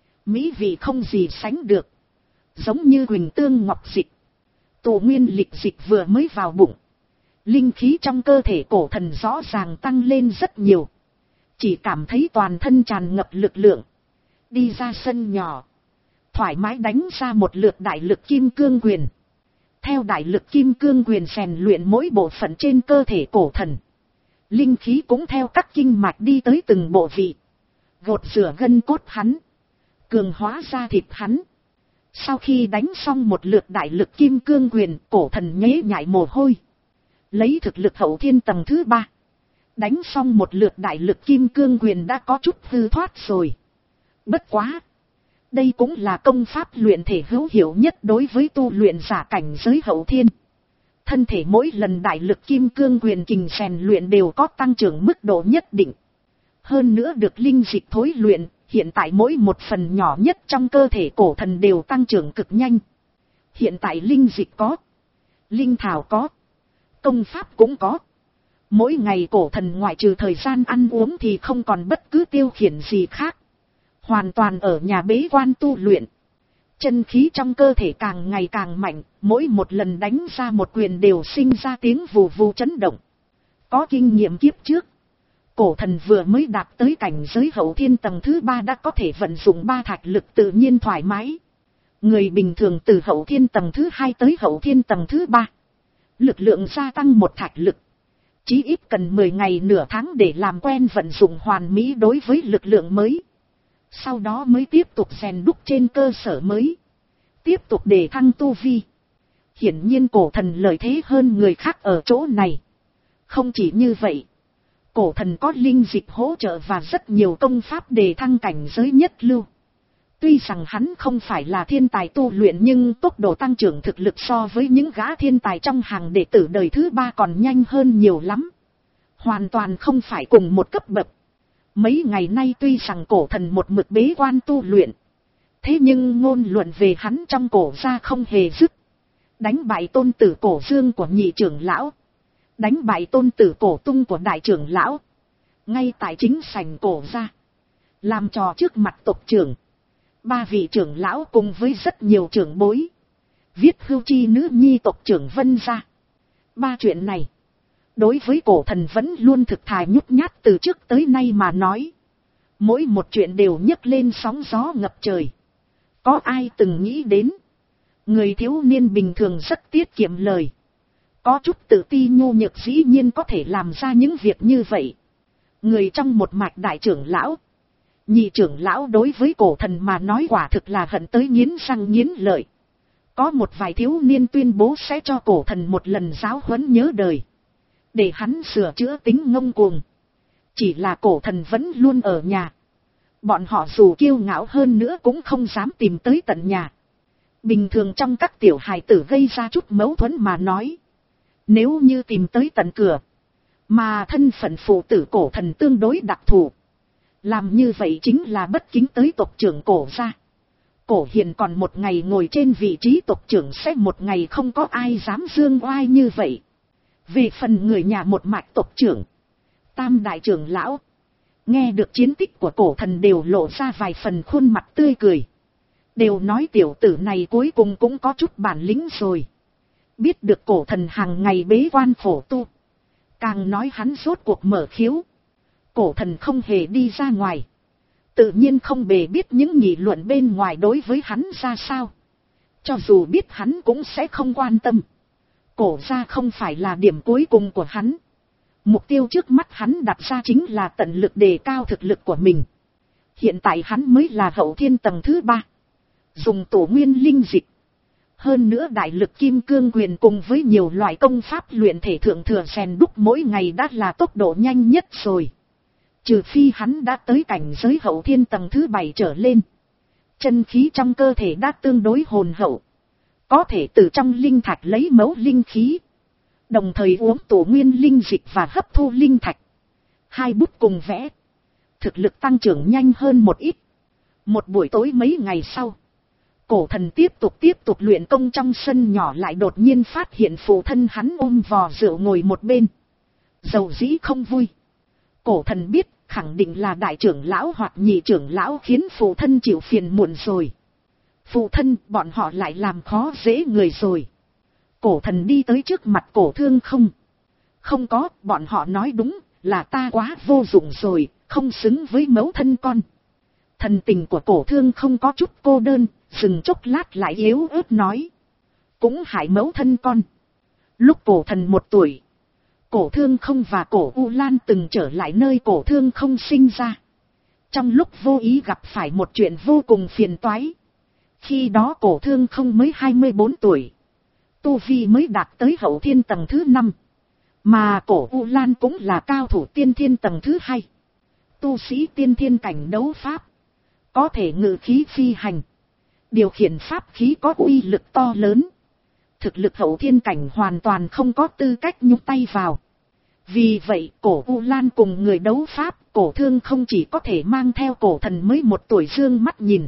Mỹ vị không gì sánh được. Giống như huỳnh tương ngọc dịch. Tổ nguyên lịch dịch vừa mới vào bụng. Linh khí trong cơ thể cổ thần rõ ràng tăng lên rất nhiều. Chỉ cảm thấy toàn thân tràn ngập lực lượng. Đi ra sân nhỏ. Thoải mái đánh ra một lượt đại lực kim cương quyền. Theo đại lực kim cương quyền rèn luyện mỗi bộ phận trên cơ thể cổ thần. Linh khí cũng theo các kinh mạch đi tới từng bộ vị. Gột rửa gân cốt hắn. Cường hóa ra thịt hắn. Sau khi đánh xong một lượt đại lực kim cương quyền, cổ thần nhễ nhại mồ hôi. Lấy thực lực hậu thiên tầng thứ ba. Đánh xong một lượt đại lực kim cương quyền đã có chút hư thoát rồi. Bất quá. Đây cũng là công pháp luyện thể hữu hiệu nhất đối với tu luyện giả cảnh giới hậu thiên. Thân thể mỗi lần đại lực kim cương quyền kình rèn luyện đều có tăng trưởng mức độ nhất định. Hơn nữa được linh dịch thối luyện, hiện tại mỗi một phần nhỏ nhất trong cơ thể cổ thần đều tăng trưởng cực nhanh. Hiện tại linh dịch có, linh thảo có, công pháp cũng có. Mỗi ngày cổ thần ngoại trừ thời gian ăn uống thì không còn bất cứ tiêu khiển gì khác. Hoàn toàn ở nhà bế quan tu luyện. Chân khí trong cơ thể càng ngày càng mạnh, mỗi một lần đánh ra một quyền đều sinh ra tiếng vù vù chấn động. Có kinh nghiệm kiếp trước. Cổ thần vừa mới đạt tới cảnh giới hậu thiên tầng thứ ba đã có thể vận dụng ba thạch lực tự nhiên thoải mái. Người bình thường từ hậu thiên tầng thứ hai tới hậu thiên tầng thứ ba. Lực lượng gia tăng một thạch lực. Chí ít cần mười ngày nửa tháng để làm quen vận dụng hoàn mỹ đối với lực lượng mới. Sau đó mới tiếp tục rèn đúc trên cơ sở mới. Tiếp tục để thăng tu vi. Hiển nhiên cổ thần lợi thế hơn người khác ở chỗ này. Không chỉ như vậy. Cổ thần có linh dịch hỗ trợ và rất nhiều công pháp để thăng cảnh giới nhất lưu. Tuy rằng hắn không phải là thiên tài tu luyện nhưng tốc độ tăng trưởng thực lực so với những gã thiên tài trong hàng đệ tử đời thứ ba còn nhanh hơn nhiều lắm. Hoàn toàn không phải cùng một cấp bậc. Mấy ngày nay tuy rằng cổ thần một mực bế quan tu luyện. Thế nhưng ngôn luận về hắn trong cổ gia không hề dứt. Đánh bại tôn tử cổ dương của nhị trưởng lão. Đánh bại tôn tử cổ tung của đại trưởng lão. Ngay tại chính sảnh cổ gia. Làm trò trước mặt tộc trưởng. Ba vị trưởng lão cùng với rất nhiều trưởng bối. viết hưu chi nữ nhi tộc trưởng Vân gia. Ba chuyện này, đối với cổ thần vẫn luôn thực thà nhút nhát từ trước tới nay mà nói. Mỗi một chuyện đều nhấc lên sóng gió ngập trời. Có ai từng nghĩ đến, người thiếu niên bình thường rất tiết kiệm lời. Có chút tự ti nhu nhược dĩ nhiên có thể làm ra những việc như vậy. Người trong một mạch đại trưởng lão, nhị trưởng lão đối với cổ thần mà nói quả thực là hận tới nghiến răng nghiến lợi. Có một vài thiếu niên tuyên bố sẽ cho cổ thần một lần giáo huấn nhớ đời, để hắn sửa chữa tính ngông cuồng. Chỉ là cổ thần vẫn luôn ở nhà. Bọn họ dù kiêu ngạo hơn nữa cũng không dám tìm tới tận nhà. Bình thường trong các tiểu hài tử gây ra chút mâu thuẫn mà nói, nếu như tìm tới tận cửa, mà thân phận phụ tử cổ thần tương đối đặc thù, làm như vậy chính là bất kính tới tộc trưởng cổ gia. Cổ hiền còn một ngày ngồi trên vị trí tộc trưởng, sẽ một ngày không có ai dám dương oai như vậy. Về phần người nhà một mạch tộc trưởng, tam đại trưởng lão, nghe được chiến tích của cổ thần đều lộ ra vài phần khuôn mặt tươi cười. Đều nói tiểu tử này cuối cùng cũng có chút bản lĩnh rồi. Biết được cổ thần hàng ngày bế quan khổ tu, càng nói hắn rốt cuộc mở khiếu. Cổ thần không hề đi ra ngoài, tự nhiên không bề biết những nghị luận bên ngoài đối với hắn ra sao. Cho dù biết hắn cũng sẽ không quan tâm. Cổ gia không phải là điểm cuối cùng của hắn. Mục tiêu trước mắt hắn đặt ra chính là tận lực đề cao thực lực của mình. Hiện tại hắn mới là hậu thiên tầng thứ ba. Dùng tổ nguyên linh dịch, hơn nữa đại lực kim cương quyền cùng với nhiều loại công pháp luyện thể thượng thừa rèn đúc mỗi ngày đã là tốc độ nhanh nhất rồi. Trừ phi hắn đã tới cảnh giới hậu thiên tầng thứ bảy trở lên. Chân khí trong cơ thể đã tương đối hồn hậu, có thể từ trong linh thạch lấy mẫu linh khí, đồng thời uống tổ nguyên linh dịch và hấp thu linh thạch. Hai bút cùng vẽ, thực lực tăng trưởng nhanh hơn một ít. Một buổi tối mấy ngày sau, cổ thần tiếp tục tiếp tục luyện công trong sân nhỏ, lại đột nhiên phát hiện phụ thân hắn ôm vò rượu ngồi một bên, dầu dĩ không vui. Cổ thần biết khẳng định là đại trưởng lão hoặc nhị trưởng lão khiến phụ thân chịu phiền muộn rồi. Phụ thân, bọn họ lại làm khó dễ người rồi. Cổ thần đi tới trước mặt cổ thương không. Không có, bọn họ nói đúng, là ta quá vô dụng rồi, không xứng với mẫu thân con. Thần tình của cổ thương không có chút cô đơn, dừng chốc lát lại yếu ớt nói. Cũng hại mẫu thân con. Lúc cổ thần một tuổi, cổ thương không và cổ U Lan từng trở lại nơi cổ thương không sinh ra. Trong lúc vô ý gặp phải một chuyện vô cùng phiền toái. Khi đó cổ thương không mới hai mươi bốn tuổi. Tu vi mới đạt tới hậu thiên tầng thứ năm. Mà cổ U Lan cũng là cao thủ tiên thiên tầng thứ hai. Tu sĩ tiên thiên cảnh đấu pháp, có thể ngự khí phi hành, điều khiển pháp khí có uy lực to lớn. Thực lực hậu thiên cảnh hoàn toàn không có tư cách nhúng tay vào. Vì vậy cổ U Lan cùng người đấu pháp, cổ thương không chỉ có thể mang theo cổ thần mới một tuổi dương mắt nhìn.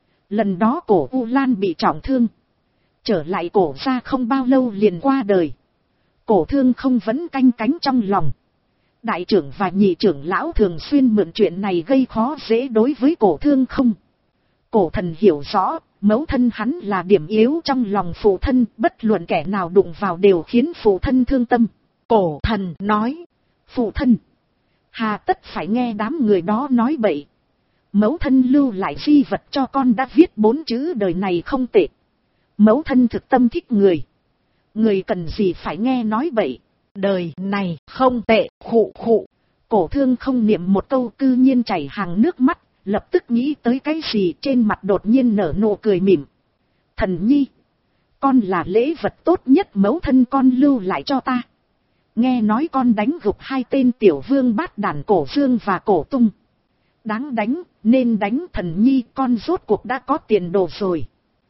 Lần đó cổ U Lan bị trọng thương, trở lại cổ ra không bao lâu liền qua đời. Cổ thương không vẫn canh cánh trong lòng. Đại trưởng và nhị trưởng lão thường xuyên mượn chuyện này gây khó dễ đối với cổ thương không. Cổ thần hiểu rõ, mẫu thân hắn là điểm yếu trong lòng phụ thân, bất luận kẻ nào đụng vào đều khiến phụ thân thương tâm. Cổ thần nói, phụ thân, hà tất phải nghe đám người đó nói bậy. Mẫu thân lưu lại di vật cho con đã viết bốn chữ đời này không tệ. Mẫu thân thực tâm thích người, người cần gì phải nghe nói bậy. Đời này không tệ, khụ khụ. Cổ thương không niệm một câu cư nhiên chảy hàng nước mắt, lập tức nghĩ tới cái gì trên mặt đột nhiên nở nụ cười mỉm. Thần nhi, con là lễ vật tốt nhất mẫu thân con lưu lại cho ta. Nghe nói con đánh gục hai tên tiểu vương bát đàn cổ dương và cổ tung. Đáng đánh, nên đánh. Thần nhi, con rốt cuộc đã có tiền đồ rồi.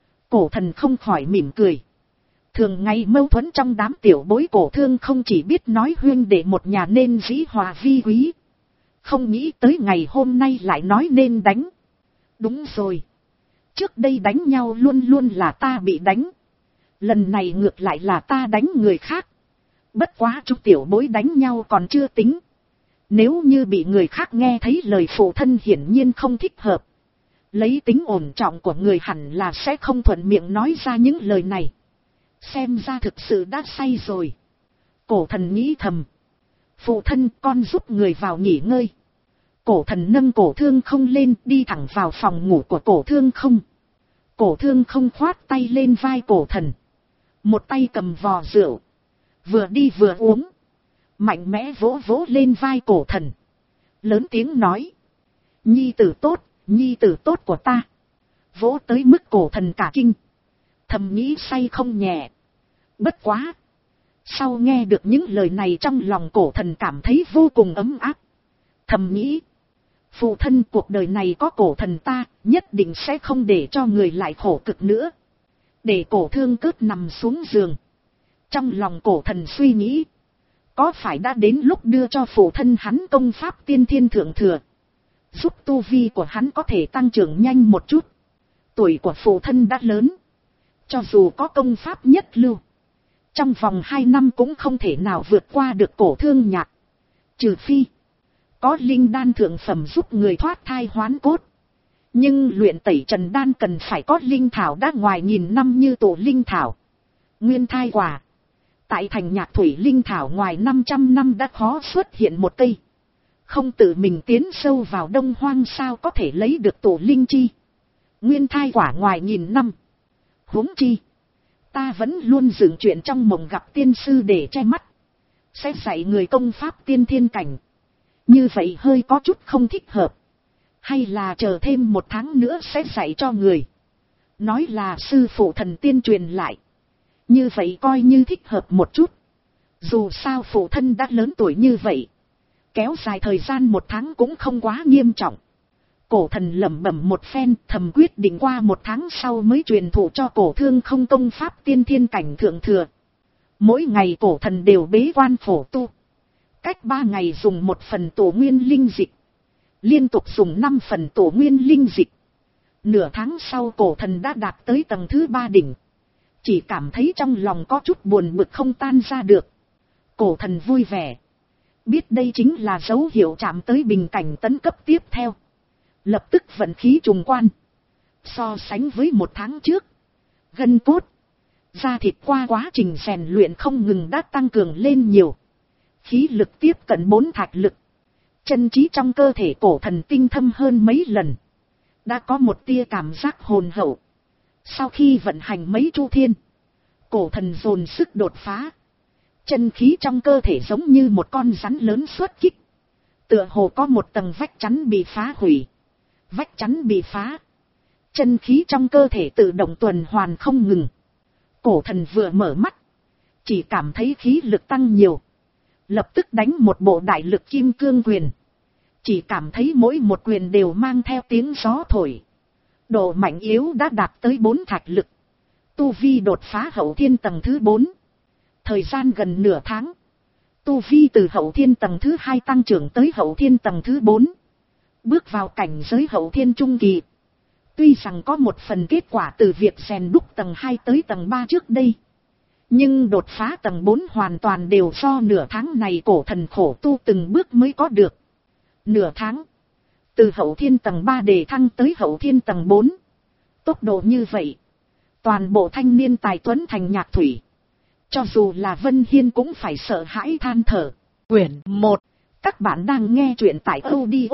Cổ thần không khỏi mỉm cười. Thường ngày mâu thuẫn trong đám tiểu bối cổ thương không chỉ biết nói huyên để một nhà nên dĩ hòa vi quý. Không nghĩ tới ngày hôm nay lại nói nên đánh. Đúng rồi. Trước đây đánh nhau luôn luôn là ta bị đánh. Lần này ngược lại là ta đánh người khác. Bất quá chúng tiểu bối đánh nhau còn chưa tính. Nếu như bị người khác nghe thấy lời phụ thân hiển nhiên không thích hợp. Lấy tính ổn trọng của người hẳn là sẽ không thuận miệng nói ra những lời này. Xem ra thực sự đã say rồi. Cổ thần nghĩ thầm. Phụ thân, con giúp người vào nghỉ ngơi. Cổ thần nâng cổ thương không lên, đi thẳng vào phòng ngủ của cổ thương không. Cổ thương không khoát tay lên vai cổ thần. Một tay cầm vò rượu. Vừa đi vừa uống. Mạnh mẽ vỗ vỗ lên vai cổ thần. Lớn tiếng nói. Nhi tử tốt, nhi tử tốt của ta. Vỗ tới mức cổ thần cả kinh. Thầm nghĩ say không nhẹ. Bất quá. Sau nghe được những lời này trong lòng cổ thần cảm thấy vô cùng ấm áp. Thầm nghĩ. Phụ thân, cuộc đời này có cổ thần ta, nhất định sẽ không để cho người lại khổ cực nữa. Để cổ thương cướp nằm xuống giường. Trong lòng cổ thần suy nghĩ. Có phải đã đến lúc đưa cho phụ thân hắn công pháp tiên thiên thượng thừa. Giúp tu vi của hắn có thể tăng trưởng nhanh một chút. Tuổi của phụ thân đã lớn. Cho dù có công pháp nhất lưu. Trong vòng hai năm cũng không thể nào vượt qua được cổ thương nhạc. Trừ phi. Có linh đan thượng phẩm giúp người thoát thai hoán cốt. Nhưng luyện tẩy trần đan cần phải có linh thảo đã ngoài nghìn năm như tổ linh thảo. Nguyên thai quả. Tại thành Nhạc Thủy linh thảo ngoài năm trăm năm đã khó xuất hiện một cây. Không tự mình tiến sâu vào đông hoang sao có thể lấy được tổ linh chi. Nguyên thai quả ngoài nghìn năm. Huống chi. Ta vẫn luôn dựng chuyện trong mộng gặp tiên sư để che mắt. Sẽ dạy người công pháp tiên thiên cảnh. Như vậy hơi có chút không thích hợp. Hay là chờ thêm một tháng nữa sẽ dạy cho người. Nói là sư phụ thần tiên truyền lại. Như vậy coi như thích hợp một chút. Dù sao phụ thân đã lớn tuổi như vậy. Kéo dài thời gian một tháng cũng không quá nghiêm trọng. Cổ thần lẩm bẩm một phen, thầm quyết định qua một tháng sau mới truyền thụ cho cổ thương không công pháp tiên thiên cảnh thượng thừa. Mỗi ngày cổ thần đều bế quan phổ tu. Cách ba ngày dùng một phần tổ nguyên linh dịch. Liên tục dùng năm phần tổ nguyên linh dịch. Nửa tháng sau cổ thần đã đạt tới tầng thứ ba đỉnh. Chỉ cảm thấy trong lòng có chút buồn bực không tan ra được. Cổ thần vui vẻ. Biết đây chính là dấu hiệu chạm tới bình cảnh tấn cấp tiếp theo. Lập tức vận khí trùng quan. So sánh với một tháng trước. Gân cốt. Da thịt qua quá trình rèn luyện không ngừng đã tăng cường lên nhiều. Khí lực tiếp cận bốn thạch lực. Chân trí trong cơ thể cổ thần tinh thâm hơn mấy lần. Đã có một tia cảm giác hồn hậu. Sau khi vận hành mấy chu thiên. Cổ thần dồn sức đột phá. Chân khí trong cơ thể giống như một con rắn lớn xuất kích. Tựa hồ có một tầng vách chắn bị phá hủy. Vách chắn bị phá. Chân khí trong cơ thể tự động tuần hoàn không ngừng. Cổ thần vừa mở mắt. Chỉ cảm thấy khí lực tăng nhiều. Lập tức đánh một bộ đại lực kim cương quyền. Chỉ cảm thấy mỗi một quyền đều mang theo tiếng gió thổi. Độ mạnh yếu đã đạt tới bốn thạch lực. Tu vi đột phá hậu thiên tầng thứ bốn. Thời gian gần nửa tháng. Tu vi từ hậu thiên tầng thứ hai tăng trưởng tới hậu thiên tầng thứ bốn. Bước vào cảnh giới hậu thiên trung kỳ. Tuy rằng có một phần kết quả từ việc rèn đúc tầng hai tới tầng ba trước đây. Nhưng đột phá tầng bốn hoàn toàn đều do nửa tháng này cổ thần khổ tu từng bước mới có được. Nửa tháng. Từ hậu thiên tầng ba để thăng tới hậu thiên tầng bốn. Tốc độ như vậy. Toàn bộ thanh niên tài tuấn thành Nhạc Thủy. Cho dù là Vân Hiên cũng phải sợ hãi than thở. Quyển một. Các bạn đang nghe truyện tại audio.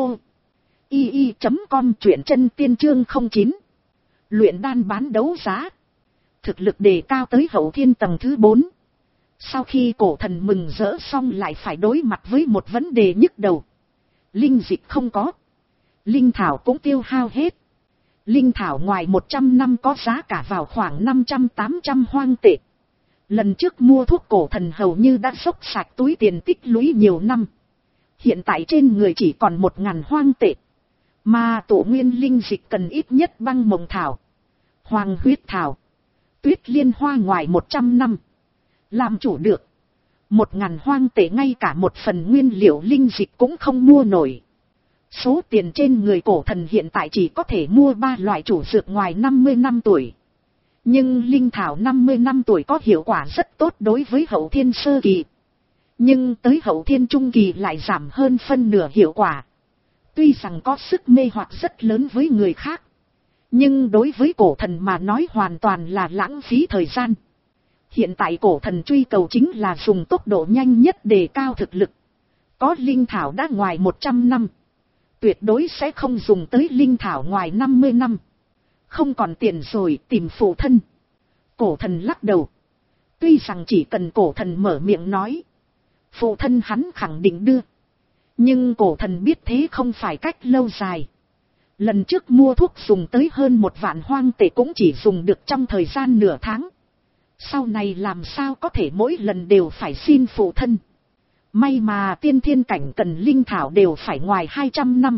i i chấm com truyện chân tiên chương không chín. Luyện đan bán đấu giá. Thực lực đề cao tới hậu thiên tầng thứ bốn. Sau khi cổ thần mừng rỡ xong lại phải đối mặt với một vấn đề nhức đầu. Linh dịch không có. Linh thảo cũng tiêu hao hết. Linh thảo ngoài một trăm năm có giá cả vào khoảng năm trăm tám trăm hoang tệ. Lần trước mua thuốc cổ thần hầu như đã xốc sạch túi tiền tích lũy nhiều năm. Hiện tại trên người chỉ còn một ngàn hoang tệ. Mà tổ nguyên linh dịch cần ít nhất băng mộng thảo, hoàng huyết thảo, tuyết liên hoa ngoài một trăm năm. Làm chủ được. Một ngàn hoang tệ ngay cả một phần nguyên liệu linh dịch cũng không mua nổi. Số tiền trên người cổ thần hiện tại chỉ có thể mua ba loại chủ dược ngoài năm mươi năm tuổi. Nhưng linh thảo năm mươi năm tuổi có hiệu quả rất tốt đối với hậu thiên sơ kỳ. Nhưng tới hậu thiên trung kỳ lại giảm hơn phân nửa hiệu quả. Tuy rằng có sức mê hoặc rất lớn với người khác. Nhưng đối với cổ thần mà nói hoàn toàn là lãng phí thời gian. Hiện tại cổ thần truy cầu chính là dùng tốc độ nhanh nhất đề cao thực lực. Có linh thảo đã ngoài một trăm năm. Tuyệt đối sẽ không dùng tới linh thảo ngoài năm mươi năm. Không còn tiền rồi, tìm phụ thân. Cổ thần lắc đầu. Tuy rằng chỉ cần cổ thần mở miệng nói, phụ thân hắn khẳng định đưa. Nhưng cổ thần biết thế không phải cách lâu dài. Lần trước mua thuốc dùng tới hơn một vạn hoang tệ cũng chỉ dùng được trong thời gian nửa tháng. Sau này làm sao có thể mỗi lần đều phải xin phụ thân. May mà tiên thiên cảnh cần linh thảo đều phải ngoài hai trăm năm.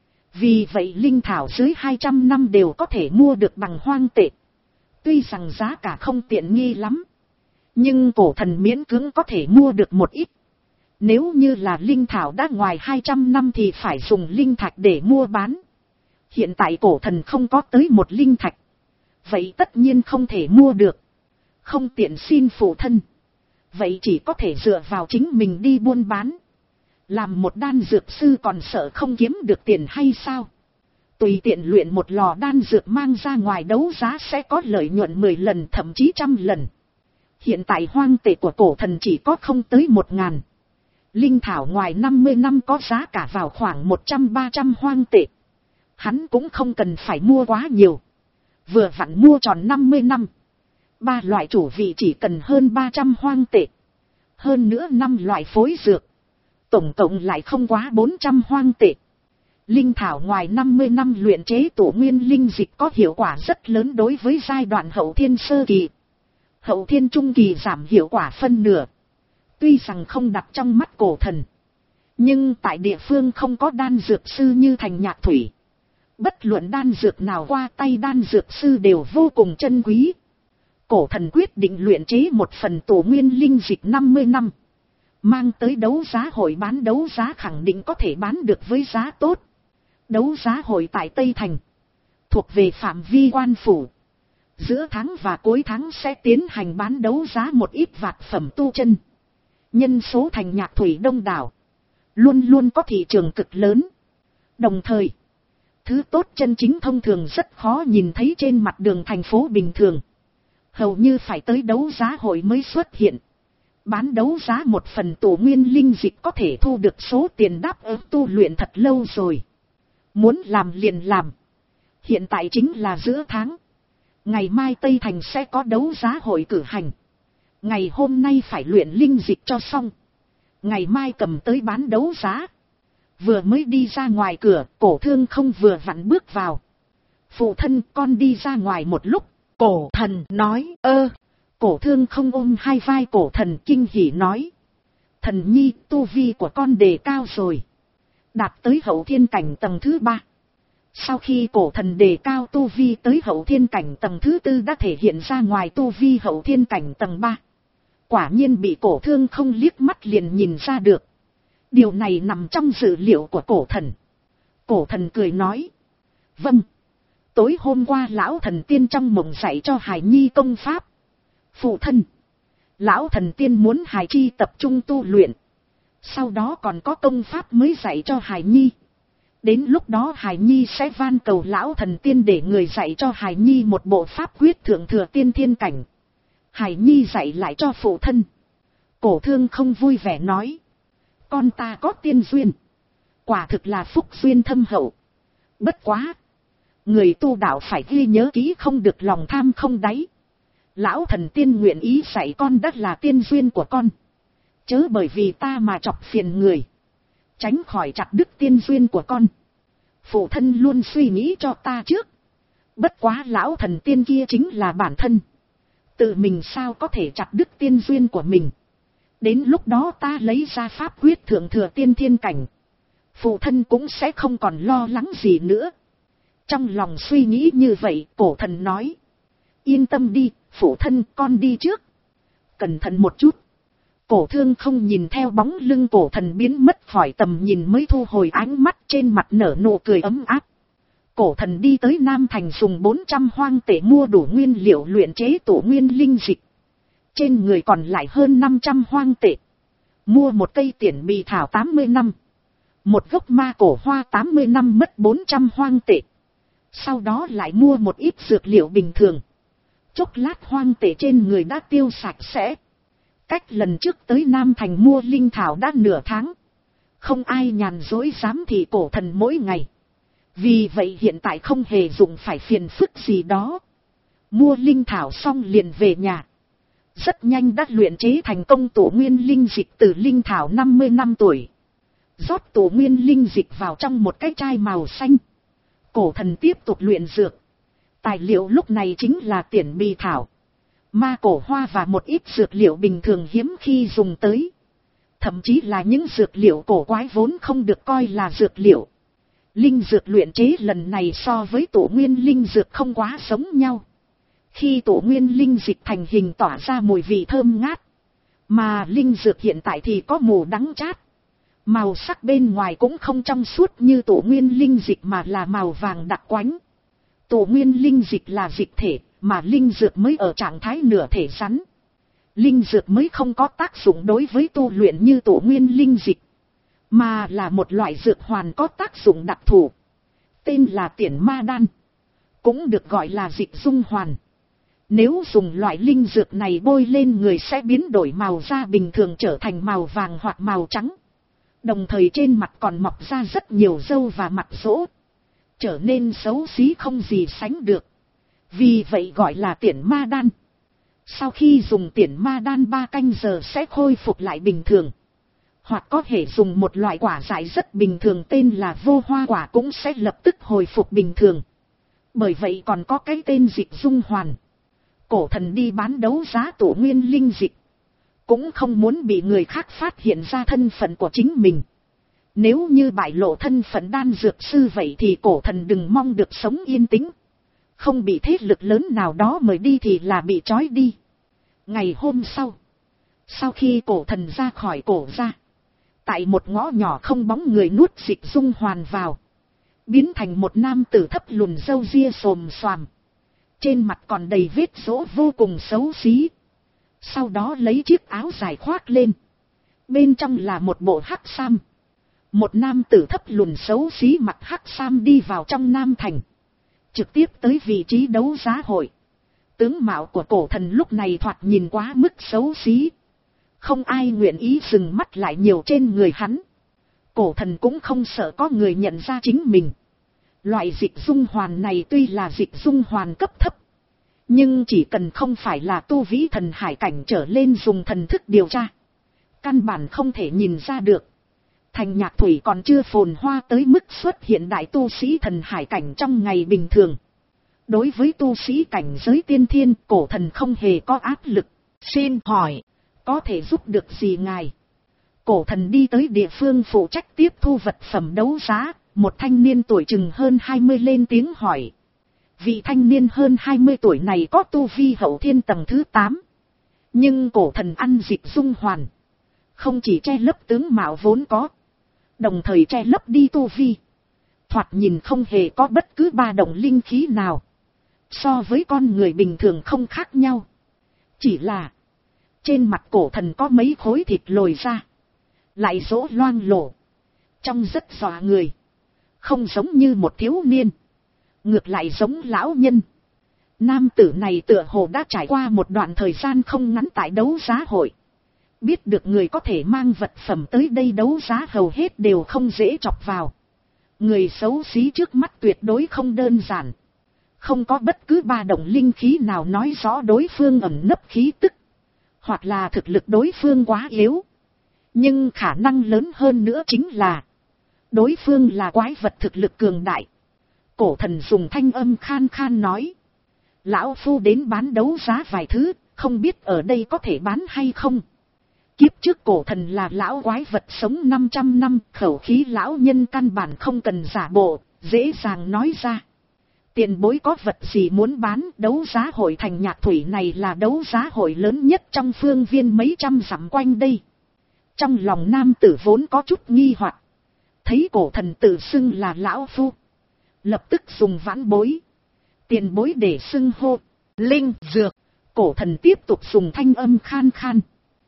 Vì vậy linh thảo dưới hai trăm năm đều có thể mua được bằng hoang tệ. Tuy rằng giá cả không tiện nghi lắm, nhưng cổ thần miễn cưỡng có thể mua được một ít. Nếu như là linh thảo đã ngoài hai trăm năm thì phải dùng linh thạch để mua bán. Hiện tại cổ thần không có tới một linh thạch. Vậy tất nhiên không thể mua được. Không tiện xin phụ thân. Vậy chỉ có thể dựa vào chính mình đi buôn bán. Làm một đan dược sư còn sợ không kiếm được tiền hay sao? Tùy tiện luyện một lò đan dược mang ra ngoài đấu giá sẽ có lợi nhuận mười lần thậm chí trăm lần. Hiện tại hoang tệ của cổ thần chỉ có không tới một ngàn. Linh thảo ngoài năm mươi năm có giá cả vào khoảng một trăm ba trăm hoang tệ. Hắn cũng không cần phải mua quá nhiều. Vừa vặn mua tròn năm mươi năm. Ba loại chủ vị chỉ cần hơn ba trăm hoang tệ. Hơn nữa năm loại phối dược. Tổng cộng lại không quá bốn trăm hoang tệ. Linh thảo ngoài năm mươi năm luyện chế tổ nguyên linh dịch có hiệu quả rất lớn đối với giai đoạn hậu thiên sơ kỳ. Hậu thiên trung kỳ giảm hiệu quả phân nửa. Tuy rằng không đặt trong mắt cổ thần. Nhưng tại địa phương không có đan dược sư như thành Nhạc Thủy. Bất luận đan dược nào qua tay đan dược sư đều vô cùng chân quý. Cổ thần quyết định luyện chế một phần tổ nguyên linh dịch năm mươi năm. Mang tới đấu giá hội bán đấu giá khẳng định có thể bán được với giá tốt. Đấu giá hội tại Tây Thành. Thuộc về phạm vi quan phủ. Giữa tháng và cuối tháng sẽ tiến hành bán đấu giá một ít vạc phẩm tu chân. Nhân số thành Nhạc Thủy đông đảo. Luôn luôn có thị trường cực lớn. Đồng thời, thứ tốt chân chính thông thường rất khó nhìn thấy trên mặt đường thành phố bình thường. Hầu như phải tới đấu giá hội mới xuất hiện. Bán đấu giá một phần tổ nguyên linh dịch có thể thu được số tiền đáp ứng tu luyện thật lâu rồi. Muốn làm liền làm. Hiện tại chính là giữa tháng. Ngày mai Tây Thành sẽ có đấu giá hội cử hành. Ngày hôm nay phải luyện linh dịch cho xong. Ngày mai cầm tới bán đấu giá. Vừa mới đi ra ngoài cửa, cổ thương không vừa vặn bước vào. Phụ thân, con đi ra ngoài một lúc. Cổ thần nói, ơ. Cổ thương không ôm hai vai cổ thần kinh hỉ nói. Thần nhi, tu vi của con đề cao rồi. Đạt tới hậu thiên cảnh tầng thứ ba. Sau khi cổ thần đề cao tu vi tới hậu thiên cảnh tầng thứ tư đã thể hiện ra ngoài tu vi hậu thiên cảnh tầng ba. Quả nhiên bị cổ thương không liếc mắt liền nhìn ra được. Điều này nằm trong dự liệu của cổ thần. Cổ thần cười nói. Vâng. Tối hôm qua lão thần tiên trong mộng dạy cho Hải Nhi công pháp. Phụ thân. Lão thần tiên muốn Hải Chi tập trung tu luyện. Sau đó còn có công pháp mới dạy cho Hải Nhi. Đến lúc đó Hải Nhi sẽ van cầu lão thần tiên để người dạy cho Hải Nhi một bộ pháp quyết thượng thừa tiên thiên cảnh. Hải Nhi dạy lại cho phụ thân. Cổ thương không vui vẻ nói. Con ta có tiên duyên. Quả thực là phúc duyên thâm hậu. Bất quá. Người tu đạo phải ghi nhớ kỹ không được lòng tham không đáy. Lão thần tiên nguyện ý dạy con đất là tiên duyên của con. Chớ bởi vì ta mà chọc phiền người. Tránh khỏi chặt đứt tiên duyên của con. Phụ thân luôn suy nghĩ cho ta trước. Bất quá lão thần tiên kia chính là bản thân. Tự mình sao có thể chặt đứt tiên duyên của mình. Đến lúc đó ta lấy ra pháp quyết thượng thừa tiên thiên cảnh. Phụ thân cũng sẽ không còn lo lắng gì nữa. Trong lòng suy nghĩ như vậy, cổ thần nói. Yên tâm đi, phụ thân, con đi trước. Cẩn thận một chút. Cổ thương không nhìn theo bóng lưng cổ thần biến mất khỏi tầm nhìn mới thu hồi ánh mắt, trên mặt nở nụ cười ấm áp. Cổ thần đi tới Nam Thành dùng bốn trăm hoang tệ mua đủ nguyên liệu luyện chế tổ nguyên linh dịch. Trên người còn lại hơn năm trăm hoang tệ. Mua một cây tiển bì thảo tám mươi năm. Một gốc ma cổ hoa tám mươi năm mất bốn trăm hoang tệ. Sau đó lại mua một ít dược liệu bình thường. Chốc lát hoang tệ trên người đã tiêu sạch sẽ. Cách lần trước tới Nam Thành mua linh thảo đã nửa tháng. Không ai nhàn dối dám thị cổ thần mỗi ngày. Vì vậy hiện tại không hề dùng phải phiền phức gì đó. Mua linh thảo xong liền về nhà. Rất nhanh đã luyện chế thành công tổ nguyên linh dịch từ linh thảo năm mươi năm tuổi. Rót tổ nguyên linh dịch vào trong một cái chai màu xanh. Cổ thần tiếp tục luyện dược. Tài liệu lúc này chính là tiển bì thảo, ma cổ hoa và một ít dược liệu bình thường hiếm khi dùng tới. Thậm chí là những dược liệu cổ quái vốn không được coi là dược liệu. Linh dược luyện chế lần này so với tổ nguyên linh dược không quá giống nhau. Khi tổ nguyên linh dịch thành hình tỏa ra mùi vị thơm ngát. Mà linh dược hiện tại thì có mùi đắng chát. Màu sắc bên ngoài cũng không trong suốt như tổ nguyên linh dịch mà là màu vàng đặc quánh. Tổ nguyên linh dịch là dịch thể, mà linh dược mới ở trạng thái nửa thể rắn. Linh dược mới không có tác dụng đối với tu luyện như tổ nguyên linh dịch, mà là một loại dược hoàn có tác dụng đặc thù. Tên là tiển ma đan, cũng được gọi là dịch dung hoàn. Nếu dùng loại linh dược này bôi lên người sẽ biến đổi màu da bình thường trở thành màu vàng hoặc màu trắng. Đồng thời trên mặt còn mọc ra rất nhiều râu và mặt rỗ, trở nên xấu xí không gì sánh được. Vì vậy gọi là tiển ma đan. Sau khi dùng tiển ma đan ba canh giờ sẽ khôi phục lại bình thường. Hoặc có thể dùng một loại quả dại rất bình thường tên là vô hoa quả cũng sẽ lập tức hồi phục bình thường. Bởi vậy còn có cái tên dịch dung hoàn. Cổ thần đi bán đấu giá tổ nguyên linh dịch, cũng không muốn bị người khác phát hiện ra thân phận của chính mình. Nếu như bại lộ thân phận đan dược sư vậy thì cổ thần đừng mong được sống yên tĩnh. Không bị thế lực lớn nào đó mời đi thì là bị trói đi. Ngày hôm sau, sau khi cổ thần ra khỏi cổ ra, tại một ngõ nhỏ không bóng người nuốt dịch dung hoàn vào, biến thành một nam tử thấp lùn râu ria xồm xoàm, trên mặt còn đầy vết rỗ vô cùng xấu xí. Sau đó lấy chiếc áo dài khoác lên, bên trong là một bộ hắc sam. Một nam tử thấp lùn xấu xí mặc hắc sam đi vào trong Nam Thành, trực tiếp tới vị trí đấu giá hội. Tướng mạo của cổ thần lúc này thoạt nhìn quá mức xấu xí, không ai nguyện ý dừng mắt lại nhiều trên người hắn. Cổ thần cũng không sợ có người nhận ra chính mình. Loại dịch dung hoàn này tuy là dịch dung hoàn cấp thấp, nhưng chỉ cần không phải là tu vĩ thần hải cảnh trở lên dùng thần thức điều tra, căn bản không thể nhìn ra được. Thành Nhạc Thủy còn chưa phồn hoa tới mức xuất hiện đại tu sĩ thần hải cảnh trong ngày bình thường. Đối với tu sĩ cảnh giới tiên thiên, cổ thần không hề có áp lực. Xin hỏi, có thể giúp được gì ngài? Cổ thần đi tới địa phương phụ trách tiếp thu vật phẩm đấu giá, một thanh niên tuổi chừng hơn hai mươi lên tiếng hỏi. Vị thanh niên hơn hai mươi tuổi này có tu vi hậu thiên tầng thứ tám. Nhưng cổ thần ăn dịch dung hoàn, không chỉ che lấp tướng mạo vốn có, đồng thời che lấp đi tu vi. Thoạt nhìn không hề có bất cứ ba động linh khí nào. So với con người bình thường không khác nhau. Chỉ là trên mặt cổ thần có mấy khối thịt lồi ra, lại rỗ loang lổ, trông rất dọa người. Không giống như một thiếu niên, ngược lại giống lão nhân. Nam tử này tựa hồ đã trải qua một đoạn thời gian không ngắn tại đấu giá hội. Biết được người có thể mang vật phẩm tới đây đấu giá hầu hết đều không dễ chọc vào. Người xấu xí trước mắt tuyệt đối không đơn giản. Không có bất cứ ba động linh khí nào nói rõ đối phương ẩn nấp khí tức, hoặc là thực lực đối phương quá yếu. Nhưng khả năng lớn hơn nữa chính là đối phương là quái vật thực lực cường đại. Cổ thần dùng thanh âm khan khan nói: lão phu đến bán đấu giá vài thứ, không biết ở đây có thể bán hay không. Kiếp trước cổ thần là lão quái vật sống năm trăm năm, khẩu khí lão nhân căn bản không cần giả bộ, dễ dàng nói ra. Tiền bối có vật gì muốn bán? Đấu giá hội Thành Nhạc Thủy này là đấu giá hội lớn nhất trong phương viên mấy trăm dặm quanh đây. Trong lòng nam tử vốn có chút nghi hoặc, thấy cổ thần tự xưng là lão phu, lập tức dùng vãn bối, tiền bối để xưng hô. Linh dược. Cổ thần tiếp tục dùng thanh âm khan khan.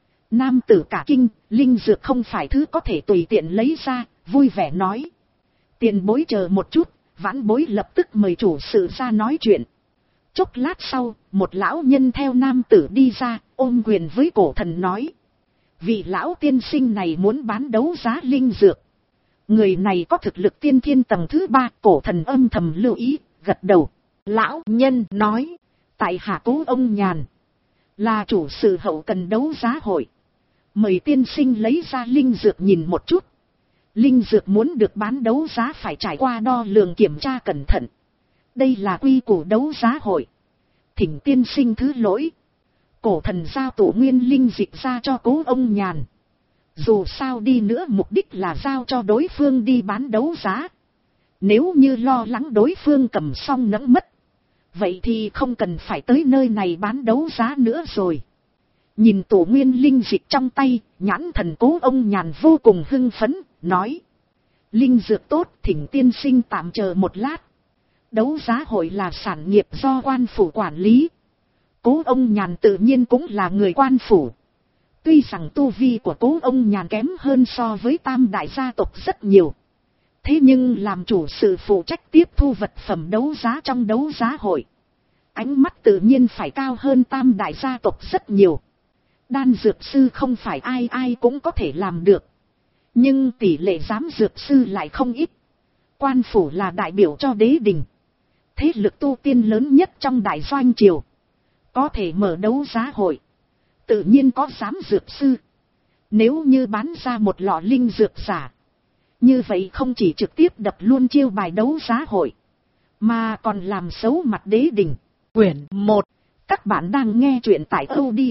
Nam tử cả kinh, linh dược không phải thứ có thể tùy tiện lấy ra, vui vẻ nói: tiền bối chờ một chút, vãn bối lập tức mời chủ sự ra nói chuyện. Chốc lát sau, một lão nhân theo nam tử đi ra, ôm quyền với cổ thần nói. Vị lão tiên sinh này muốn bán đấu giá linh dược. Người này có thực lực tiên thiên tầng thứ ba, cổ thần âm thầm lưu ý, gật đầu. Lão nhân nói, tại hạ Cố Ông Nhàn, là chủ sự hậu cần đấu giá hội. Mời tiên sinh lấy ra linh dược nhìn một chút. Linh dược muốn được bán đấu giá phải trải qua đo lường kiểm tra cẩn thận. Đây là quy củ đấu giá hội. Thỉnh tiên sinh thứ lỗi. Cổ thần giao tổ nguyên linh dịch ra cho Cố Ông Nhàn. Dù sao đi nữa mục đích là giao cho đối phương đi bán đấu giá. Nếu như lo lắng đối phương cầm xong nẫng mất, vậy thì không cần phải tới nơi này bán đấu giá nữa rồi. Nhìn tổ nguyên linh dịch trong tay, nhãn thần Cố Ông Nhàn vô cùng hưng phấn, nói. Linh dược tốt, thỉnh tiên sinh tạm chờ một lát. Đấu giá hội là sản nghiệp do quan phủ quản lý. Cố Ông Nhàn tự nhiên cũng là người quan phủ. Tuy rằng tu vi của Cố Ông Nhàn kém hơn so với tam đại gia tộc rất nhiều. Thế nhưng làm chủ sự phụ trách tiếp thu vật phẩm đấu giá trong đấu giá hội, ánh mắt tự nhiên phải cao hơn tam đại gia tộc rất nhiều. Đan dược sư không phải ai ai cũng có thể làm được. Nhưng tỷ lệ giám dược sư lại không ít. Quan phủ là đại biểu cho đế đình, thế lực tu tiên lớn nhất trong đại doanh triều. Có thể mở đấu giá hội, tự nhiên có giám dược sư. Nếu như bán ra một lọ linh dược giả, như vậy không chỉ trực tiếp đập luôn chiêu bài đấu giá hội, mà còn làm xấu mặt đế đình. Quyển một. Các bạn đang nghe truyện tại audio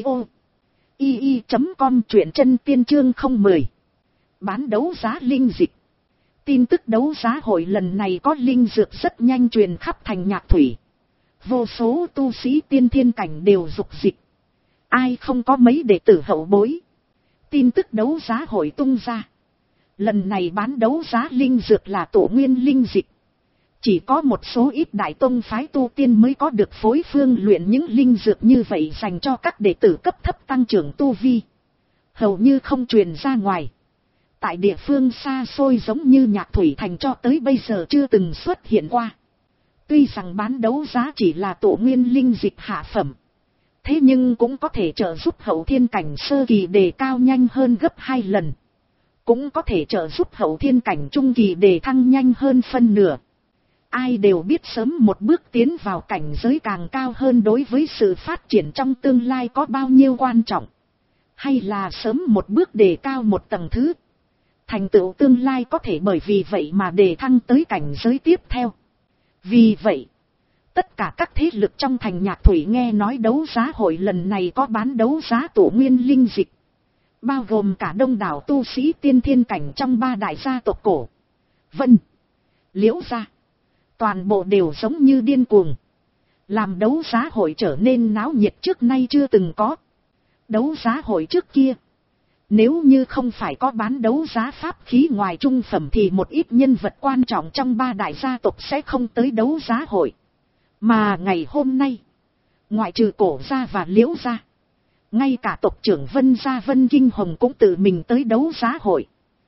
i i chấm com, truyện chân tiên chương không mười. Bán đấu giá linh dịch. Tin tức đấu giá hội lần này có linh dược rất nhanh truyền khắp thành Nhạc Thủy. Vô số tu sĩ tiên thiên cảnh đều dục dịch. Ai không có mấy đệ tử hậu bối. Tin tức đấu giá hội tung ra. Lần này bán đấu giá linh dược là tổ nguyên linh dịch. Chỉ có một số ít đại tông phái tu tiên mới có được phối phương luyện những linh dược như vậy dành cho các đệ tử cấp thấp tăng trưởng tu vi. Hầu như không truyền ra ngoài. Tại địa phương xa xôi giống như Nhạc Thủy Thành cho tới bây giờ chưa từng xuất hiện qua. Tuy rằng bán đấu giá chỉ là tổ nguyên linh dịch hạ phẩm, thế nhưng cũng có thể trợ giúp hậu thiên cảnh sơ kỳ đề cao nhanh hơn gấp hai lần. Cũng có thể trợ giúp hậu thiên cảnh trung kỳ đề thăng nhanh hơn phân nửa. Ai đều biết sớm một bước tiến vào cảnh giới càng cao hơn đối với sự phát triển trong tương lai có bao nhiêu quan trọng. Hay là sớm một bước đề cao một tầng thứ. Thành tựu tương lai có thể bởi vì vậy mà đề thăng tới cảnh giới tiếp theo. Vì vậy, tất cả các thế lực trong thành Nhạc Thủy nghe nói đấu giá hội lần này có bán đấu giá tổ nguyên linh dịch. Bao gồm cả đông đảo tu sĩ tiên thiên cảnh trong ba đại gia tộc Cổ, Vân, Liễu gia. Toàn bộ đều giống như điên cuồng. Làm đấu giá hội trở nên náo nhiệt trước nay chưa từng có. Đấu giá hội trước kia, nếu như không phải có bán đấu giá pháp khí ngoài trung phẩm thì một ít nhân vật quan trọng trong ba đại gia tộc sẽ không tới đấu giá hội. Mà ngày hôm nay, ngoại trừ Cổ gia và Liễu gia, ngay cả tộc trưởng Vân gia Vân Kinh Hồng cũng tự mình tới đấu giá hội.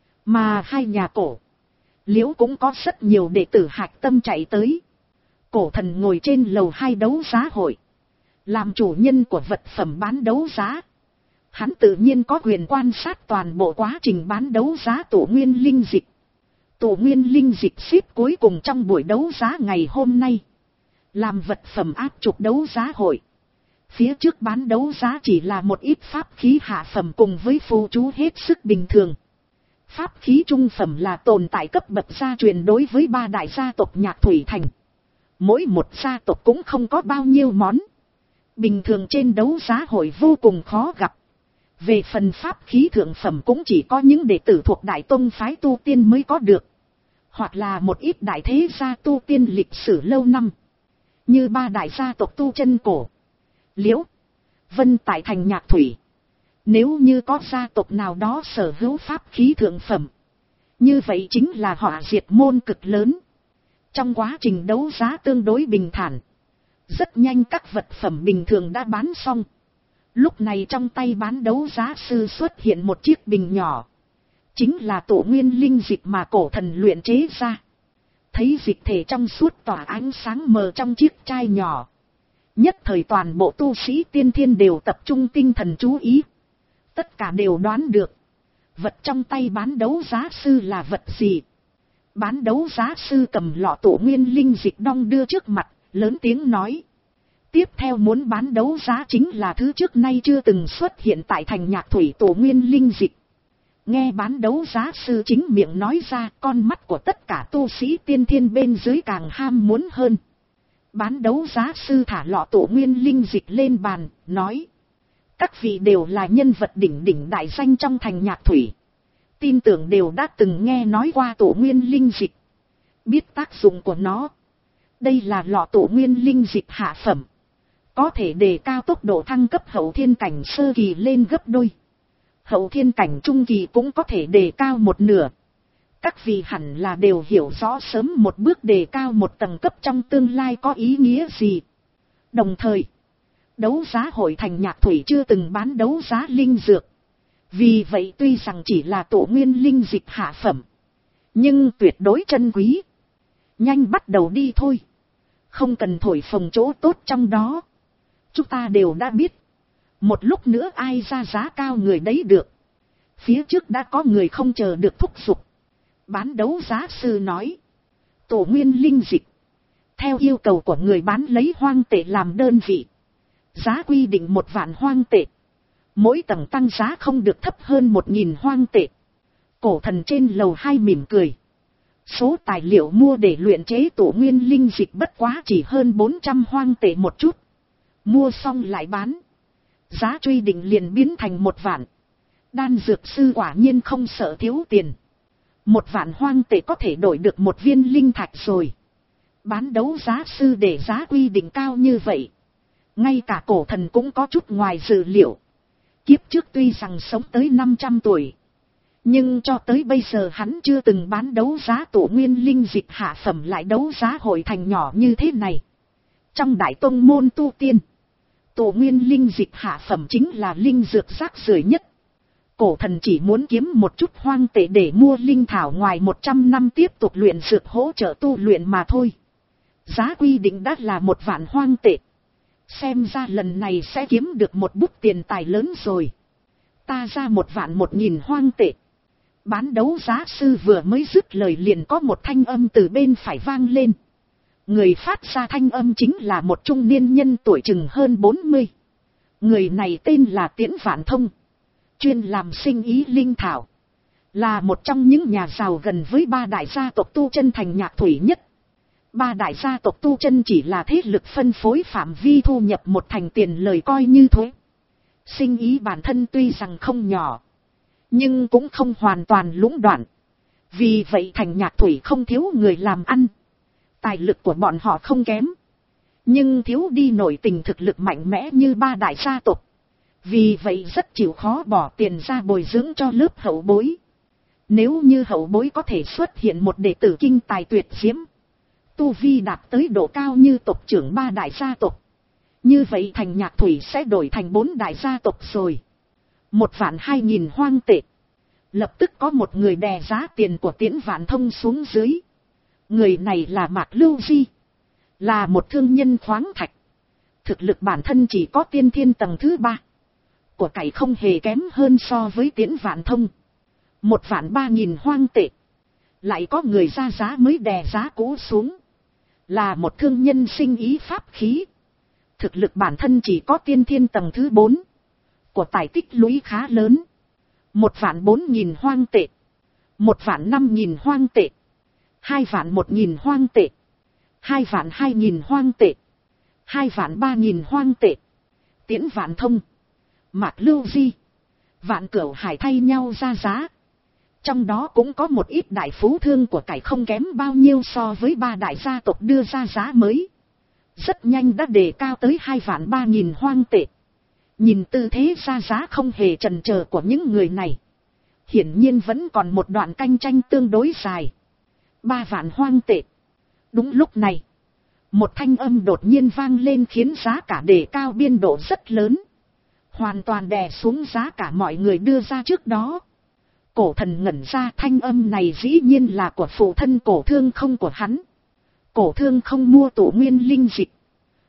Mà hai nhà Cổ, Liễu cũng có rất nhiều đệ tử hạch tâm chạy tới. Cổ thần ngồi trên lầu hai đấu giá hội, làm chủ nhân của vật phẩm bán đấu giá. Hắn tự nhiên có quyền quan sát toàn bộ quá trình bán đấu giá tổ nguyên linh dịch. Tổ nguyên linh dịch xếp cuối cùng trong buổi đấu giá ngày hôm nay, làm vật phẩm áp trục đấu giá hội. Phía trước bán đấu giá chỉ là một ít pháp khí hạ phẩm cùng với phù chú hết sức bình thường. Pháp khí trung phẩm là tồn tại cấp bậc gia truyền đối với ba đại gia tộc Nhạc Thủy Thành. Mỗi một gia tộc cũng không có bao nhiêu món. Bình thường trên đấu giá hội vô cùng khó gặp. Về phần pháp khí thượng phẩm cũng chỉ có những đệ tử thuộc đại tông phái tu tiên mới có được. Hoặc là một ít đại thế gia tu tiên lịch sử lâu năm. Như ba đại gia tộc Tu Chân Cổ, Liễu, Vân tại thành Nhạc Thủy. Nếu như có gia tộc nào đó sở hữu pháp khí thượng phẩm, như vậy chính là họa diệt môn cực lớn. Trong quá trình đấu giá tương đối bình thản, rất nhanh các vật phẩm bình thường đã bán xong. Lúc này trong tay bán đấu giá sư xuất hiện một chiếc bình nhỏ. Chính là tổ nguyên linh dịch mà cổ thần luyện chế ra. Thấy dịch thể trong suốt tỏa ánh sáng mờ trong chiếc chai nhỏ, Nhất thời toàn bộ tu sĩ tiên thiên đều tập trung tinh thần chú ý. Tất cả đều đoán được. Vật trong tay bán đấu giá sư là vật gì? Bán đấu giá sư cầm lọ tổ nguyên linh dịch đong đưa trước mặt, lớn tiếng nói. Tiếp theo muốn bán đấu giá chính là thứ trước nay chưa từng xuất hiện tại thành Nhạc Thủy tổ nguyên linh dịch. Nghe bán đấu giá sư chính miệng nói ra, con mắt của tất cả tu sĩ tiên thiên bên dưới càng ham muốn hơn. Bán đấu giá sư thả lọ tổ nguyên linh dịch lên bàn, nói. Các vị đều là nhân vật đỉnh đỉnh đại danh trong thành Nhạc Thủy. Tin tưởng đều đã từng nghe nói qua tổ nguyên linh dịch. Biết tác dụng của nó. Đây là lọ tổ nguyên linh dịch hạ phẩm. Có thể đề cao tốc độ thăng cấp hậu thiên cảnh sơ kỳ lên gấp đôi. Hậu thiên cảnh trung kỳ cũng có thể đề cao một nửa. Các vị hẳn là đều hiểu rõ sớm một bước đề cao một tầng cấp trong tương lai có ý nghĩa gì. Đồng thời, đấu giá hội thành Nhạc Thủy chưa từng bán đấu giá linh dược. Vì vậy tuy rằng chỉ là tổ nguyên linh dịch hạ phẩm, nhưng tuyệt đối chân quý. Nhanh bắt đầu đi thôi. Không cần thổi phồng chỗ tốt trong đó. Chúng ta đều đã biết. Một lúc nữa ai ra giá cao người đấy được. Phía trước đã có người không chờ được thúc giục. Bán đấu giá sư nói. Tổ nguyên linh dịch. Theo yêu cầu của người bán lấy hoang tệ làm đơn vị. Giá quy định một vạn hoang tệ. Mỗi tầng tăng giá không được thấp hơn một nghìn hoang tệ. Cổ thần trên lầu hai mỉm cười. Số tài liệu mua để luyện chế tổ nguyên linh dịch bất quá chỉ hơn bốn trăm hoang tệ một chút. Mua xong lại bán. Giá truy định liền biến thành một vạn. Đan dược sư quả nhiên không sợ thiếu tiền. Một vạn hoang tệ có thể đổi được một viên linh thạch rồi. Bán đấu giá sư để giá quy định cao như vậy. Ngay cả cổ thần cũng có chút ngoài dự liệu. Kiếp trước tuy rằng sống tới năm trăm tuổi. Nhưng cho tới bây giờ hắn chưa từng bán đấu giá tổ nguyên linh dịch hạ phẩm lại đấu giá hội thành nhỏ như thế này. Trong đại tông môn tu tiên, tổ nguyên linh dịch hạ phẩm chính là linh dược rác rưởi nhất. Cổ thần chỉ muốn kiếm một chút hoang tệ để mua linh thảo ngoài một trăm năm tiếp tục luyện dược hỗ trợ tu luyện mà thôi. Giá quy định đã là một vạn hoang tệ. Xem ra lần này sẽ kiếm được một bút tiền tài lớn rồi. Ta ra một vạn một nghìn hoang tệ. Bán đấu giá sư vừa mới dứt lời liền có một thanh âm từ bên phải vang lên. Người phát ra thanh âm chính là một trung niên nhân tuổi chừng hơn bốn mươi. Người này tên là Tiễn Vạn Thông. Chuyên làm sinh ý linh thảo. Là một trong những nhà giàu gần với ba đại gia tộc tu chân thành Nhạc Thủy nhất. Ba đại gia tộc tu chân chỉ là thế lực phân phối phạm vi thu nhập một thành tiền lời coi như thuế. Sinh ý bản thân tuy rằng không nhỏ, nhưng cũng không hoàn toàn lũng đoạn. Vì vậy thành Nhạc Thủy không thiếu người làm ăn. Tài lực của bọn họ không kém, nhưng thiếu đi nổi tình thực lực mạnh mẽ như ba đại gia tộc. Vì vậy rất chịu khó bỏ tiền ra bồi dưỡng cho lớp hậu bối. Nếu như hậu bối có thể xuất hiện một đệ tử kinh tài tuyệt diễm, tu vi đạt tới độ cao như tộc trưởng ba đại gia tộc, như vậy thành Nhạc Thủy sẽ đổi thành bốn đại gia tộc rồi. Một vạn hai nghìn hoang tệ. Lập tức có một người đè giá tiền của Tiễn Vạn Thông xuống dưới. Người này là Mạc Lưu Di, là một thương nhân khoáng thạch. Thực lực bản thân chỉ có tiên thiên tầng thứ ba. Của cải không hề kém hơn so với Tiễn Vạn Thông. Một vạn ba nghìn hoang tệ. Lại có người ra giá mới đè giá cũ xuống. Là một thương nhân sinh ý pháp khí. Thực lực bản thân chỉ có tiên thiên tầng thứ bốn. Của tài tích lũy khá lớn. Một vạn bốn nghìn hoang tệ. Một vạn năm nghìn hoang tệ. Hai vạn một nghìn hoang tệ. Hai vạn hai nghìn hoang tệ. Hai vạn ba nghìn hoang tệ. Tiễn Vạn Thông, Mạc Lưu Di, Vạn Cửu Hải thay nhau ra giá. Trong đó cũng có một ít đại phú thương của cải không kém bao nhiêu so với ba đại gia tộc đưa ra giá mới. Rất nhanh đã đề cao tới hai vạn ba nghìn hoang tệ. Nhìn tư thế ra giá không hề chần chờ của những người này, hiển nhiên vẫn còn một đoạn cạnh tranh tương đối dài. Ba vạn hoang tệ. Đúng lúc này, một thanh âm đột nhiên vang lên khiến giá cả đề cao biên độ rất lớn. Hoàn toàn đè xuống giá cả mọi người đưa ra trước đó. Cổ thần ngẩn ra, thanh âm này dĩ nhiên là của phụ thân cổ thương không của hắn. Cổ thương không mua tổ nguyên linh dịch.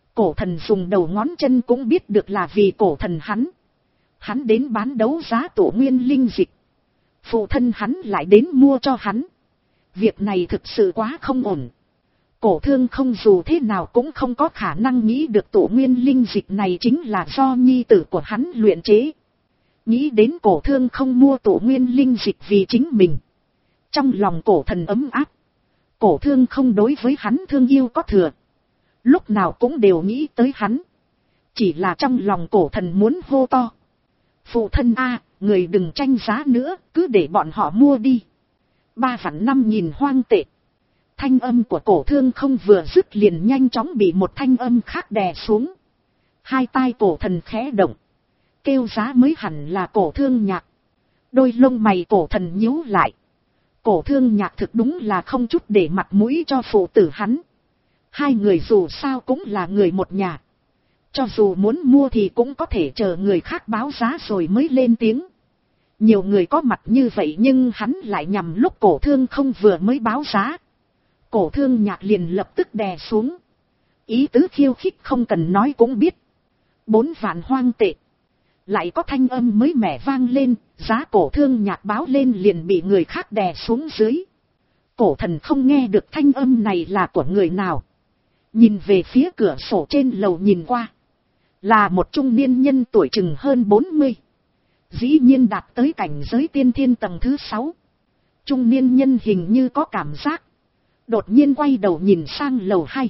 Cổ thần dùng đầu ngón chân cũng biết được là vì cổ thần hắn. Hắn đến bán đấu giá tổ nguyên linh dịch. Phụ thân hắn lại đến mua cho hắn. Việc này thực sự quá không ổn. Cổ thương không dù thế nào cũng không có khả năng nghĩ được tổ nguyên linh dịch này chính là do nhi tử của hắn luyện chế. Nghĩ đến cổ thương không mua tổ nguyên linh dịch vì chính mình. Trong lòng cổ thần ấm áp. Cổ thương không đối với hắn thương yêu có thừa. Lúc nào cũng đều nghĩ tới hắn. Chỉ là trong lòng cổ thần muốn hô to. Phụ thân a, người đừng tranh giá nữa, cứ để bọn họ mua đi. Ba vạn năm nghìn hoang tệ. Thanh âm của cổ thương không vừa dứt liền nhanh chóng bị một thanh âm khác đè xuống. Hai tai cổ thần khẽ động. Kêu giá mới hẳn là cổ thương nhạc. Đôi lông mày cổ thần nhíu lại. Cổ thương nhạc thực đúng là không chút để mặt mũi cho phụ tử hắn. Hai người dù sao cũng là người một nhà. Cho dù muốn mua thì cũng có thể chờ người khác báo giá rồi mới lên tiếng. Nhiều người có mặt như vậy nhưng hắn lại nhằm lúc cổ thương không vừa mới báo giá. Cổ thương nhạc liền lập tức đè xuống. Ý tứ khiêu khích không cần nói cũng biết. Bốn vạn hoang tệ. Lại có thanh âm mới mẻ vang lên, giá cổ thương nhạc báo lên liền bị người khác đè xuống dưới. Cổ thần không nghe được thanh âm này là của người nào. Nhìn về phía cửa sổ trên lầu nhìn qua. Là một trung niên nhân tuổi chừng hơn bốn mươi. Dĩ nhiên đạt tới cảnh giới tiên thiên tầng thứ sáu. Trung niên nhân hình như có cảm giác. Đột nhiên quay đầu nhìn sang lầu hai.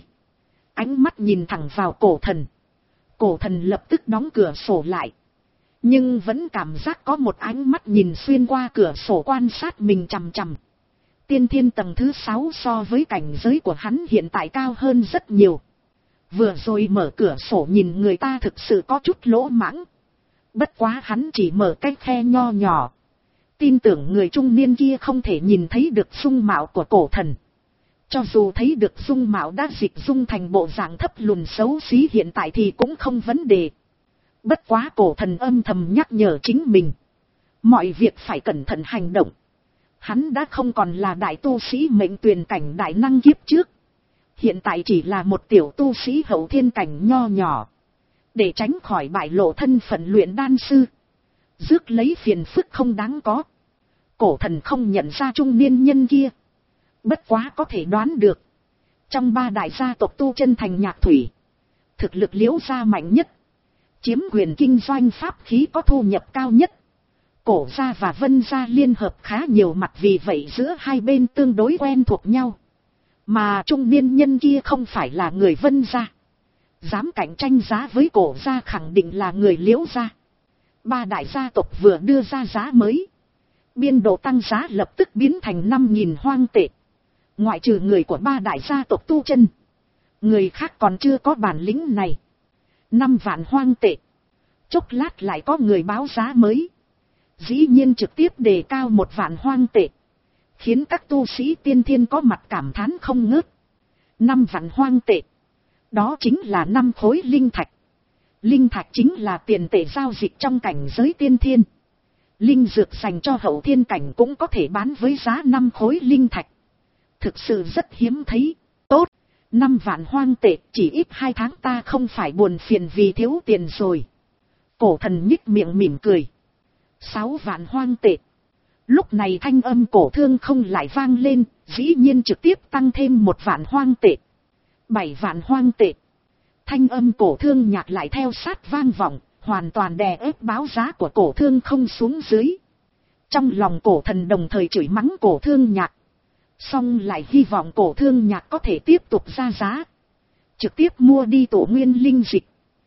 Ánh mắt nhìn thẳng vào cổ thần. Cổ thần lập tức đóng cửa sổ lại. Nhưng vẫn cảm giác có một ánh mắt nhìn xuyên qua cửa sổ quan sát mình chằm chằm. Tiên thiên tầng thứ sáu so với cảnh giới của hắn hiện tại cao hơn rất nhiều. Vừa rồi mở cửa sổ nhìn người ta thực sự có chút lỗ mãng. Bất quá hắn chỉ mở cái khe nho nhỏ. Tin tưởng người trung niên kia không thể nhìn thấy được dung mạo của cổ thần. Cho dù thấy được dung mạo đã dịch dung thành bộ dạng thấp lùn xấu xí hiện tại thì cũng không vấn đề. Bất quá cổ thần âm thầm nhắc nhở chính mình. Mọi việc phải cẩn thận hành động. Hắn đã không còn là đại tu sĩ mệnh tuyền cảnh đại năng kiếp trước. Hiện tại chỉ là một tiểu tu sĩ hậu thiên cảnh nho nhỏ. Để tránh khỏi bại lộ thân phận luyện đan sư. Rước lấy phiền phức không đáng có. Cổ thần không nhận ra trung niên nhân kia. Bất quá có thể đoán được. Trong ba đại gia tộc tu chân thành Nhạc Thủy. Thực lực Liễu gia mạnh nhất. Chiếm quyền kinh doanh pháp khí có thu nhập cao nhất. Cổ gia và Vân gia liên hợp khá nhiều mặt vì vậy giữa hai bên tương đối quen thuộc nhau. Mà trung niên nhân kia không phải là người Vân gia. Dám cạnh tranh giá với cổ gia khẳng định là người Liễu gia. Ba đại gia tộc vừa đưa ra giá mới. Biên độ tăng giá lập tức biến thành năm nghìn hoang tệ. Ngoại trừ người của ba đại gia tộc tu chân. Người khác còn chưa có bản lĩnh này. Năm vạn hoang tệ. Chốc lát lại có người báo giá mới. Dĩ nhiên trực tiếp đề cao một vạn hoang tệ. Khiến các tu sĩ tiên thiên có mặt cảm thán không ngớt. Năm vạn hoang tệ. Đó chính là năm khối linh thạch. Linh thạch chính là tiền tệ giao dịch trong cảnh giới tiên thiên. Linh dược dành cho hậu thiên cảnh cũng có thể bán với giá năm khối linh thạch. Thực sự rất hiếm thấy. Tốt. Năm vạn hoang tệ chỉ ít hai tháng ta không phải buồn phiền vì thiếu tiền rồi. Cổ thần nhích miệng mỉm cười. Sáu vạn hoang tệ. Lúc này thanh âm cổ thương không lại vang lên, dĩ nhiên trực tiếp tăng thêm một vạn hoang tệ. Bảy vạn hoang tệ. Thanh âm cổ thương nhạc lại theo sát vang vọng, hoàn toàn đè ép báo giá của cổ thương không xuống dưới. Trong lòng cổ thần đồng thời chửi mắng cổ thương nhạc. Xong lại hy vọng cổ thương nhạc có thể tiếp tục ra giá. Trực tiếp mua đi tổ nguyên linh dịch.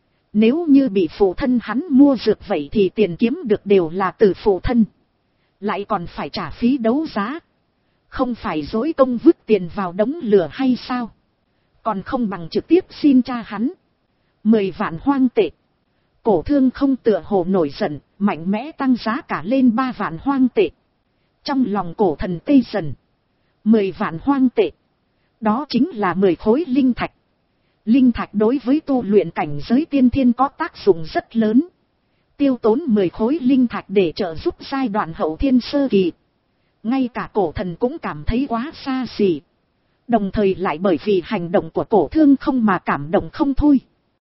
Nếu như bị phụ thân hắn mua dược vậy thì tiền kiếm được đều là từ phụ thân. Lại còn phải trả phí đấu giá. Không phải dối công vứt tiền vào đống lửa hay sao? Còn không bằng trực tiếp xin cha hắn. Mười vạn hoang tệ. Cổ thương không tựa hồ nổi giận, mạnh mẽ tăng giá cả lên ba vạn hoang tệ. Trong lòng cổ thần tê dần. Mười vạn hoang tệ. Đó chính là mười khối linh thạch. Linh thạch đối với tu luyện cảnh giới tiên thiên có tác dụng rất lớn. Tiêu tốn mười khối linh thạch để trợ giúp giai đoạn hậu thiên sơ kỳ. Ngay cả cổ thần cũng cảm thấy quá xa xỉ. Đồng thời lại bởi vì hành động của cổ thương không mà cảm động không thôi.